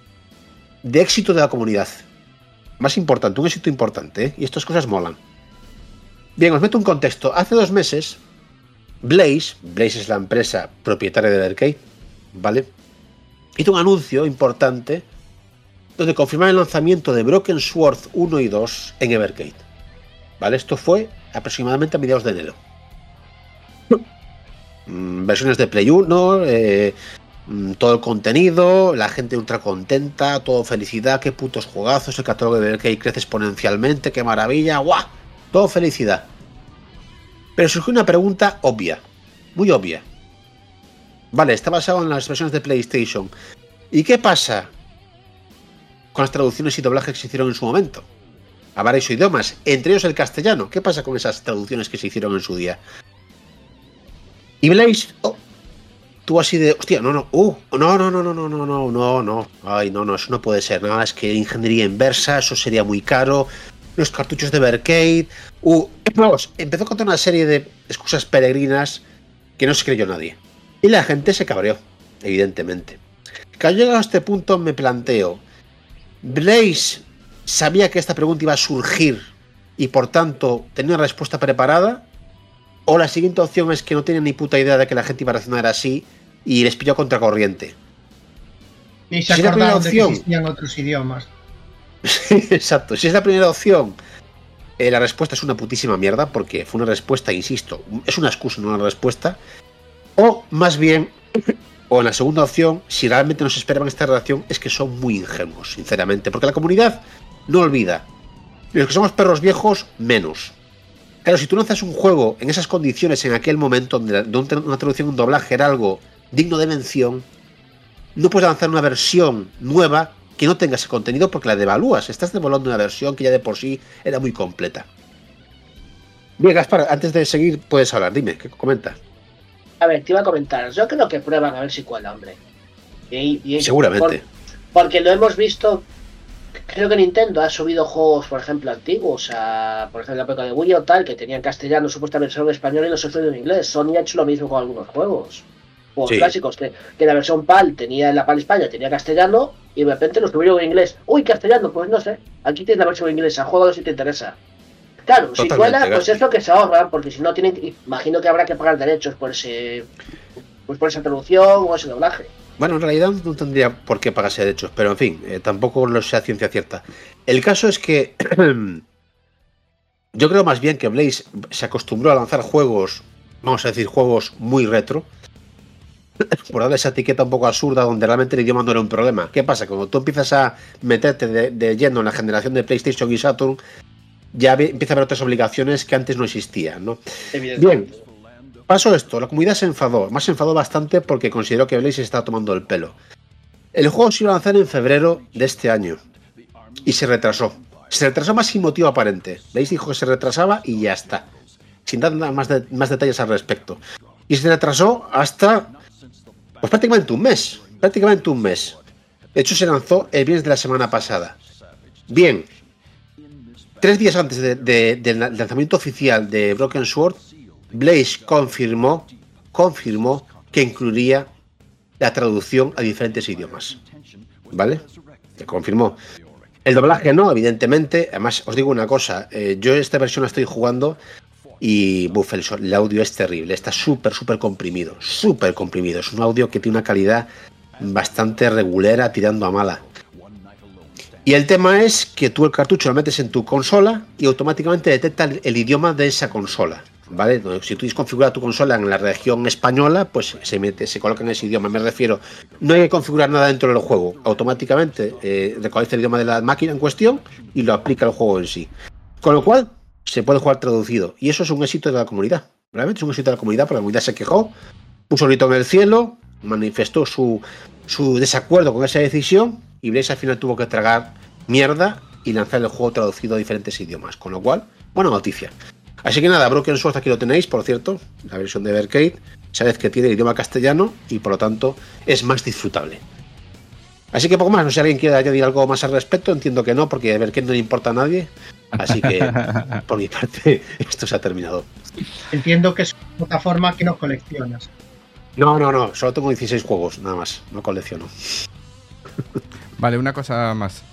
de éxito de la comunidad. Más importante, un éxito importante, ¿eh? Y estas cosas molan. Bien, os meto un contexto. Hace 2 meses, Blaze es la empresa propietaria de Evercade, ¿vale? Hizo un anuncio importante donde confirmaba el lanzamiento de Broken Sword 1 y 2 en Evercade, ¿vale? Esto fue aproximadamente a mediados de enero. Versiones de Play 1, todo el contenido, la gente ultra contenta, todo felicidad, qué putos juegazos, el catálogo de Evercade crece exponencialmente, qué maravilla, ¡guau! Todo felicidad. Pero surgió una pregunta obvia, muy obvia. Vale, está basado en las versiones de PlayStation. ¿Y qué pasa con las traducciones y doblajes que se hicieron en su momento? A varios idiomas, entre ellos el castellano. ¿Qué pasa con esas traducciones que se hicieron en su día? Y Blaze, tú así de, hostia, no, ay, no, eso no puede ser, nada, es que ingeniería inversa, eso sería muy caro, los cartuchos de Evercade, vamos, empezó a contar una serie de excusas peregrinas que no se creyó nadie. Y la gente se cabreó, evidentemente. Cuando llegado a este punto me planteo, Blaze sabía que esta pregunta iba a surgir y por tanto tenía una respuesta preparada, o la siguiente opción es que no tenía ni puta idea de que la gente iba a reaccionar así y les pilló contracorriente. Y se Si es la primera acordaron de que opción. existían otros idiomas. Exacto, si es la primera opción, la respuesta es una putísima mierda, porque fue una respuesta, insisto, es una excusa, no una respuesta. O más bien, o en la segunda opción, si realmente nos esperaban esta reacción, es que son muy ingenuos, sinceramente, porque la comunidad no olvida. Y los que somos perros viejos, menos. Claro, si tú lanzas un juego en esas condiciones, en aquel momento, donde una traducción, un doblaje era algo digno de mención, no puedes lanzar una versión nueva que no tenga ese contenido porque la devalúas. Estás devaluando una versión que ya de por sí era muy completa. Bien, Gaspar, antes de seguir puedes hablar. Dime, ¿qué comentas? A ver, te iba a comentar. Yo creo que prueban a ver si cuela, hombre. Seguramente. Porque lo hemos visto. Creo que Nintendo ha subido juegos, por ejemplo, antiguos. Por ejemplo, la época de Wii o tal, que tenían castellano, supuestamente versión en español y los otros en inglés. Sony ha hecho lo mismo con algunos juegos. Juegos clásicos, que la versión PAL tenía, la PAL España tenía castellano y de repente los subieron en inglés. Uy, castellano, pues no sé. Aquí tienes la versión inglesa, juégalo si te interesa. Claro, totalmente, si cuela, pues es lo que se ahorran, porque si no tienen, imagino que habrá que pagar derechos por esa traducción o ese doblaje. Bueno, en realidad no tendría por qué pagarse derechos, pero en fin, tampoco lo sé a ciencia cierta. El caso es que yo creo más bien que Blaze se acostumbró a lanzar juegos, vamos a decir, juegos muy retro, por darle esa etiqueta un poco absurda donde realmente el idioma no era un problema. ¿Qué pasa? Cuando tú empiezas a meterte de lleno en la generación de PlayStation y Saturn, ya empieza a haber otras obligaciones que antes no existían, ¿no? Bien, pasó esto, la comunidad se enfadó, más se enfadó bastante porque consideró que Blaze se estaba tomando el pelo. El juego se iba a lanzar en febrero de este año y se retrasó. Se retrasó más sin motivo aparente. Blaze dijo que se retrasaba y ya está, sin dar más detalles al respecto. Y se retrasó hasta pues prácticamente un mes. De hecho, se lanzó el viernes de la semana pasada. Bien, 3 días antes del lanzamiento oficial de Broken Sword, Blaze confirmó que incluiría la traducción a diferentes idiomas. ¿Vale? Se confirmó. El doblaje no, evidentemente. Además, os digo una cosa. Yo esta versión la estoy jugando y el audio es terrible. Está súper comprimido. Súper comprimido. Es un audio que tiene una calidad bastante regulera tirando a mala. Y el tema es que tú el cartucho lo metes en tu consola y automáticamente detecta el idioma de esa consola, ¿vale? Si tú tienes configurada tu consola en la región española, pues se coloca en ese idioma. Me refiero, no hay que configurar nada dentro del juego. Automáticamente reconoce el idioma de la máquina en cuestión y lo aplica al juego en sí. Con lo cual, se puede jugar traducido. Y eso es un éxito de la comunidad. Realmente es un éxito de la comunidad, porque la comunidad se quejó, puso el grito en el cielo, manifestó su desacuerdo con esa decisión. Y Blaze al final tuvo que tragar mierda y lanzar el juego traducido a diferentes idiomas. Con lo cual, buena noticia. Así que nada, Broken Sword aquí lo tenéis, por cierto. La versión de Evercade. Sabéis que tiene el idioma castellano y por lo tanto es más disfrutable. Así que poco más. No sé si alguien quiere añadir algo más al respecto. Entiendo que no, porque Evercade no le importa a nadie. Así que, por mi parte, esto se ha terminado. Entiendo que es una plataforma que no coleccionas. No. Solo tengo 16 juegos, nada más. No colecciono. Vale, una cosa más.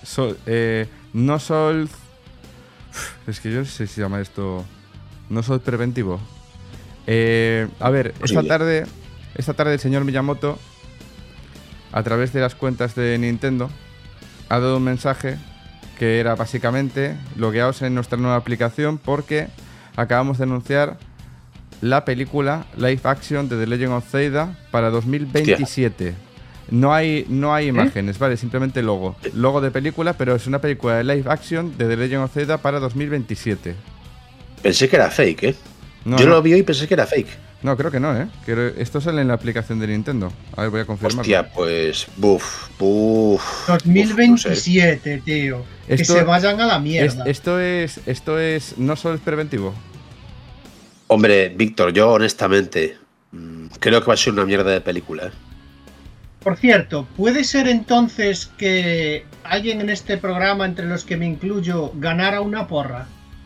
No Sol. Es que yo no sé si se llama esto. No Sol preventivo. A ver, esta tarde el señor Miyamoto, a través de las cuentas de Nintendo, ha dado un mensaje que era básicamente: logueaos en nuestra nueva aplicación porque acabamos de anunciar la película live action de The Legend of Zelda para 2027. Hostia. No hay imágenes, ¿vale? Simplemente logo de película, pero es una película de live action de The Legend of Zelda para 2027. Pensé que era fake, ¿eh? Yo lo vi y pensé que era fake. No, creo que no, ¿eh? Esto sale en la aplicación de Nintendo. A ver, voy a confirmarlo. Hostia, pues... 2027, no sé. Tío. Que se vayan a la mierda. Esto es no solo es preventivo. Hombre, Víctor, yo honestamente creo que va a ser una mierda de película, ¿eh? Por cierto, ¿puede ser entonces que alguien en este programa, entre los que me incluyo, ganara una porra?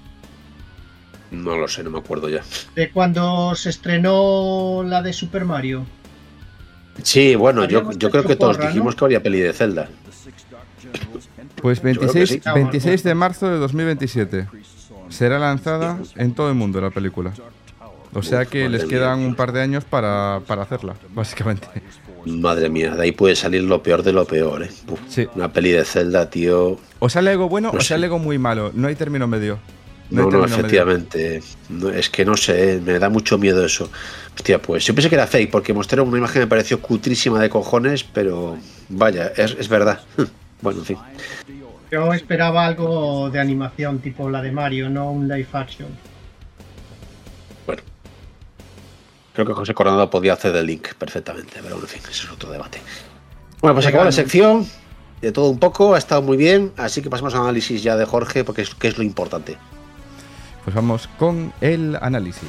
No lo sé, no me acuerdo ya. ¿De cuando se estrenó la de Super Mario? Sí, bueno, yo creo que todos dijimos que habría peli de Zelda. Pues Yo creo que 26, sí. 26 de marzo de 2027. Será lanzada en todo el mundo la película. O sea que les quedan un par de años para hacerla, básicamente. Madre mía, de ahí puede salir lo peor de lo peor, ¿eh? Uf, Sí. Una peli de Zelda, tío. O sale algo bueno No o sé. sale algo muy malo. No hay término medio. hay No, término medio. efectivamente. No, es que no sé, me da mucho miedo eso. Hostia, pues yo pensé que era fake porque mostraron una imagen que me pareció cutrísima de cojones, pero vaya, es verdad. Bueno, en fin. Yo esperaba algo de animación tipo la de Mario, no un live action. Bueno. Creo que José Coronado podía hacer de Link perfectamente, pero en fin, eso es otro debate. Bueno, pues acabó la sección. De todo un poco, ha estado muy bien, así que pasamos al análisis ya de Jorge, porque que es lo importante. Pues vamos con el análisis.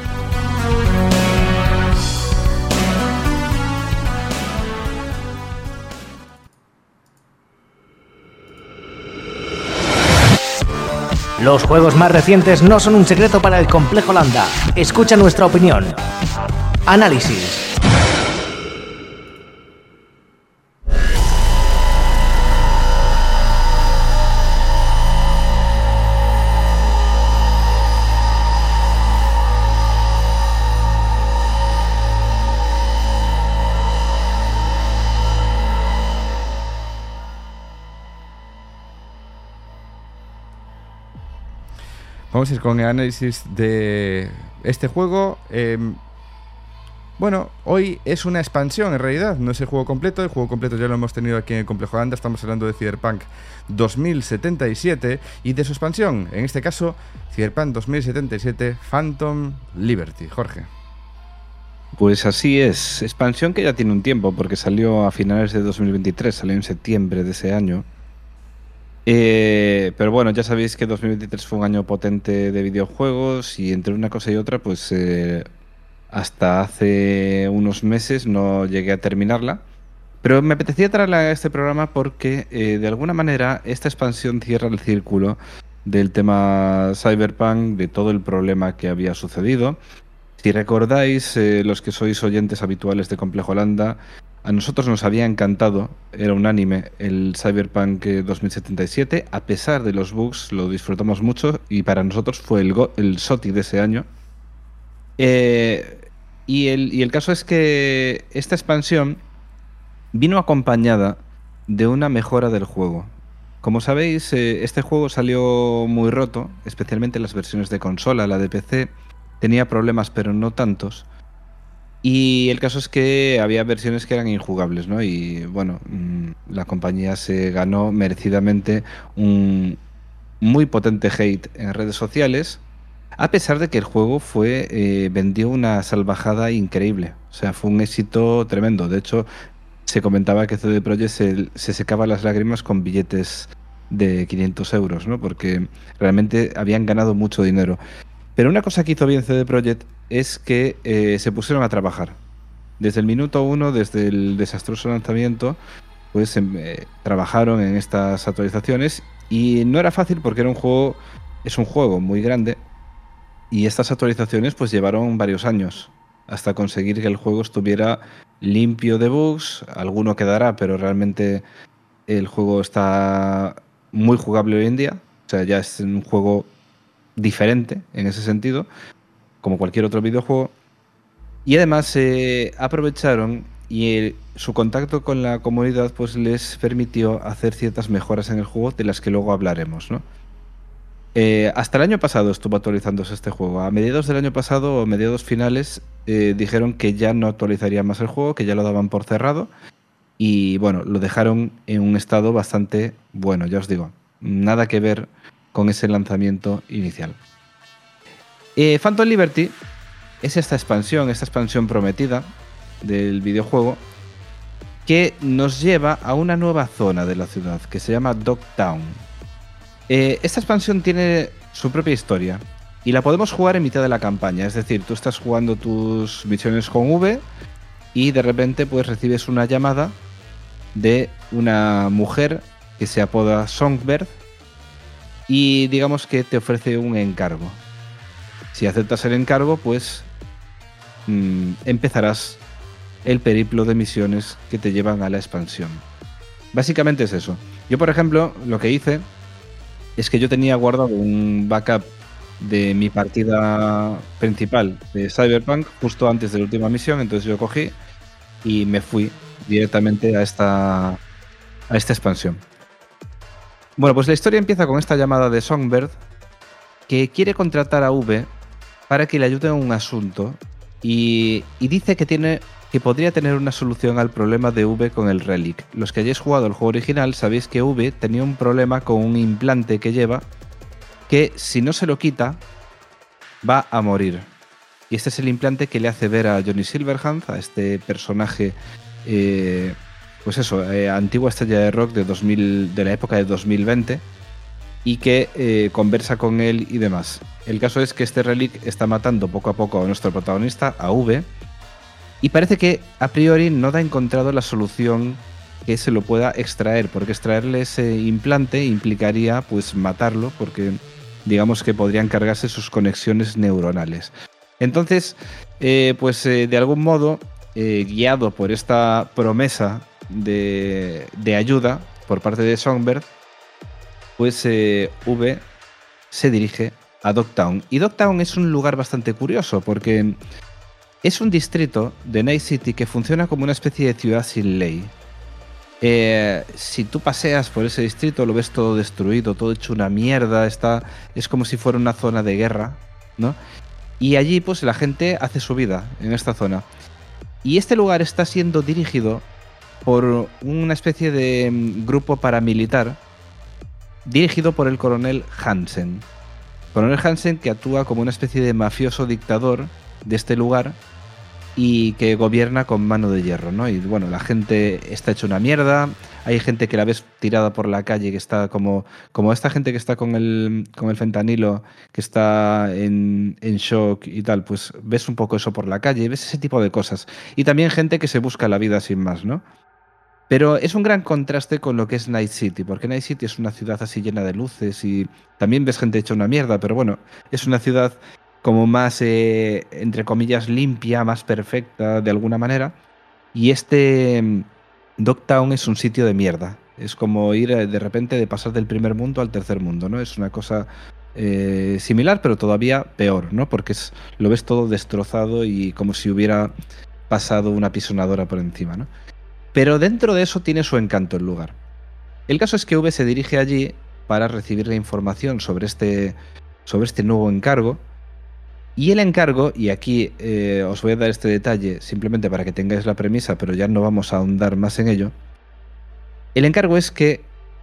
Los juegos más recientes no son un secreto para el Complejo Landa. Escucha nuestra opinión. Análisis. Vamos a ir con el análisis de este juego. Bueno, hoy es una expansión en realidad, no es el juego completo. El juego completo ya lo hemos tenido aquí en el Complejo Landa. Estamos hablando de Cyberpunk 2077 y de su expansión, en este caso Cyberpunk 2077 Phantom Liberty. Jorge. Pues así es, expansión que ya tiene un tiempo porque salió a finales de 2023, salió en septiembre de ese año. Pero bueno, ya sabéis que 2023 fue un año potente de videojuegos y entre una cosa y otra, pues hasta hace unos meses no llegué a terminarla. Pero me apetecía traerla a este programa porque de alguna manera esta expansión cierra el círculo del tema Cyberpunk, de todo el problema que había sucedido. Si recordáis, los que sois oyentes habituales de Complejo Landa, a nosotros nos había encantado, era un anime, el Cyberpunk 2077, a pesar de los bugs, lo disfrutamos mucho y para nosotros fue el SOTY de ese año. Y el caso es que esta expansión vino acompañada de una mejora del juego. Como sabéis, este juego salió muy roto, especialmente en las versiones de consola, la de PC tenía problemas pero no tantos. Y el caso es que había versiones que eran injugables, ¿no? Y bueno, la compañía se ganó merecidamente un muy potente hate en redes sociales, a pesar de que el juego vendió una salvajada increíble. O sea, fue un éxito tremendo. De hecho, se comentaba que CD Projekt se secaba las lágrimas con billetes de 500 euros, ¿no? Porque realmente habían ganado mucho dinero. Pero una cosa que hizo bien CD Projekt es que se pusieron a trabajar. Desde el minuto 1, desde el desastroso lanzamiento, pues trabajaron en estas actualizaciones y no era fácil porque es un juego muy grande y estas actualizaciones pues llevaron varios años hasta conseguir que el juego estuviera limpio de bugs. Alguno quedará, pero realmente el juego está muy jugable hoy en día. O sea, ya es un juego diferente en ese sentido, como cualquier otro videojuego. Y además aprovecharon y su contacto con la comunidad pues les permitió hacer ciertas mejoras en el juego de las que luego hablaremos, ¿no? Hasta el año pasado estuvo actualizándose este juego. A mediados del año pasado o mediados finales dijeron que ya no actualizarían más el juego, que ya lo daban por cerrado y bueno, lo dejaron en un estado bastante bueno, ya os digo, nada que ver con ese lanzamiento inicial. Phantom Liberty es esta expansión prometida del videojuego que nos lleva a una nueva zona de la ciudad que se llama Dogtown. Esta expansión tiene su propia historia y la podemos jugar en mitad de la campaña, es decir, tú estás jugando tus misiones con V y de repente pues recibes una llamada de una mujer que se apoda Songbird y digamos que te ofrece un encargo. Si aceptas el encargo, pues empezarás el periplo de misiones que te llevan a la expansión. Básicamente es eso. Yo, por ejemplo, lo que hice es que yo tenía guardado un backup de mi partida principal de Cyberpunk justo antes de la última misión, entonces yo cogí y me fui directamente a esta expansión. Bueno, pues la historia empieza con esta llamada de Songbird que quiere contratar a V para que le ayude en un asunto y dice que podría tener una solución al problema de V con el Relic. Los que hayáis jugado el juego original sabéis que V tenía un problema con un implante que lleva que si no se lo quita va a morir. Y este es el implante que le hace ver a Johnny Silverhand, a este personaje, pues eso, antigua estrella de rock de la época de 2020 y que conversa con él y demás. El caso es que este Relic está matando poco a poco a nuestro protagonista, a V, y parece que a priori no ha encontrado la solución que se lo pueda extraer, porque extraerle ese implante implicaría pues matarlo, porque digamos que podrían cargarse sus conexiones neuronales. Entonces, de algún modo, guiado por esta promesa de ayuda por parte de Songbird, pues V se dirige a Dogtown. Y Dogtown es un lugar bastante curioso, porque es un distrito de Night City que funciona como una especie de ciudad sin ley. Si tú paseas por ese distrito lo ves todo destruido, todo hecho una mierda, es como si fuera una zona de guerra, ¿no? Y allí pues la gente hace su vida en esta zona. Y este lugar está siendo dirigido por una especie de grupo paramilitar dirigido por el coronel Hansen. Coronel Hansen, que actúa como una especie de mafioso dictador de este lugar y que gobierna con mano de hierro, ¿no? Y bueno, la gente está hecha una mierda, hay gente que la ves tirada por la calle, que está como esta gente que está con el fentanilo, que está en shock y tal, pues ves un poco eso por la calle, ves ese tipo de cosas. Y también gente que se busca la vida sin más, ¿no? Pero es un gran contraste con lo que es Night City, porque Night City es una ciudad así llena de luces y también ves gente hecha una mierda, pero bueno, es una ciudad como más, entre comillas, limpia, más perfecta de alguna manera. Y Dogtown es un sitio de mierda. Es como ir de repente de pasar del primer mundo al tercer mundo, ¿no? Es una cosa similar, pero todavía peor, ¿no? Porque lo ves todo destrozado y como si hubiera pasado una pisonadora por encima, ¿no? Pero dentro de eso tiene su encanto el lugar. El caso es que V se dirige allí para recibir la información sobre este nuevo encargo. Y el encargo, y aquí os voy a dar este detalle simplemente para que tengáis la premisa, pero ya no vamos a ahondar más en ello. El encargo es que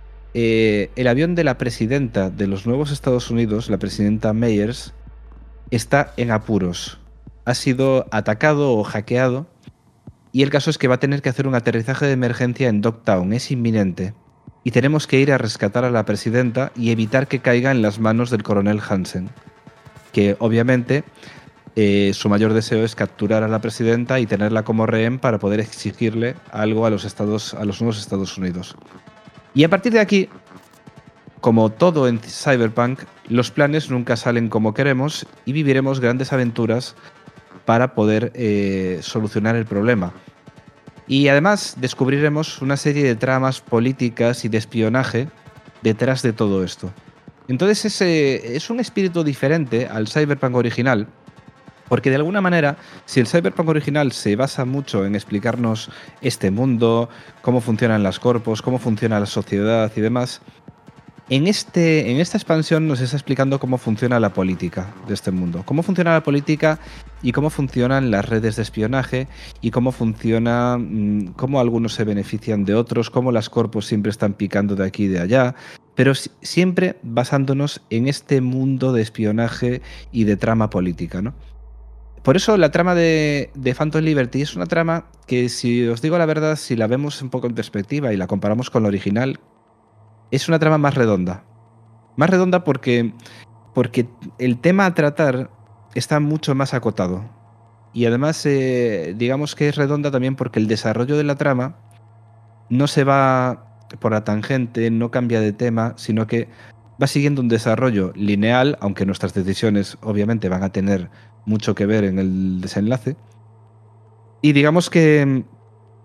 el avión de la presidenta de los nuevos Estados Unidos, la presidenta Meyers, está en apuros. Ha sido atacado o hackeado. Y el caso es que va a tener que hacer un aterrizaje de emergencia en Dogtown, es inminente. Y tenemos que ir a rescatar a la presidenta y evitar que caiga en las manos del coronel Hansen. Que obviamente su mayor deseo es capturar a la presidenta y tenerla como rehén para poder exigirle algo a los nuevos Estados Unidos. Y a partir de aquí, como todo en Cyberpunk, los planes nunca salen como queremos y viviremos grandes aventuras para poder solucionar el problema. Y además descubriremos una serie de tramas políticas y de espionaje detrás de todo esto. Entonces es un espíritu diferente al Cyberpunk original, porque de alguna manera, si el Cyberpunk original se basa mucho en explicarnos este mundo, cómo funcionan las corpos, cómo funciona la sociedad y demás, en esta expansión nos está explicando cómo funciona la política de este mundo, cómo funciona la política y cómo funcionan las redes de espionaje y cómo funciona, cómo algunos se benefician de otros, cómo las corpos siempre están picando de aquí y de allá, pero siempre basándonos en este mundo de espionaje y de trama política, ¿no? Por eso la trama de Phantom Liberty es una trama que, si os digo la verdad, si la vemos un poco en perspectiva y la comparamos con la original, es una trama más redonda. Más redonda porque el tema a tratar está mucho más acotado. Y además, digamos que es redonda también porque el desarrollo de la trama no se va por la tangente, no cambia de tema, sino que va siguiendo un desarrollo lineal, aunque nuestras decisiones obviamente van a tener mucho que ver en el desenlace. Y digamos que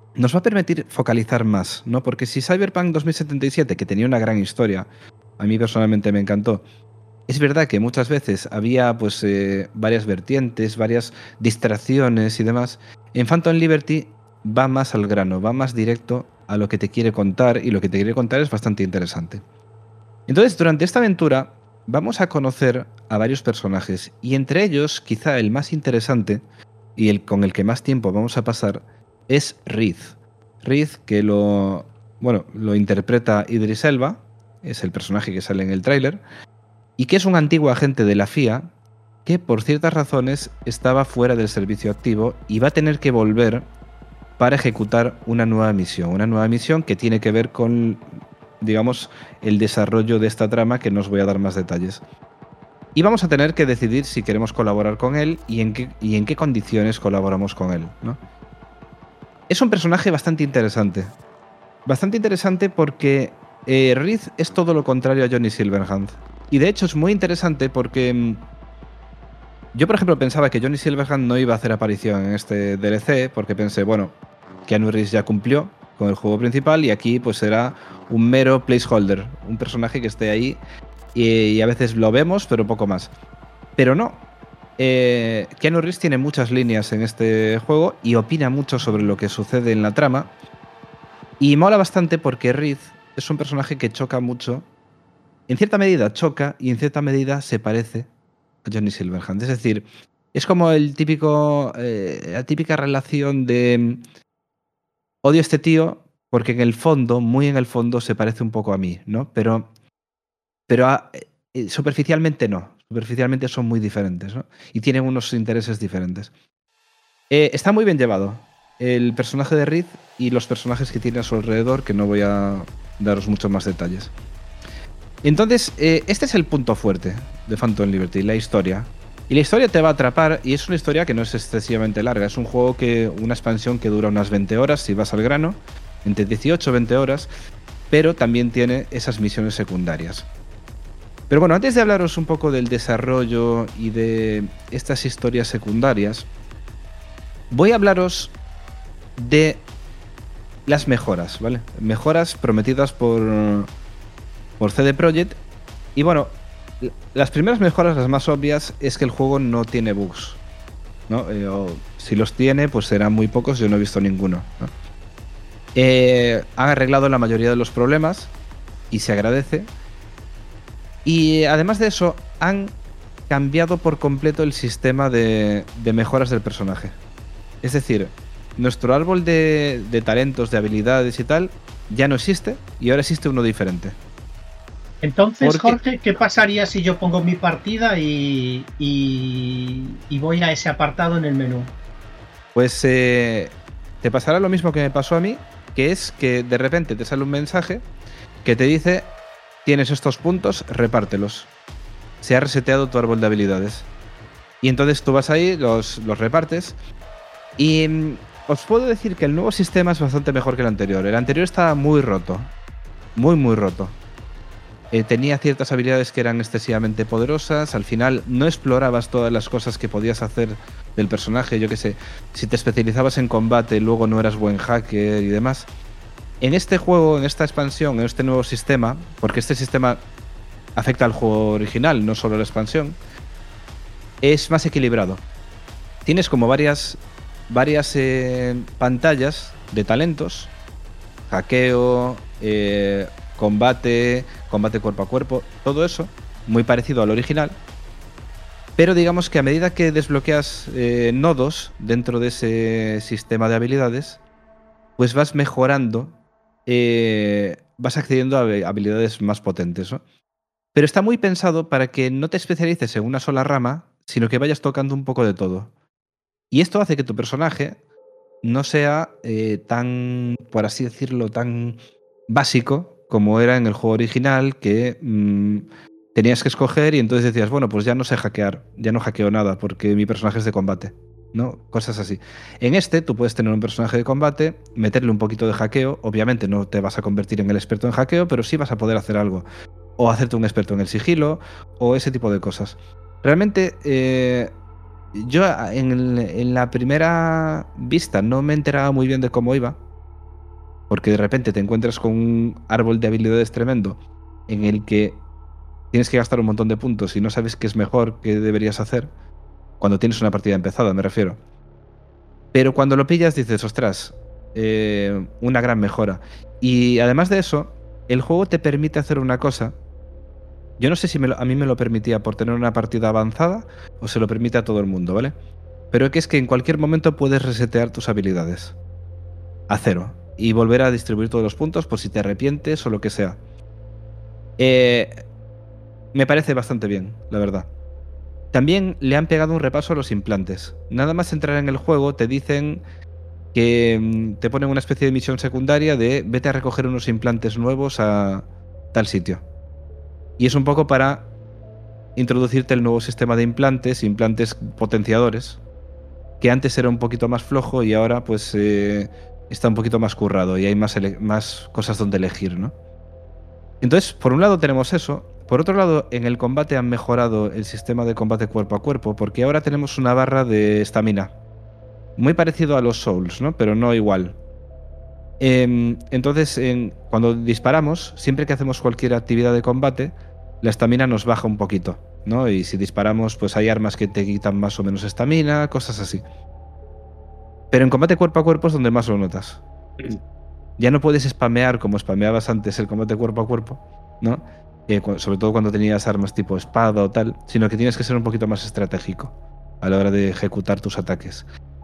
nos va a permitir focalizar más, ¿no? Porque si Cyberpunk 2077, que tenía una gran historia, a mí personalmente me encantó, es verdad que muchas veces había pues varias vertientes, varias distracciones y demás. En Phantom Liberty va más al grano, va más directo a lo que te quiere contar, y lo que te quiere contar es bastante interesante. Entonces, durante esta aventura vamos a conocer a varios personajes, y entre ellos, quizá el más interesante y el con el que más tiempo vamos a pasar es Riz. Riz, que lo interpreta Idris Elba, es el personaje que sale en el tráiler, y que es un antiguo agente de la FIA que por ciertas razones estaba fuera del servicio activo y va a tener que volver para ejecutar una nueva misión que tiene que ver con, digamos, el desarrollo de esta trama, que no os voy a dar más detalles. Y vamos a tener que decidir si queremos colaborar con él y en qué condiciones colaboramos con él, ¿no? Es un personaje bastante interesante. Bastante interesante porque Riz es todo lo contrario a Johnny Silverhand. Y de hecho es muy interesante porque yo, por ejemplo, pensaba que Johnny Silverhand no iba a hacer aparición en este DLC, porque pensé, bueno, Keanu Reeves ya cumplió con el juego principal y aquí pues será un mero placeholder, un personaje que esté ahí y a veces lo vemos, pero poco más. Pero no. Keanu Reeves tiene muchas líneas en este juego y opina mucho sobre lo que sucede en la trama. Y mola bastante porque Riz es un personaje que choca mucho. En cierta medida choca y en cierta medida se parece a Johnny Silverhand. Es decir, es como la típica relación de odio a este tío porque en el fondo, muy en el fondo, se parece un poco a mí, ¿no? Pero superficialmente no. Superficialmente son muy diferentes, ¿no? Y tienen unos intereses diferentes. Está muy bien llevado el personaje de Riz y los personajes que tiene a su alrededor, que no voy a daros muchos más detalles. Entonces, este es el punto fuerte de Phantom Liberty, la historia. Y la historia te va a atrapar, y es una historia que no es excesivamente larga. Es un juego una expansión que dura unas 20 horas, si vas al grano, entre 18 y 20 horas, pero también tiene esas misiones secundarias. Pero bueno, antes de hablaros un poco del desarrollo y de estas historias secundarias, voy a hablaros de las mejoras, ¿vale? Mejoras prometidas por CD Projekt. Y bueno, las primeras mejoras, las más obvias, es que el juego no tiene bugs, ¿no? O si los tiene, pues serán muy pocos, yo no he visto ninguno, ¿no? Han arreglado la mayoría de los problemas y se agradece. Y además de eso, han cambiado por completo el sistema de mejoras del personaje. Es decir, nuestro árbol de talentos, de habilidades y tal, ya no existe, y ahora existe uno diferente. Entonces, Jorge, ¿qué pasaría si yo pongo mi partida y voy a ese apartado en el menú? Pues te pasará lo mismo que me pasó a mí, que es que de repente te sale un mensaje que te dice: tienes estos puntos, repártelos. Se ha reseteado tu árbol de habilidades. Y entonces tú vas ahí, los repartes. Y os puedo decir que el nuevo sistema es bastante mejor que el anterior. El anterior estaba muy roto. Muy, muy roto. Tenía ciertas habilidades que eran excesivamente poderosas. Al final no explorabas todas las cosas que podías hacer del personaje. Yo qué sé, si te especializabas en combate, luego no eras buen hacker y demás. En este juego, en esta expansión, en este nuevo sistema, porque este sistema afecta al juego original, no solo a la expansión, es más equilibrado. Tienes como varias pantallas de talentos: hackeo, combate cuerpo a cuerpo, todo eso, muy parecido al original. Pero digamos que a medida que desbloqueas nodos dentro de ese sistema de habilidades, pues vas mejorando, vas accediendo a habilidades más potentes, ¿no? Pero está muy pensado para que no te especialices en una sola rama, sino que vayas tocando un poco de todo. Y esto hace que tu personaje no sea tan, por así decirlo, tan básico como era en el juego original, que tenías que escoger y entonces decías, bueno, pues ya no sé hackear, ya no hackeo nada porque mi personaje es de combate, ¿no? Cosas así. En este tú puedes tener un personaje de combate, meterle un poquito de hackeo. Obviamente no te vas a convertir en el experto en hackeo, pero sí vas a poder hacer algo, o hacerte un experto en el sigilo, o ese tipo de cosas. Realmente yo en la primera vista no me enteraba muy bien de cómo iba, porque de repente te encuentras con un árbol de habilidades tremendo en el que tienes que gastar un montón de puntos y no sabes qué es mejor, qué deberías hacer, cuando tienes una partida empezada, me refiero. Pero cuando lo pillas dices, ostras, una gran mejora. Y además de eso, el juego te permite hacer una cosa. Yo no sé si a mí me lo permitía por tener una partida avanzada o se lo permite a todo el mundo, ¿vale? Pero que es que en cualquier momento puedes resetear tus habilidades a 0 y volver a distribuir todos los puntos por si te arrepientes o lo que sea. Me parece bastante bien, la verdad. También le han pegado un repaso a los implantes. Nada más entrar en el juego te dicen que te ponen una especie de misión secundaria de vete a recoger unos implantes nuevos a tal sitio. Y es un poco para introducirte el nuevo sistema de implantes potenciadores, que antes era un poquito más flojo y ahora pues está un poquito más currado y hay más cosas donde elegir, ¿no? Entonces, por un lado tenemos eso. Por otro lado, en el combate han mejorado el sistema de combate cuerpo a cuerpo, porque ahora tenemos una barra de estamina. Muy parecido a los Souls, ¿no? Pero no igual. Entonces, cuando disparamos, siempre que hacemos cualquier actividad de combate, la estamina nos baja un poquito, ¿no? Y si disparamos, pues hay armas que te quitan más o menos estamina, cosas así. Pero en combate cuerpo a cuerpo es donde más lo notas. Ya no puedes spamear como spameabas antes el combate cuerpo a cuerpo, ¿no? Sobre todo cuando tenías armas tipo espada o tal, sino que tienes que ser un poquito más estratégico a la hora de ejecutar tus ataques.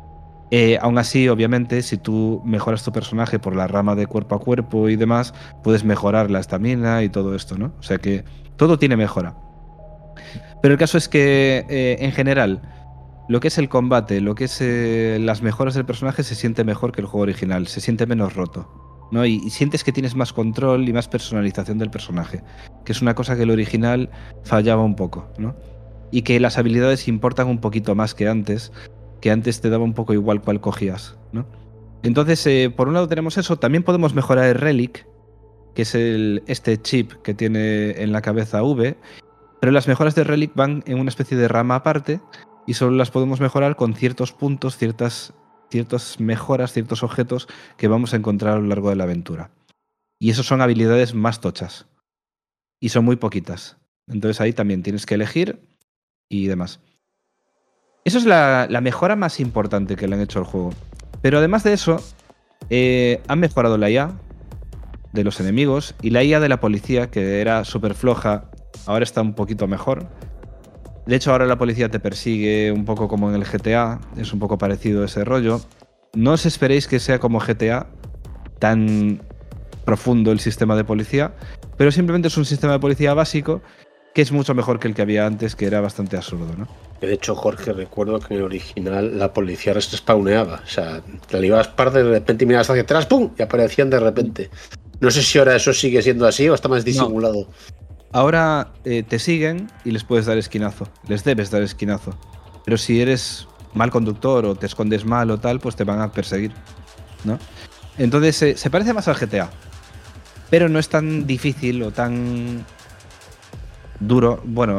Aún así, obviamente, si tú mejoras tu personaje por la rama de cuerpo a cuerpo y demás, puedes mejorar la estamina y todo esto, ¿no? O sea que todo tiene mejora. Pero el caso es que, en general, lo que es el combate, lo que es las mejoras del personaje se siente mejor que el juego original, se siente menos roto, ¿no? Y sientes que tienes más control y más personalización del personaje, que es una cosa que el original fallaba un poco, ¿no? Y que las habilidades importan un poquito más que antes te daba un poco igual cuál cogías, ¿no? Entonces, por un lado tenemos eso, también podemos mejorar el Relic, que es este chip que tiene en la cabeza V, pero las mejoras de Relic van en una especie de rama aparte y solo las podemos mejorar con ciertos puntos, ciertas mejoras, ciertos objetos que vamos a encontrar a lo largo de la aventura. Y esos son habilidades más tochas. Y son muy poquitas. Entonces ahí también tienes que elegir y demás. Eso es la mejora más importante que le han hecho al juego. Pero además de eso, han mejorado la IA de los enemigos y la IA de la policía, que era súper floja, ahora está un poquito mejor. De hecho, ahora la policía te persigue un poco como en el GTA, es un poco parecido a ese rollo. No os esperéis que sea como GTA, tan profundo el sistema de policía, pero simplemente es un sistema de policía básico que es mucho mejor que el que había antes, que era bastante absurdo, ¿no? De hecho, Jorge, recuerdo que en el original la policía respawneaba. O sea, te la ibas par de repente y mirabas hacia atrás, ¡pum! Y aparecían de repente. No sé si ahora eso sigue siendo así o está más disimulado. No. Ahora te siguen y les puedes dar esquinazo. Les debes dar esquinazo. Pero si eres mal conductor o te escondes mal o tal, pues te van a perseguir, ¿no? Entonces se parece más al GTA. Pero no es tan difícil o tan duro,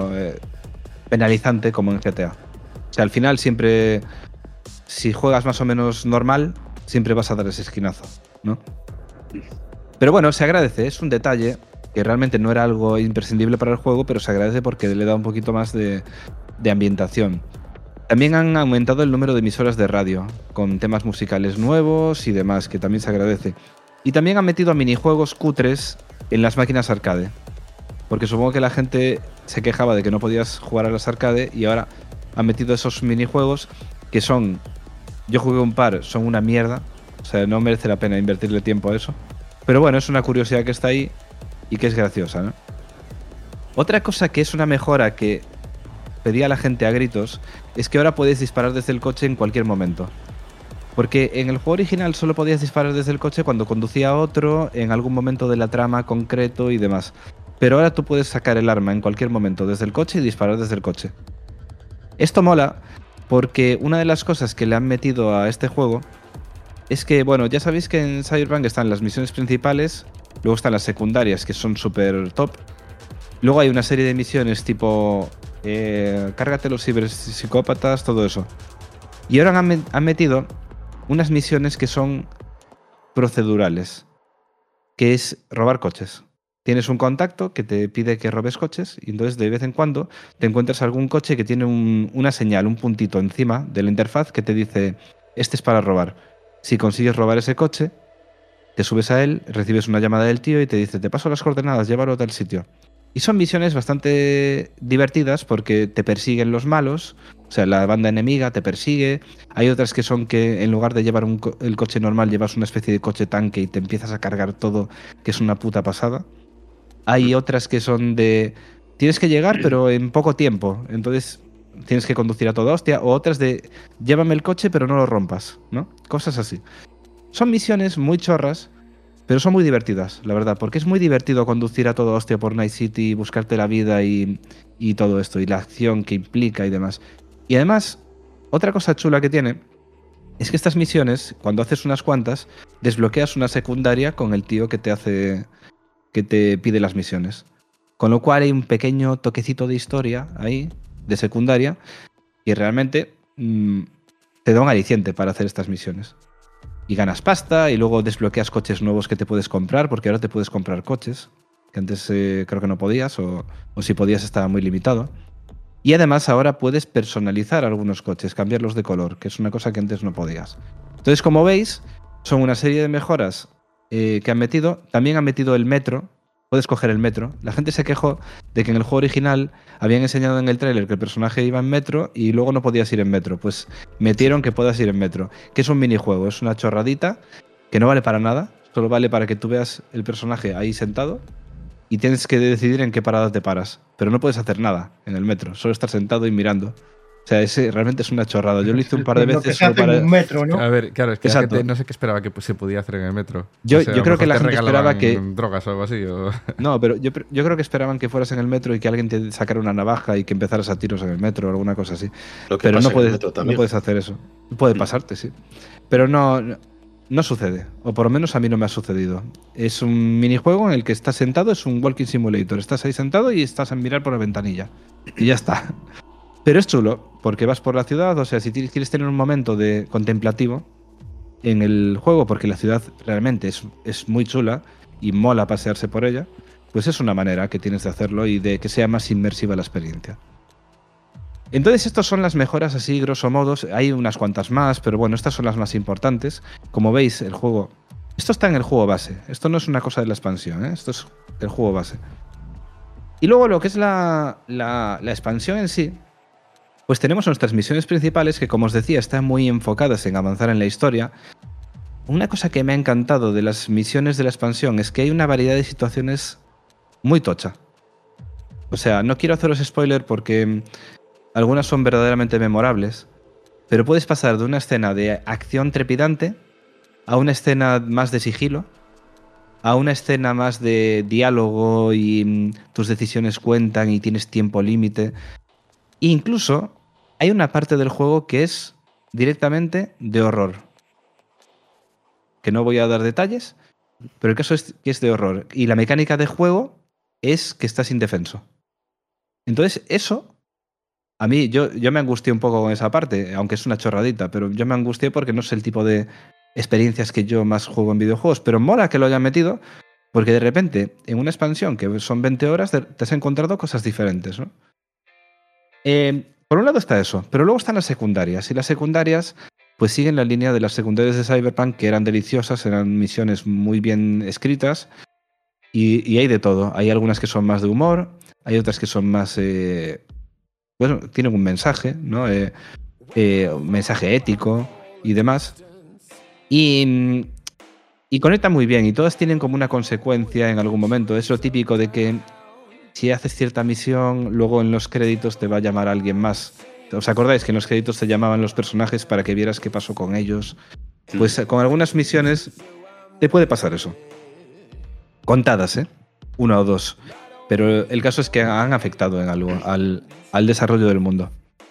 penalizante como en GTA. O sea, al final siempre, si juegas más o menos normal, siempre vas a dar ese esquinazo, ¿no? Pero bueno, se agradece, es un detalle que realmente no era algo imprescindible para el juego, pero se agradece porque le da un poquito más de ambientación. También han aumentado el número de emisoras de radio, con temas musicales nuevos y demás, que también se agradece. Y también han metido minijuegos cutres en las máquinas arcade. Porque supongo que la gente se quejaba de que no podías jugar a las arcade y ahora han metido esos minijuegos que son... Yo jugué un par, son una mierda. O sea, no merece la pena invertirle tiempo a eso. Pero bueno, es una curiosidad que está ahí y que es graciosa, ¿no? Otra cosa que es una mejora que pedía la gente a gritos es que ahora puedes disparar desde el coche en cualquier momento. Porque en el juego original solo podías disparar desde el coche cuando conducía a otro, en algún momento de la trama concreto y demás. Pero ahora tú puedes sacar el arma en cualquier momento desde el coche y disparar desde el coche. Esto mola porque una de las cosas que le han metido a este juego es que, bueno, ya sabéis que en Cyberpunk están las misiones principales, luego están las secundarias que son súper top, luego hay una serie de misiones tipo cárgate los ciberpsicópatas, todo eso. Y ahora han metido unas misiones que son procedurales. que es robar coches. Tienes un contacto que te pide que robes coches y entonces de vez en cuando te encuentras algún coche que tiene una señal, un puntito encima de la interfaz que te dice, este es para robar. Si consigues robar ese coche, te subes a él, recibes una llamada del tío y te dice, te paso las coordenadas, llévalo a tal sitio. Y son misiones bastante divertidas porque te persiguen los malos, o sea, la banda enemiga te persigue. Hay otras que son que en lugar de llevar el coche normal, llevas una especie de coche tanque y te empiezas a cargar todo, que es una puta pasada. Hay otras que son de, tienes que llegar pero en poco tiempo, entonces tienes que conducir a toda hostia. O otras de, llévame el coche pero no lo rompas, ¿no? Cosas así. Son misiones muy chorras, pero son muy divertidas, la verdad, porque es muy divertido conducir a toda hostia por Night City, buscarte la vida y todo esto, y la acción que implica y demás. Y además, otra cosa chula que tiene es que estas misiones, cuando haces unas cuantas, desbloqueas una secundaria con el tío que te pide las misiones. Con lo cual hay un pequeño toquecito de historia ahí, de secundaria, y realmente te da un aliciente para hacer estas misiones. Y ganas pasta y luego desbloqueas coches nuevos que te puedes comprar, porque ahora te puedes comprar coches, que antes creo que no podías, o si podías estaba muy limitado. Y además ahora puedes personalizar algunos coches, cambiarlos de color, que es una cosa que antes no podías. Entonces, como veis, son una serie de mejoras que han metido. También han metido el metro. Puedes coger el metro. La gente se quejó de que en el juego original habían enseñado en el tráiler que el personaje iba en metro y luego no podías ir en metro. Pues metieron que puedas ir en metro, que es un minijuego, es una chorradita que no vale para nada, solo vale para que tú veas el personaje ahí sentado y tienes que decidir en qué parada te paras. Pero no puedes hacer nada en el metro, solo estar sentado y mirando. O sea, realmente es una chorrada. Yo lo hice un par de veces solo para... un metro, ¿no? A ver, claro, es que la Exacto. gente no sé qué esperaba que se podía hacer en el metro. Yo O sea, a lo creo que mejor la te gente regalaban esperaba que... drogas o algo así. No, pero yo creo que esperaban que fueras en el metro y que alguien te sacara una navaja y que empezaras a tiros en el metro o alguna cosa así. Lo que Pero pasa no en el metro también. puedes hacer eso. Puede pasarte, sí. Pero no sucede. O por lo menos a mí no me ha sucedido. Es un minijuego en el que estás sentado, es un walking simulator. Estás ahí sentado y estás a mirar por la ventanilla. Y ya está. Pero es chulo, porque vas por la ciudad, o sea, si quieres tener un momento de contemplativo en el juego, porque la ciudad realmente es muy chula y mola pasearse por ella, pues es una manera que tienes de hacerlo y de que sea más inmersiva la experiencia. Entonces, estas son las mejoras así, grosso modo. Hay unas cuantas más, pero bueno, estas son las más importantes. Como veis, el juego... Esto está en el juego base. Esto no es una cosa de la expansión, ¿eh? Esto es el juego base. Y luego lo que es la expansión en sí, pues tenemos nuestras misiones principales que, como os decía, están muy enfocadas en avanzar en la historia. Una cosa que me ha encantado de las misiones de la expansión es que hay una variedad de situaciones muy tocha. O sea, no quiero haceros spoiler porque algunas son verdaderamente memorables, pero puedes pasar de una escena de acción trepidante a una escena más de sigilo, a una escena más de diálogo y tus decisiones cuentan y tienes tiempo límite. Incluso hay una parte del juego que es directamente de horror. Que no voy a dar detalles, pero el caso es que es de horror. Y la mecánica de juego es que estás indefenso. Entonces, eso, a mí, yo me angustié un poco con esa parte, aunque es una chorradita, pero yo me angustié porque no es el tipo de experiencias que yo más juego en videojuegos. Pero mola que lo hayan metido, porque de repente, en una expansión que son 20 horas, te has encontrado cosas diferentes, ¿no? Por un lado está eso, pero luego están las secundarias. Y las secundarias, pues siguen la línea de las secundarias de Cyberpunk, que eran deliciosas, eran misiones muy bien escritas. Y hay de todo. Hay algunas que son más de humor, hay otras que son más... bueno, tienen un mensaje, ¿no? Un mensaje ético y demás. Y conectan muy bien. Y todas tienen como una consecuencia en algún momento. Es lo típico de que si haces cierta misión, luego en los créditos te va a llamar alguien más. ¿Os acordáis que en los créditos te llamaban los personajes para que vieras qué pasó con ellos? Pues con algunas misiones te puede pasar eso. Contadas, ¿eh? Una o dos. Pero el caso es que han afectado en algo al desarrollo del mundo.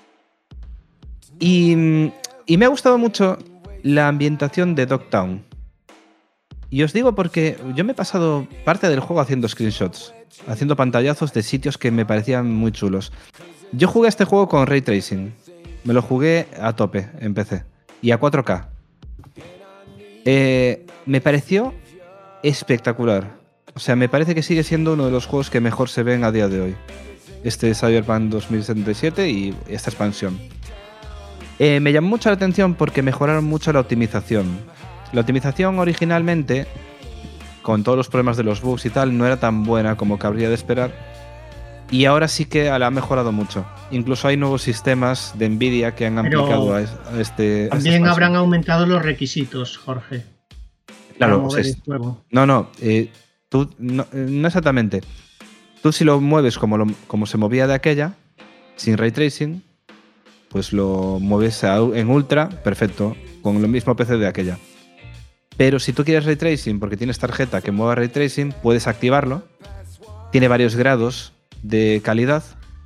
Y me ha gustado mucho la ambientación de Dogtown. Y os digo porque yo me he pasado parte del juego haciendo screenshots, haciendo pantallazos de sitios que me parecían muy chulos. Yo jugué a este juego con Ray Tracing. Me lo jugué a tope en PC. Y a 4K. Me pareció espectacular. O sea, me parece que sigue siendo uno de los juegos que mejor se ven a día de hoy. Este Cyberpunk 2077 y esta expansión. Me llamó mucho la atención porque mejoraron mucho la optimización. La optimización originalmente, con todos los problemas de los bugs y tal, no era tan buena como cabría de esperar. Y ahora sí que la ha mejorado mucho. Incluso hay nuevos sistemas de Nvidia que han aplicado a este. También habrán aumentado los requisitos, Jorge. Claro, no, tú no exactamente. Tú si lo mueves como se movía de aquella, sin ray tracing, pues lo mueves en ultra, perfecto, con lo mismo PC de aquella. Pero si tú quieres ray tracing, porque tienes tarjeta que mueva ray tracing, puedes activarlo. Tiene varios grados de calidad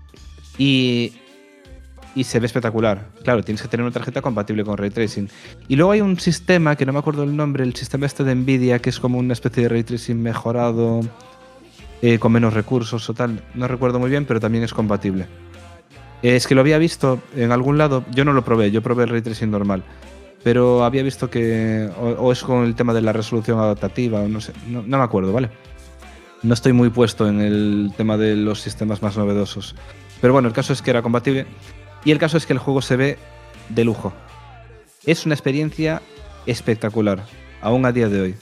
y se ve espectacular. Claro, tienes que tener una tarjeta compatible con ray tracing. Y luego hay un sistema que no me acuerdo el nombre, el sistema este de Nvidia, que es como una especie de ray tracing mejorado, con menos recursos o tal. No recuerdo muy bien, pero también es compatible. Es que lo había visto en algún lado. Yo no lo probé, yo probé el ray tracing normal. Pero había visto que o es con el tema de la resolución adaptativa, o no sé, no me acuerdo, ¿vale? No estoy muy puesto en el tema de los sistemas más novedosos. Pero bueno, el caso es que era compatible. Y el caso es que el juego se ve de lujo. Es una experiencia espectacular, aún a día de hoy.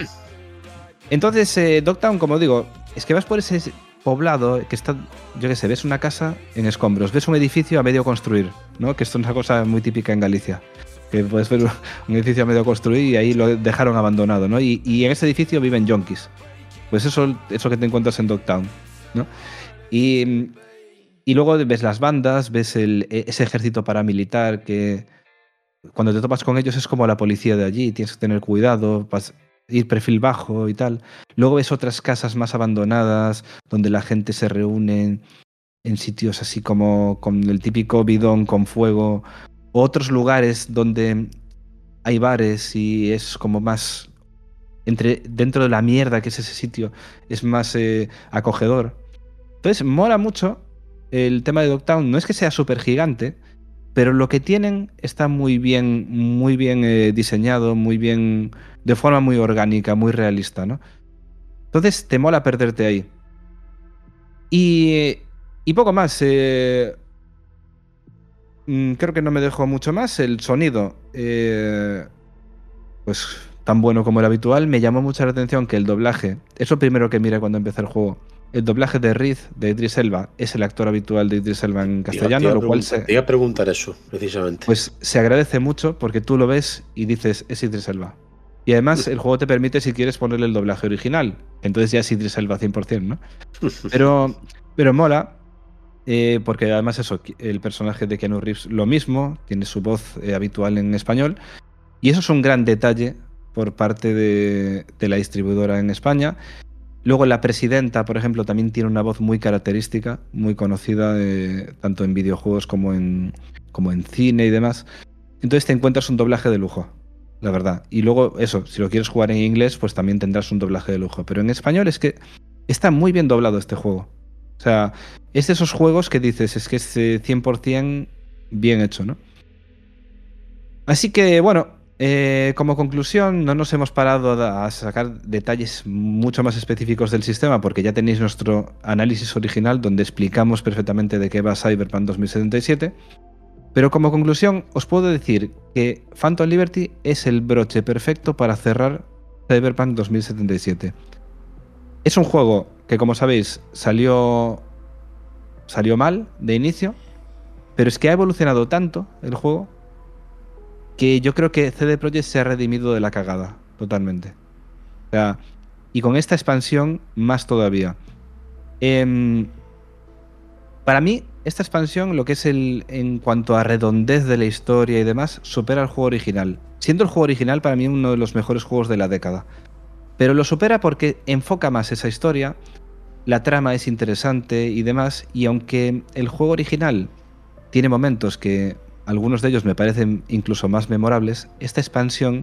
Entonces, Dogtown, como digo, es que vas por ese poblado que está, yo qué sé, ves una casa en escombros, ves un edificio a medio construir, ¿no? Que esto es una cosa muy típica en Galicia. Que puedes ver un edificio a medio construir y ahí lo dejaron abandonado, ¿no? Y en ese edificio viven yonkis. Pues eso que te encuentras en Dogtown, ¿no? Y luego ves las bandas, ves ese ejército paramilitar que cuando te topas con ellos es como la policía de allí, tienes que tener cuidado, ir perfil bajo y tal. Luego ves otras casas más abandonadas donde la gente se reúne en sitios así como con el típico bidón con fuego. Otros lugares donde hay bares y es como más dentro de la mierda que es ese sitio, es más acogedor. Entonces mola mucho el tema de Dogtown. No es que sea súper gigante, pero lo que tienen está muy bien diseñado, muy bien, de forma muy orgánica, muy realista, ¿no? Entonces te mola perderte ahí. Y poco más. Creo que no me dejo mucho más. El sonido, pues tan bueno como el habitual. Me llamó mucho la atención que el doblaje, es lo primero que miré cuando empecé el juego. El doblaje de Riz, de Idris Elba, es el actor habitual de Idris Elba en castellano, lo cual te iba a preguntar eso, precisamente. Pues se agradece mucho porque tú lo ves y dices, es Idris Elba. Y además el juego te permite, si quieres, ponerle el doblaje original. Entonces ya es Idris Elba 100%, ¿no? Pero mola, porque además eso, el personaje de Keanu Reeves lo mismo, tiene su voz habitual en español. Y eso es un gran detalle por parte de la distribuidora en España. Luego la presidenta, por ejemplo, también tiene una voz muy característica, muy conocida, tanto en videojuegos como en cine y demás. Entonces te encuentras un doblaje de lujo, la verdad. Y luego eso, si lo quieres jugar en inglés, pues también tendrás un doblaje de lujo. Pero en español es que está muy bien doblado este juego. O sea, es de esos juegos que dices, es que es 100% bien hecho, ¿no? Así que, bueno, como conclusión, no nos hemos parado a sacar detalles mucho más específicos del sistema porque ya tenéis nuestro análisis original donde explicamos perfectamente de qué va Cyberpunk 2077. Pero como conclusión os puedo decir que Phantom Liberty es el broche perfecto para cerrar Cyberpunk 2077. Es un juego que, como sabéis, salió mal de inicio, pero es que ha evolucionado tanto el juego que yo creo que CD Projekt se ha redimido de la cagada, totalmente. O sea, y con esta expansión, más todavía. Para mí, esta expansión, lo que es en cuanto a redondez de la historia y demás, supera al juego original. Siendo el juego original, para mí, uno de los mejores juegos de la década. Pero lo supera porque enfoca más esa historia, la trama es interesante y demás, y aunque el juego original tiene momentos que algunos de ellos me parecen incluso más memorables, esta expansión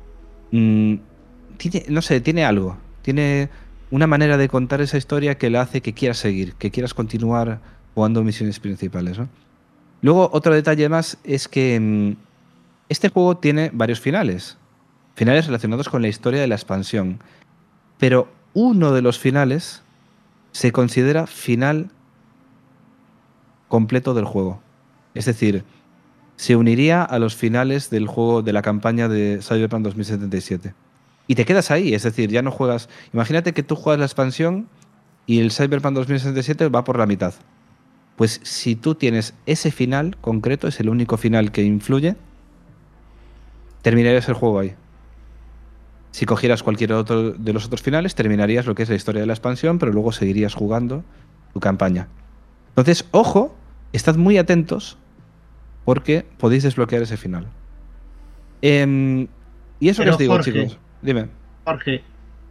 tiene algo. Tiene una manera de contar esa historia que la hace que quieras seguir, que quieras continuar jugando misiones principales, ¿no? Luego, otro detalle más es que este juego tiene varios finales. Finales relacionados con la historia de la expansión. pero uno de los finales se considera final completo del juego. Es decir, se uniría a los finales del juego de la campaña de Cyberpunk 2077. Y te quedas ahí, es decir, ya no juegas... Imagínate que tú juegas la expansión y el Cyberpunk 2077 va por la mitad. Pues si tú tienes ese final concreto, es el único final que influye, terminarías el juego ahí. Si cogieras cualquier otro de los otros finales, terminarías lo que es la historia de la expansión, pero luego seguirías jugando tu campaña. Entonces, ojo, estad muy atentos porque podéis desbloquear ese final. Y eso que os digo, Jorge, chicos. Dime. Jorge,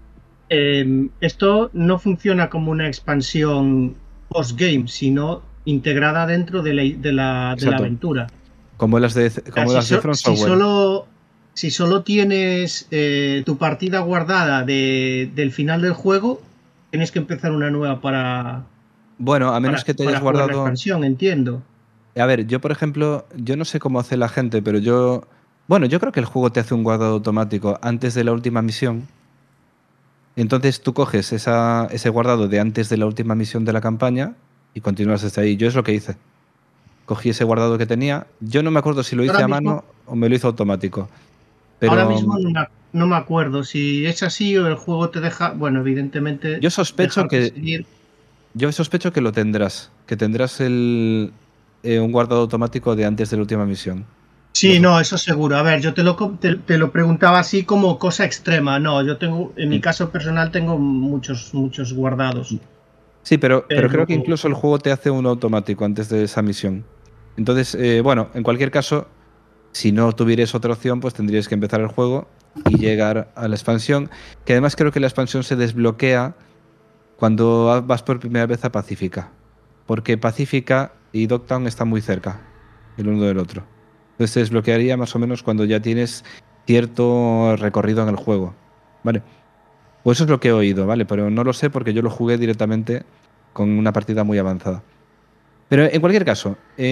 esto no funciona como una expansión post-game, sino integrada dentro de la aventura. Como las de From Software. Si solo tienes tu partida guardada del final del juego, tienes que empezar una nueva para... Bueno, a menos que te hayas guardado... la expansión, entiendo. A ver, yo por ejemplo, yo no sé cómo hace la gente, pero yo creo que el juego te hace un guardado automático antes de la última misión. Entonces tú coges ese guardado de antes de la última misión de la campaña y continúas desde ahí. Yo es lo que hice. Cogí ese guardado que tenía. Yo no me acuerdo si lo hice a mano o me lo hizo automático. Pero ahora mismo no me acuerdo si es así o el juego te deja... Bueno, evidentemente... Yo sospecho que lo tendrás. Que tendrás un guardado automático de antes de la última misión. Sí, no, eso seguro. A ver, yo te lo preguntaba así como cosa extrema. No, yo tengo, en mi caso personal, tengo muchos guardados. Sí, pero creo que incluso el juego te hace uno automático antes de esa misión. Entonces, bueno, en cualquier caso, si no tuvierais otra opción, pues tendríais que empezar el juego y llegar a la expansión. Que además creo que la expansión se desbloquea cuando vas por primera vez a Pacífica. Porque Pacífica y Dogtown están muy cerca el uno del otro. Entonces se desbloquearía más o menos cuando ya tienes cierto recorrido en el juego. ¿Vale? Pues eso es lo que he oído, ¿vale? Pero no lo sé porque yo lo jugué directamente con una partida muy avanzada. Pero en cualquier caso,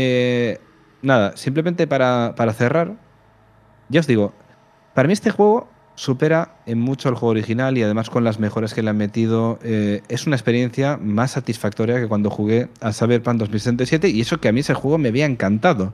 nada, simplemente para cerrar, ya os digo, para mí este juego supera en mucho el juego original y además con las mejoras que le han metido, es una experiencia más satisfactoria que cuando jugué a Cyberpunk 2077 y eso que a mí ese juego me había encantado.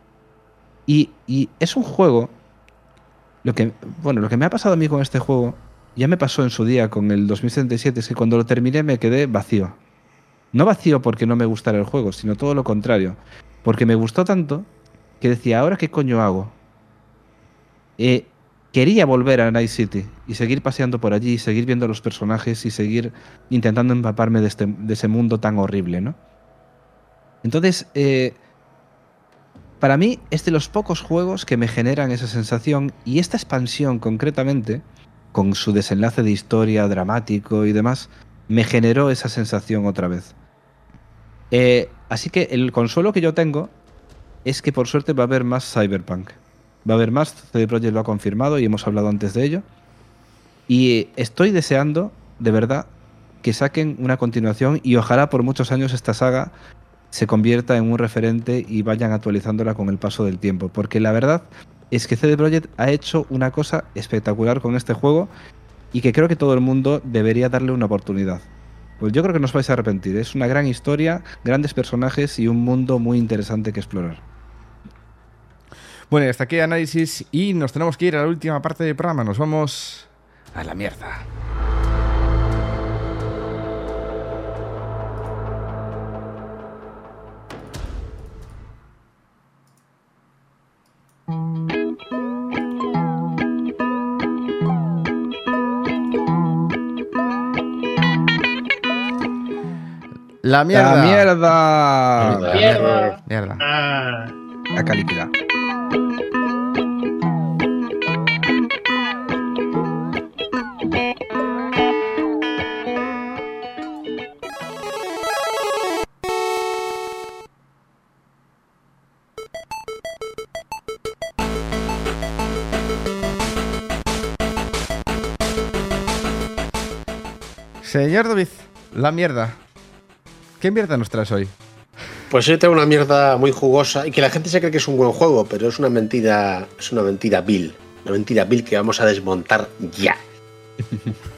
Y es un juego, lo que me ha pasado a mí con este juego, ya me pasó en su día con el 2077, es que cuando lo terminé me quedé vacío. No vacío porque no me gustara el juego, sino todo lo contrario. Porque me gustó tanto que decía, ¿ahora qué coño hago? Quería volver a Night City y seguir paseando por allí, seguir viendo a los personajes y seguir intentando empaparme de ese mundo tan horrible, ¿no? Entonces, para mí es de los pocos juegos que me generan esa sensación y esta expansión concretamente, con su desenlace de historia dramático y demás, me generó esa sensación otra vez. Así que el consuelo que yo tengo es que por suerte va a haber más Cyberpunk. Va a haber más, CD Projekt lo ha confirmado y hemos hablado antes de ello. Y estoy deseando, de verdad, que saquen una continuación y ojalá por muchos años esta saga se convierta en un referente y vayan actualizándola con el paso del tiempo. Porque la verdad es que CD Projekt ha hecho una cosa espectacular con este juego y que creo que todo el mundo debería darle una oportunidad. Pues yo creo que no os vais a arrepentir. Es una gran historia, grandes personajes y un mundo muy interesante que explorar. Bueno, y hasta aquí análisis y nos tenemos que ir a la última parte del programa. Nos vamos a la mierda. La mierda. ¡La mierda! Mierda. La caliquidad. Señor David, la mierda. ¿Qué mierda nos traes hoy? Pues yo tengo una mierda muy jugosa y que la gente se cree que es un buen juego, pero es una mentira vil. Una mentira vil que vamos a desmontar ya.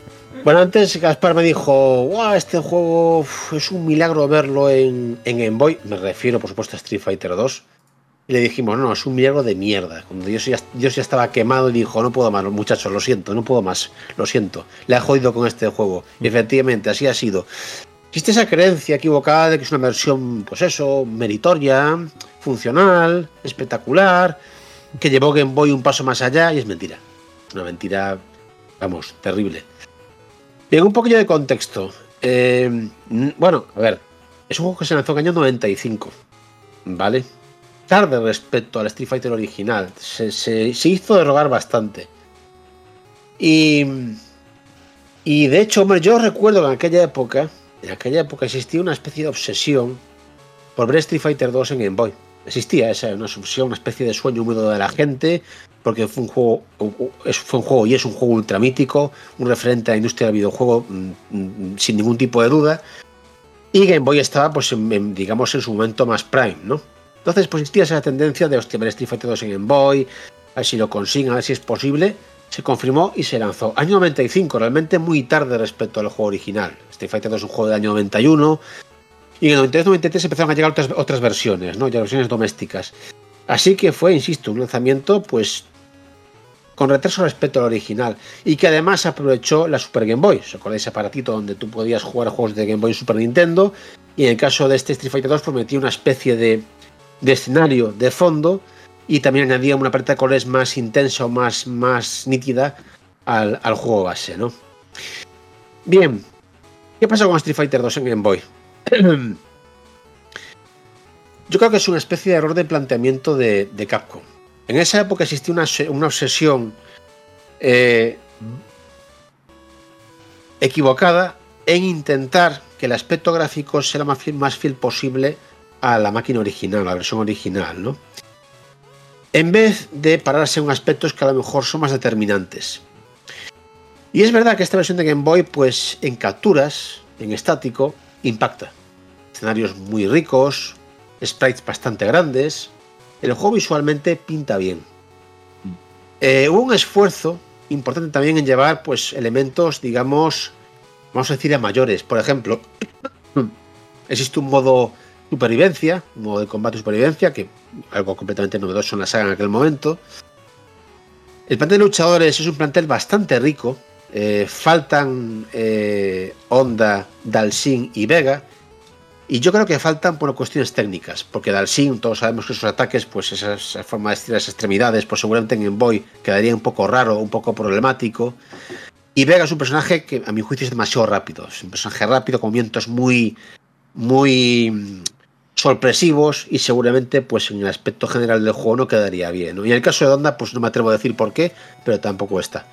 Bueno, antes Gaspar me dijo, wow, este juego es un milagro verlo en Game Boy. Me refiero, por supuesto, a Street Fighter 2. Y le dijimos, no, es un milagro de mierda. Cuando Dios ya estaba quemado y dijo, no puedo más, muchachos, lo siento, no puedo más, lo siento. Le ha jodido con este juego. Y efectivamente, así ha sido. Existe esa creencia equivocada de que es una versión, pues eso, meritoria, funcional, espectacular, que llevó Game Boy un paso más allá, y es mentira. Una mentira, vamos, terrible. Bien, un poquillo de contexto. Bueno, a ver, es un juego que se lanzó en el año 95, ¿vale? Tarde respecto al Street Fighter original. Se hizo derogar bastante. Y de hecho, hombre, yo recuerdo que en aquella época existía una especie de obsesión por ver Street Fighter 2 en Game Boy. Existía una obsesión, una especie de sueño húmedo de la gente, porque fue un juego y es un juego ultramítico, un referente a la industria del videojuego sin ningún tipo de duda. Y Game Boy estaba, pues, digamos, en su momento más prime, ¿no? Entonces, pues existía esa tendencia de, hostia, ver Street Fighter 2 en Game Boy, a ver si lo consiguen, a ver si es posible. Se confirmó y se lanzó. Año 95, realmente muy tarde respecto al juego original. Street Fighter 2 es un juego del año 91. Y en el 92-93 empezaron a llegar otras versiones, ¿no? Ya versiones domésticas. Así que fue, insisto, un lanzamiento, pues, con retraso respecto al original. Y que además aprovechó la Super Game Boy. ¿Os acordáis ese aparatito donde tú podías jugar a juegos de Game Boy y Super Nintendo? Y en el caso de este Street Fighter 2 prometía una especie de escenario de fondo, y también añadía una paleta de colores más intensa o más nítida al juego base, ¿no? Bien, ¿qué pasa con Street Fighter 2 en Game Boy? Yo creo que es una especie de error de planteamiento de Capcom. En esa época existía una obsesión equivocada en intentar que el aspecto gráfico sea lo más fiel posible a la máquina original, a la versión original, ¿no? En vez de pararse en aspectos que a lo mejor son más determinantes. Y es verdad que esta versión de Game Boy, pues en capturas, en estático, impacta. Escenarios muy ricos, sprites bastante grandes. El juego visualmente pinta bien. Hubo un esfuerzo importante también en llevar, pues, elementos, digamos, vamos a decir, a mayores. Por ejemplo, existe un modo supervivencia, un modo de combate supervivencia, que algo completamente novedoso en la saga en aquel momento. El plantel de luchadores es un plantel bastante rico. Faltan Honda, Dalsin y Vega. Y yo creo que faltan por cuestiones técnicas, porque Dalsin, todos sabemos que sus ataques, pues esa forma de estirar las extremidades, pues seguramente en Game Boy quedaría un poco raro, un poco problemático. Y Vega es un personaje que a mi juicio es demasiado rápido. Es un personaje rápido, con movimientos muy sorpresivos, y seguramente, pues en el aspecto general del juego no quedaría bien, ¿no? Y en el caso de Honda, pues no me atrevo a decir por qué, pero tampoco está.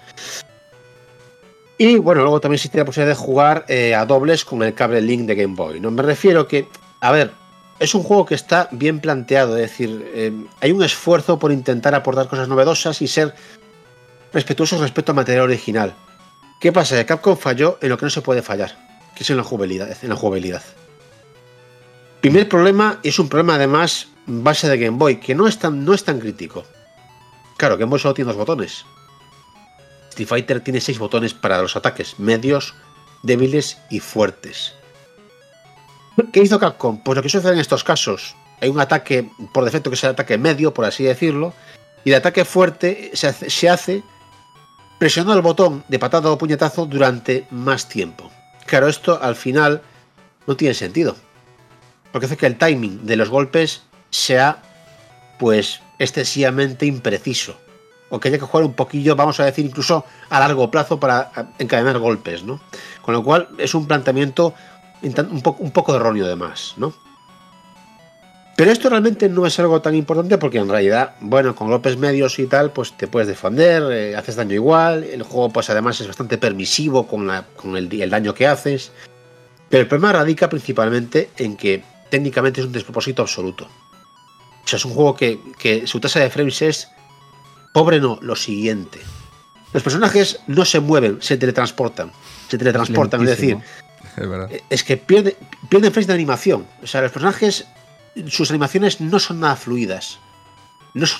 Y bueno, luego también existe la posibilidad de jugar a dobles con el cable Link de Game Boy, ¿no? Me refiero que, a ver, es un juego que está bien planteado, es decir, hay un esfuerzo por intentar aportar cosas novedosas y ser respetuosos respecto al material original. ¿Qué pasa? Que Capcom falló en lo que no se puede fallar, que es en la jugabilidad. Primer problema, es un problema además base de Game Boy, que no es tan crítico. Claro, Game Boy solo tiene 2 botones. Street Fighter tiene 6 botones para los ataques medios, débiles y fuertes. ¿Qué hizo Capcom? Pues lo que sucede en estos casos. Hay un ataque por defecto que es el ataque medio, por así decirlo, y el ataque fuerte se hace presionando el botón de patada o puñetazo durante más tiempo. Claro, esto al final no tiene sentido, porque hace que el timing de los golpes sea, pues, excesivamente impreciso, o que haya que jugar un poquillo, vamos a decir, incluso a largo plazo para encadenar golpes, ¿no? Con lo cual es un planteamiento un poco erróneo de más, ¿no? Pero esto realmente no es algo tan importante, porque en realidad, bueno, con golpes medios y tal, pues te puedes defender, haces daño igual. El juego, pues además es bastante permisivo con el daño que haces. Pero el problema radica principalmente en que técnicamente es un despropósito absoluto. O sea, es un juego que su tasa de frames es pobre, no, lo siguiente. Los personajes no se mueven, se teletransportan, es decir, es que pierden frames de animación. O sea, los personajes, sus animaciones no son nada fluidas.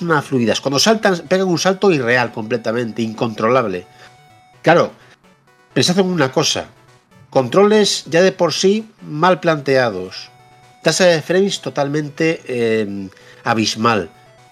Cuando saltan, pegan un salto irreal completamente, incontrolable. Claro, pensad en una cosa. Controles ya de por sí mal planteados. Tasa de frames totalmente abismal.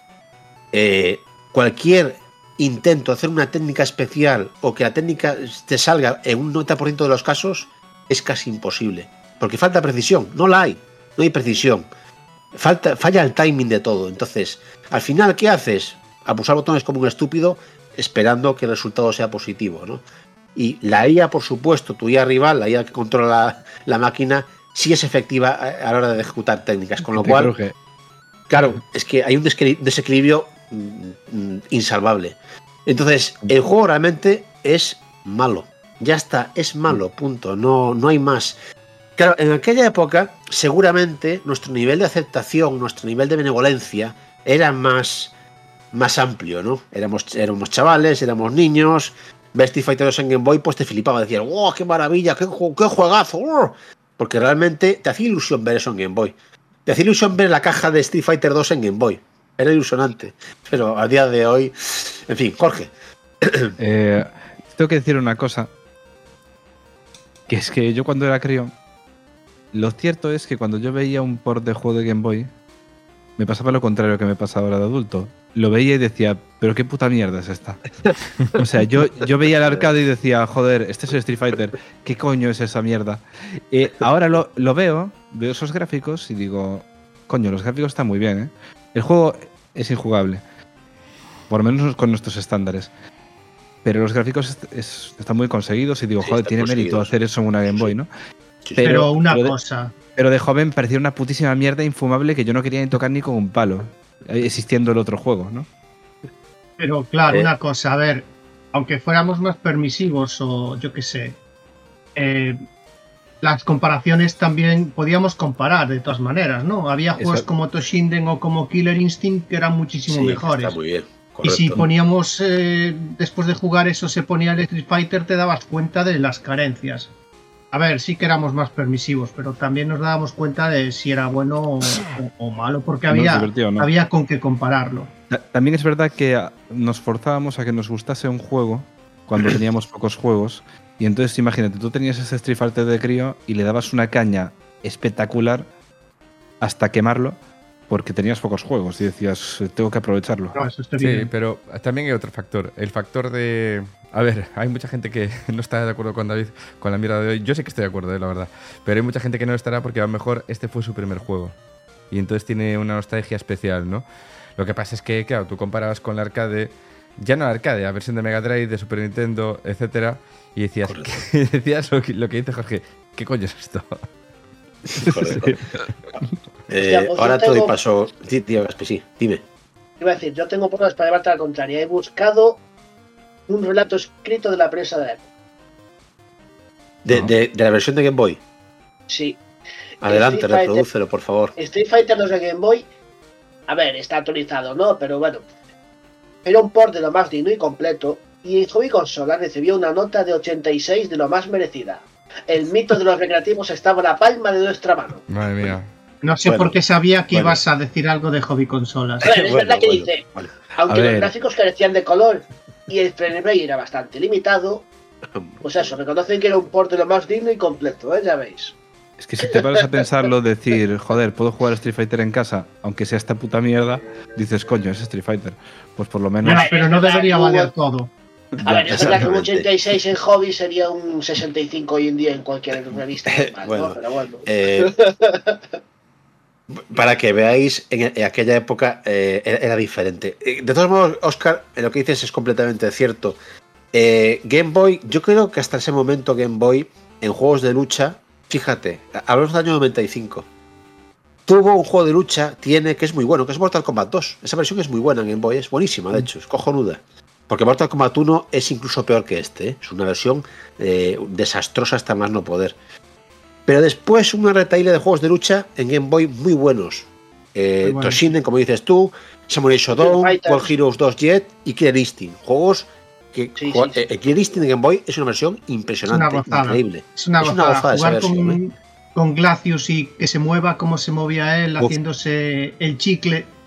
Cualquier intento de hacer una técnica especial o que la técnica te salga en un 90% de los casos es casi imposible. Porque falta precisión. No la hay. No hay precisión. Falla el timing de todo. Entonces, al final, ¿qué haces? A pulsar botones como un estúpido esperando que el resultado sea positivo, ¿no? Y la IA, por supuesto, tu IA rival, la IA que controla la máquina, sí es efectiva a la hora de ejecutar técnicas, con lo cual, claro, es que hay un desequilibrio insalvable. Entonces, el juego realmente es malo. Ya está, es malo, punto. No hay más. Claro, en aquella época, seguramente, nuestro nivel de aceptación, nuestro nivel de benevolencia era más amplio, ¿no? Éramos chavales, éramos niños. Ver Street Fighter 2 en Game Boy, pues te flipaba, decías, ¡wow, qué maravilla, qué juegazo! Porque realmente te hacía ilusión ver eso en Game Boy. Te hacía ilusión ver la caja de Street Fighter 2 en Game Boy. Era ilusionante. Pero a día de hoy, en fin, Jorge. Tengo que decir una cosa, que es que yo cuando era crío, lo cierto es que cuando yo veía un port de juego de Game Boy, me pasaba lo contrario que me pasa ahora de adulto. Lo veía y decía, pero qué puta mierda es esta. O sea, yo veía el arcade y decía, joder, este es el Street Fighter, ¿qué coño es esa mierda? Ahora lo veo esos gráficos y digo, coño, los gráficos están muy bien, ¿eh? El juego es injugable, por lo menos con nuestros estándares. Pero los gráficos están muy conseguidos y digo, Sí, joder, están tiene mérito conseguidos. hacer eso en una Game Boy, ¿no? Sí, Pero una cosa. Pero de joven parecía una putísima mierda infumable que yo no quería ni tocar ni con un palo, existiendo el otro juego, ¿no? Pero claro, una cosa, a ver, aunque fuéramos más permisivos o yo qué sé, las comparaciones también podíamos comparar de todas maneras, ¿no? Había juegos como Toshinden o como Killer Instinct que eran muchísimo sí, mejores. está muy bien. Y Correcto. si poníamos, después de jugar eso, se ponía el Street Fighter, te dabas cuenta de las carencias. A ver, sí que éramos más permisivos, pero también nos dábamos cuenta de si era bueno o malo, porque No, había, divertido, ¿no? había con qué compararlo. También es verdad que nos forzábamos a que nos gustase un juego cuando teníamos pocos juegos. Y entonces imagínate, tú tenías ese Street Fighter de crío y le dabas una caña espectacular hasta quemarlo porque tenías pocos juegos y decías, tengo que aprovecharlo. No, eso está Sí, bien. pero también hay otro factor. El factor de... A ver, hay mucha gente que no está de acuerdo con David con la mierda de hoy. Yo sé que estoy de acuerdo, la verdad. Pero hay mucha gente que no estará porque a lo mejor este fue su primer juego. Y entonces tiene una nostalgia especial, ¿no? Lo que pasa es que, claro, tú comparabas con la arcade, ya no la arcade, la versión de Mega Drive, de Super Nintendo, etcétera, y decías, decías lo que dice Jorge, ¿qué coño es esto? Correcto. Hostia, pues Ahora yo te doy tengo- paso. Sí, tío, sí, dime. Iba a decir, yo tengo pruebas para llevarte a la contraria. He buscado un relato escrito de la prensa de la época. De la versión de Game Boy. Sí. Adelante, Street Fighter- reprodúcelo, por favor. Street Fighter 2 de Game Boy, a ver, está actualizado, ¿no? Pero bueno, era un port de lo más digno y completo, y en Hobby Consola recibió una nota de 86 de lo más merecida. El mito de los recreativos estaba a la palma de nuestra mano. Madre mía. No sé Bueno, por qué sabía que bueno. ibas a decir algo de hobby consolas. A ver, es Bueno, verdad que bueno, dice, vale. aunque A los ver. gráficos carecían de color y el frame rate era bastante limitado, pues eso, reconocen que era un port de lo más digno y completo, ya veis. Es que si te paras a pensarlo, decir, joder, puedo jugar a Street Fighter en casa, aunque sea esta puta mierda, dices, coño, es Street Fighter. Pues por lo menos... Bueno, pero no debería Hubo- valer todo. A ver, es verdad que un Exactamente. 86 en Hobby sería un 65 hoy en día en cualquier revista normal, Bueno. ¿no? Pero bueno. Para que veáis, en aquella época era diferente. De todos modos, Oscar, lo que dices es completamente cierto. Game Boy, yo creo que hasta ese momento Game Boy, en juegos de lucha, fíjate, hablamos del año 95, tuvo un juego de lucha, tiene, que es muy bueno, que es Mortal Kombat 2. Esa versión es muy buena en Game Boy, es buenísima, de hecho, es cojonuda. Porque Mortal Kombat 1 es incluso peor que este, ¿eh? Es una versión desastrosa hasta más no poder. Pero después un retaile de juegos de lucha en Game Boy muy buenos. buenos. Toshinden, como dices tú, Samurai Shodown, Fighters. World Heroes 2 Jet y Killer Instinct. Juegos que... Sí, juega- sí, sí. Killer Instinct en Game Boy es una versión impresionante, Es una gozada. increíble. Es una Es gozada. una gozada esa Jugar versión, con Glacius y que se mueva como se movía él, Uf. haciéndose el chicle.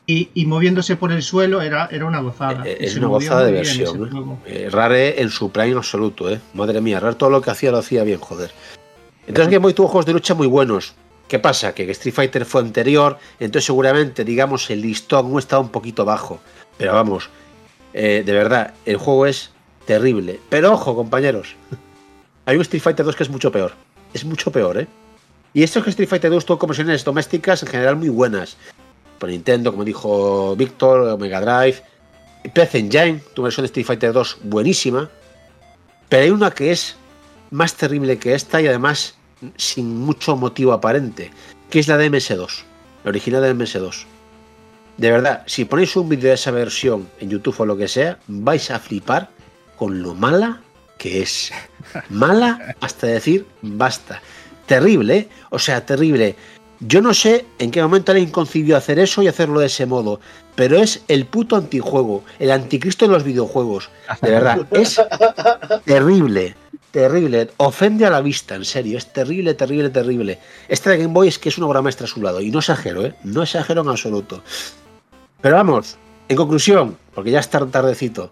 y moviéndose por el suelo era una gozada. Es Se una movía gozada de muy bien ese versión. juego. Rare en su prime absoluto, ¿eh? Madre mía, Rare todo lo que hacía lo hacía bien, joder. Entonces Game Boy tuvo juegos de lucha muy buenos. ¿Qué pasa? Que Street Fighter fue anterior, entonces seguramente, digamos, el listón no estaba un poquito bajo. Pero vamos, de verdad, el juego es terrible. Pero ojo, compañeros, hay un Street Fighter 2 que es mucho peor. Es mucho peor, ¿eh? Y esto es que Street Fighter 2 tuvo conversiones domésticas en general muy buenas. Por Nintendo, como dijo Víctor, Mega Drive. PC Engine, tu versión de Street Fighter 2 buenísima. Pero hay una que es más terrible que esta y además sin mucho motivo aparente, que es la de MS2, la original de MS2. De verdad, si ponéis un vídeo de esa versión en YouTube o lo que sea, vais a flipar con lo mala que es. Mala hasta decir basta. Terrible, ¿eh? O sea, terrible. Yo no sé en qué momento alguien concibió hacer eso y hacerlo de ese modo, pero es el puto antijuego, el anticristo de los videojuegos. De verdad, es terrible, terrible. Ofende a la vista, en serio, es terrible, terrible, terrible. Este de Game Boy es que es una obra maestra a su lado, y no exagero, ¿eh? No exagero en absoluto. Pero vamos, en conclusión, porque ya es tardecito.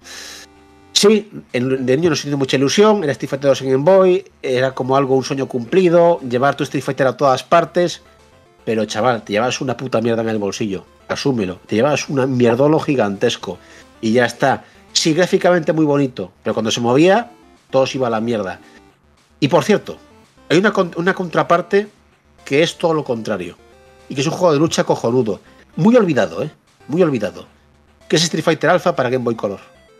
Sí, de niño nos hizo mucha ilusión, era Street Fighter 2 en Game Boy, era como algo, un sueño cumplido, llevar tu Street Fighter a todas partes. Pero chaval, te llevabas una puta mierda en el bolsillo. Asúmelo. Te llevabas un mierdolo gigantesco. Y ya está. Sí, gráficamente muy bonito. Pero cuando se movía, todo se iba a la mierda. Y por cierto, hay una contraparte que es todo lo contrario. Y que es un juego de lucha cojonudo. Muy olvidado, ¿eh? Muy olvidado. Que es Street Fighter Alpha para Game Boy Color.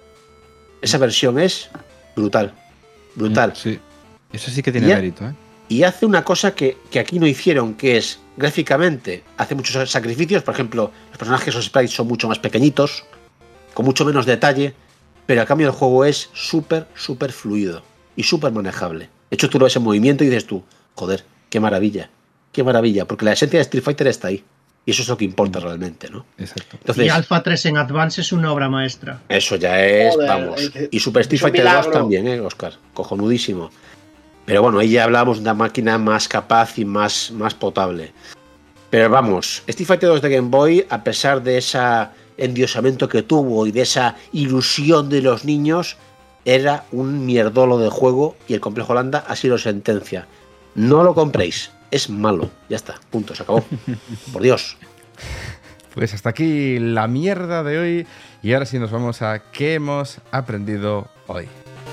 Esa versión es brutal. Brutal. Sí. Eso sí que tiene mérito, ¿eh? Y hace una cosa que aquí no hicieron, que es, gráficamente, hace muchos sacrificios. Por ejemplo, los personajes, los sprites son mucho más pequeñitos, con mucho menos detalle, pero a cambio el juego es súper, súper fluido y súper manejable. De hecho, tú lo ves en movimiento y dices tú, joder, qué maravilla, porque la esencia de Street Fighter está ahí. Y eso es lo que importa realmente, ¿no? Exacto. Entonces, y Alpha 3 en Advance es una obra maestra. Eso ya es, Joder, vamos. Y Super Street Fighter 2 también, Oscar. Cojonudísimo. Pero bueno, ahí ya hablábamos de una máquina más capaz y más potable. Pero vamos, Street Fighter 2 de Game Boy, a pesar de ese endiosamiento que tuvo y de esa ilusión de los niños, era un mierdolo de juego y el Complejo Holanda así lo sentencia. No lo compréis, es malo. Ya está, punto, se acabó. Por Dios. Pues hasta aquí la mierda de hoy y ahora sí nos vamos a qué hemos aprendido hoy.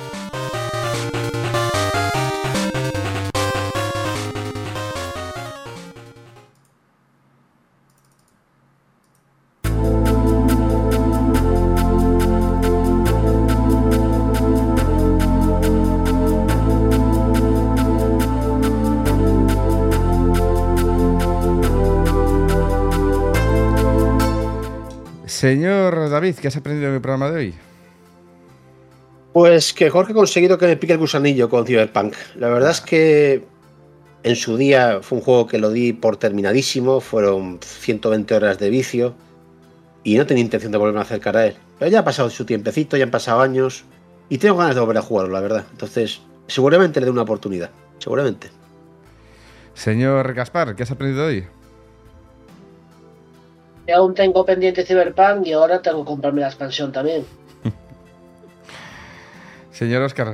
Señor David, ¿qué has aprendido en el programa de hoy? Pues que Jorge ha conseguido que me pique el gusanillo con Cyberpunk. La verdad es que en su día fue un juego que lo di por terminadísimo, fueron 120 horas de vicio y no tenía intención de volverme a acercar a él. Pero ya ha pasado su tiempecito, ya han pasado años y tengo ganas de volver a jugarlo, la verdad. Entonces, seguramente le dé una oportunidad, seguramente. Señor Gaspar, ¿qué has aprendido hoy? Aún tengo pendiente Cyberpunk y ahora tengo que comprarme la expansión también. Señor Oscar.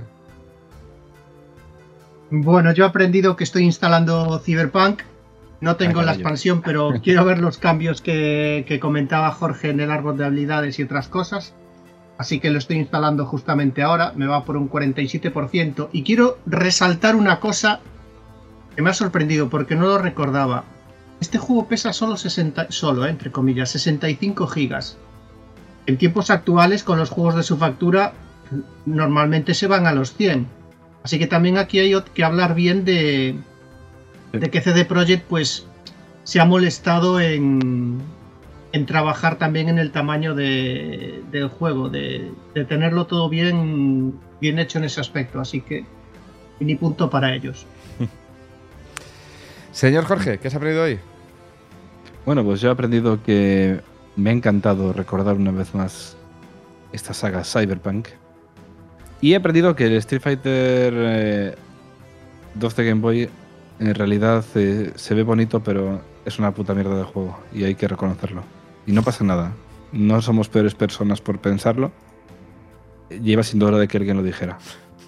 Bueno, yo he aprendido que estoy instalando Cyberpunk. No tengo la expansión, pero quiero ver los cambios que comentaba Jorge en el árbol de habilidades y otras cosas. Así que lo estoy instalando justamente ahora. Me va por un 47%. Y quiero resaltar una cosa que me ha sorprendido porque no lo recordaba. Este juego pesa entre comillas, 65 gigas. En tiempos actuales, con los juegos de su factura, normalmente se van a los 100. Así que también aquí hay que hablar bien de que CD Projekt pues se ha molestado en trabajar también en el tamaño del juego, de tenerlo todo bien hecho en ese aspecto. Así que ni punto para ellos. Señor Jorge, ¿qué has aprendido hoy? Bueno, pues yo he aprendido que me ha encantado recordar una vez más esta saga Cyberpunk. Y he aprendido que el Street Fighter 2 de Game Boy en realidad se ve bonito, pero es una puta mierda de juego y hay que reconocerlo. y no pasa nada. No somos peores personas por pensarlo. Lleva siendo hora de que alguien lo dijera.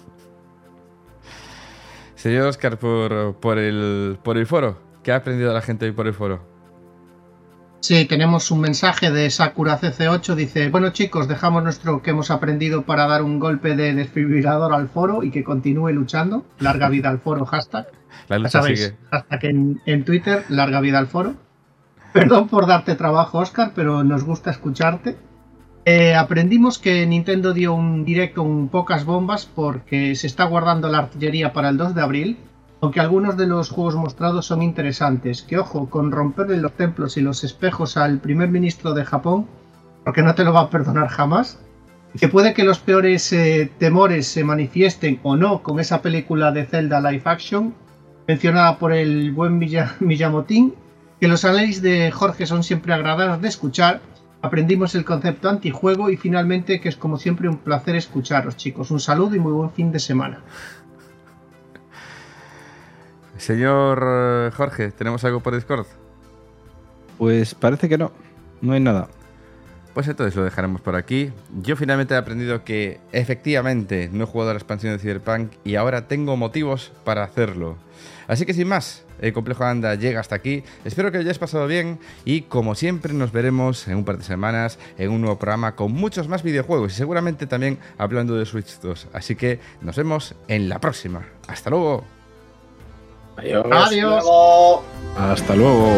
Señor Oscar, por el foro. ¿Qué ha aprendido la gente hoy por el foro? Sí, tenemos un mensaje de Sakura CC8. Dice: bueno, chicos, dejamos nuestro que hemos aprendido para dar un golpe de desfibrilador al foro y que continúe luchando. Larga vida al foro, hashtag. La lucha Ya sabéis, sigue. hashtag en Twitter, larga vida al foro. Perdón por darte trabajo, Oscar, pero nos gusta escucharte. Aprendimos que Nintendo dio un directo con pocas bombas porque se está guardando la artillería para el 2 de abril, aunque algunos de los juegos mostrados son interesantes. Que ojo, con romperle los templos y los espejos al primer ministro de Japón, porque no te lo va a perdonar jamás. Que puede que los peores temores se manifiesten o no con esa película de Zelda Live Action, mencionada por el buen Miyamotín. Que los análisis de Jorge son siempre agradables de escuchar. Aprendimos el concepto antijuego y finalmente que es como siempre un placer escucharos, chicos. Un saludo y muy buen fin de semana. Señor Jorge, ¿tenemos algo por Discord? Pues parece que no. No hay nada. Pues entonces lo dejaremos por aquí. Yo finalmente he aprendido que efectivamente no he jugado a la expansión de Cyberpunk y ahora tengo motivos para hacerlo. Así que sin más, el Complejo Landa llega hasta aquí. Espero que lo hayáis pasado bien y como siempre nos veremos en un par de semanas en un nuevo programa con muchos más videojuegos y seguramente también hablando de Switch 2. Así que nos vemos en la próxima. ¡Hasta luego! Adiós. Adiós. Luego... Hasta luego.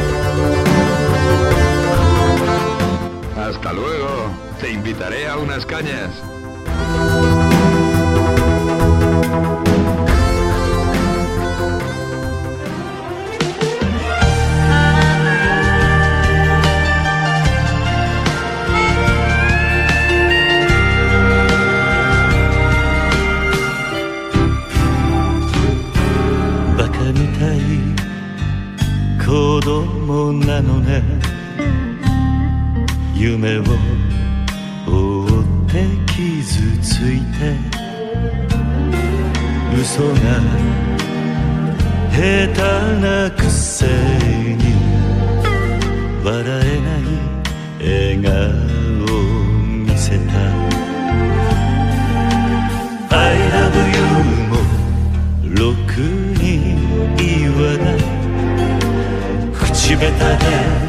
Hasta luego. Te invitaré a unas cañas. I love you もろくに言わない口下手で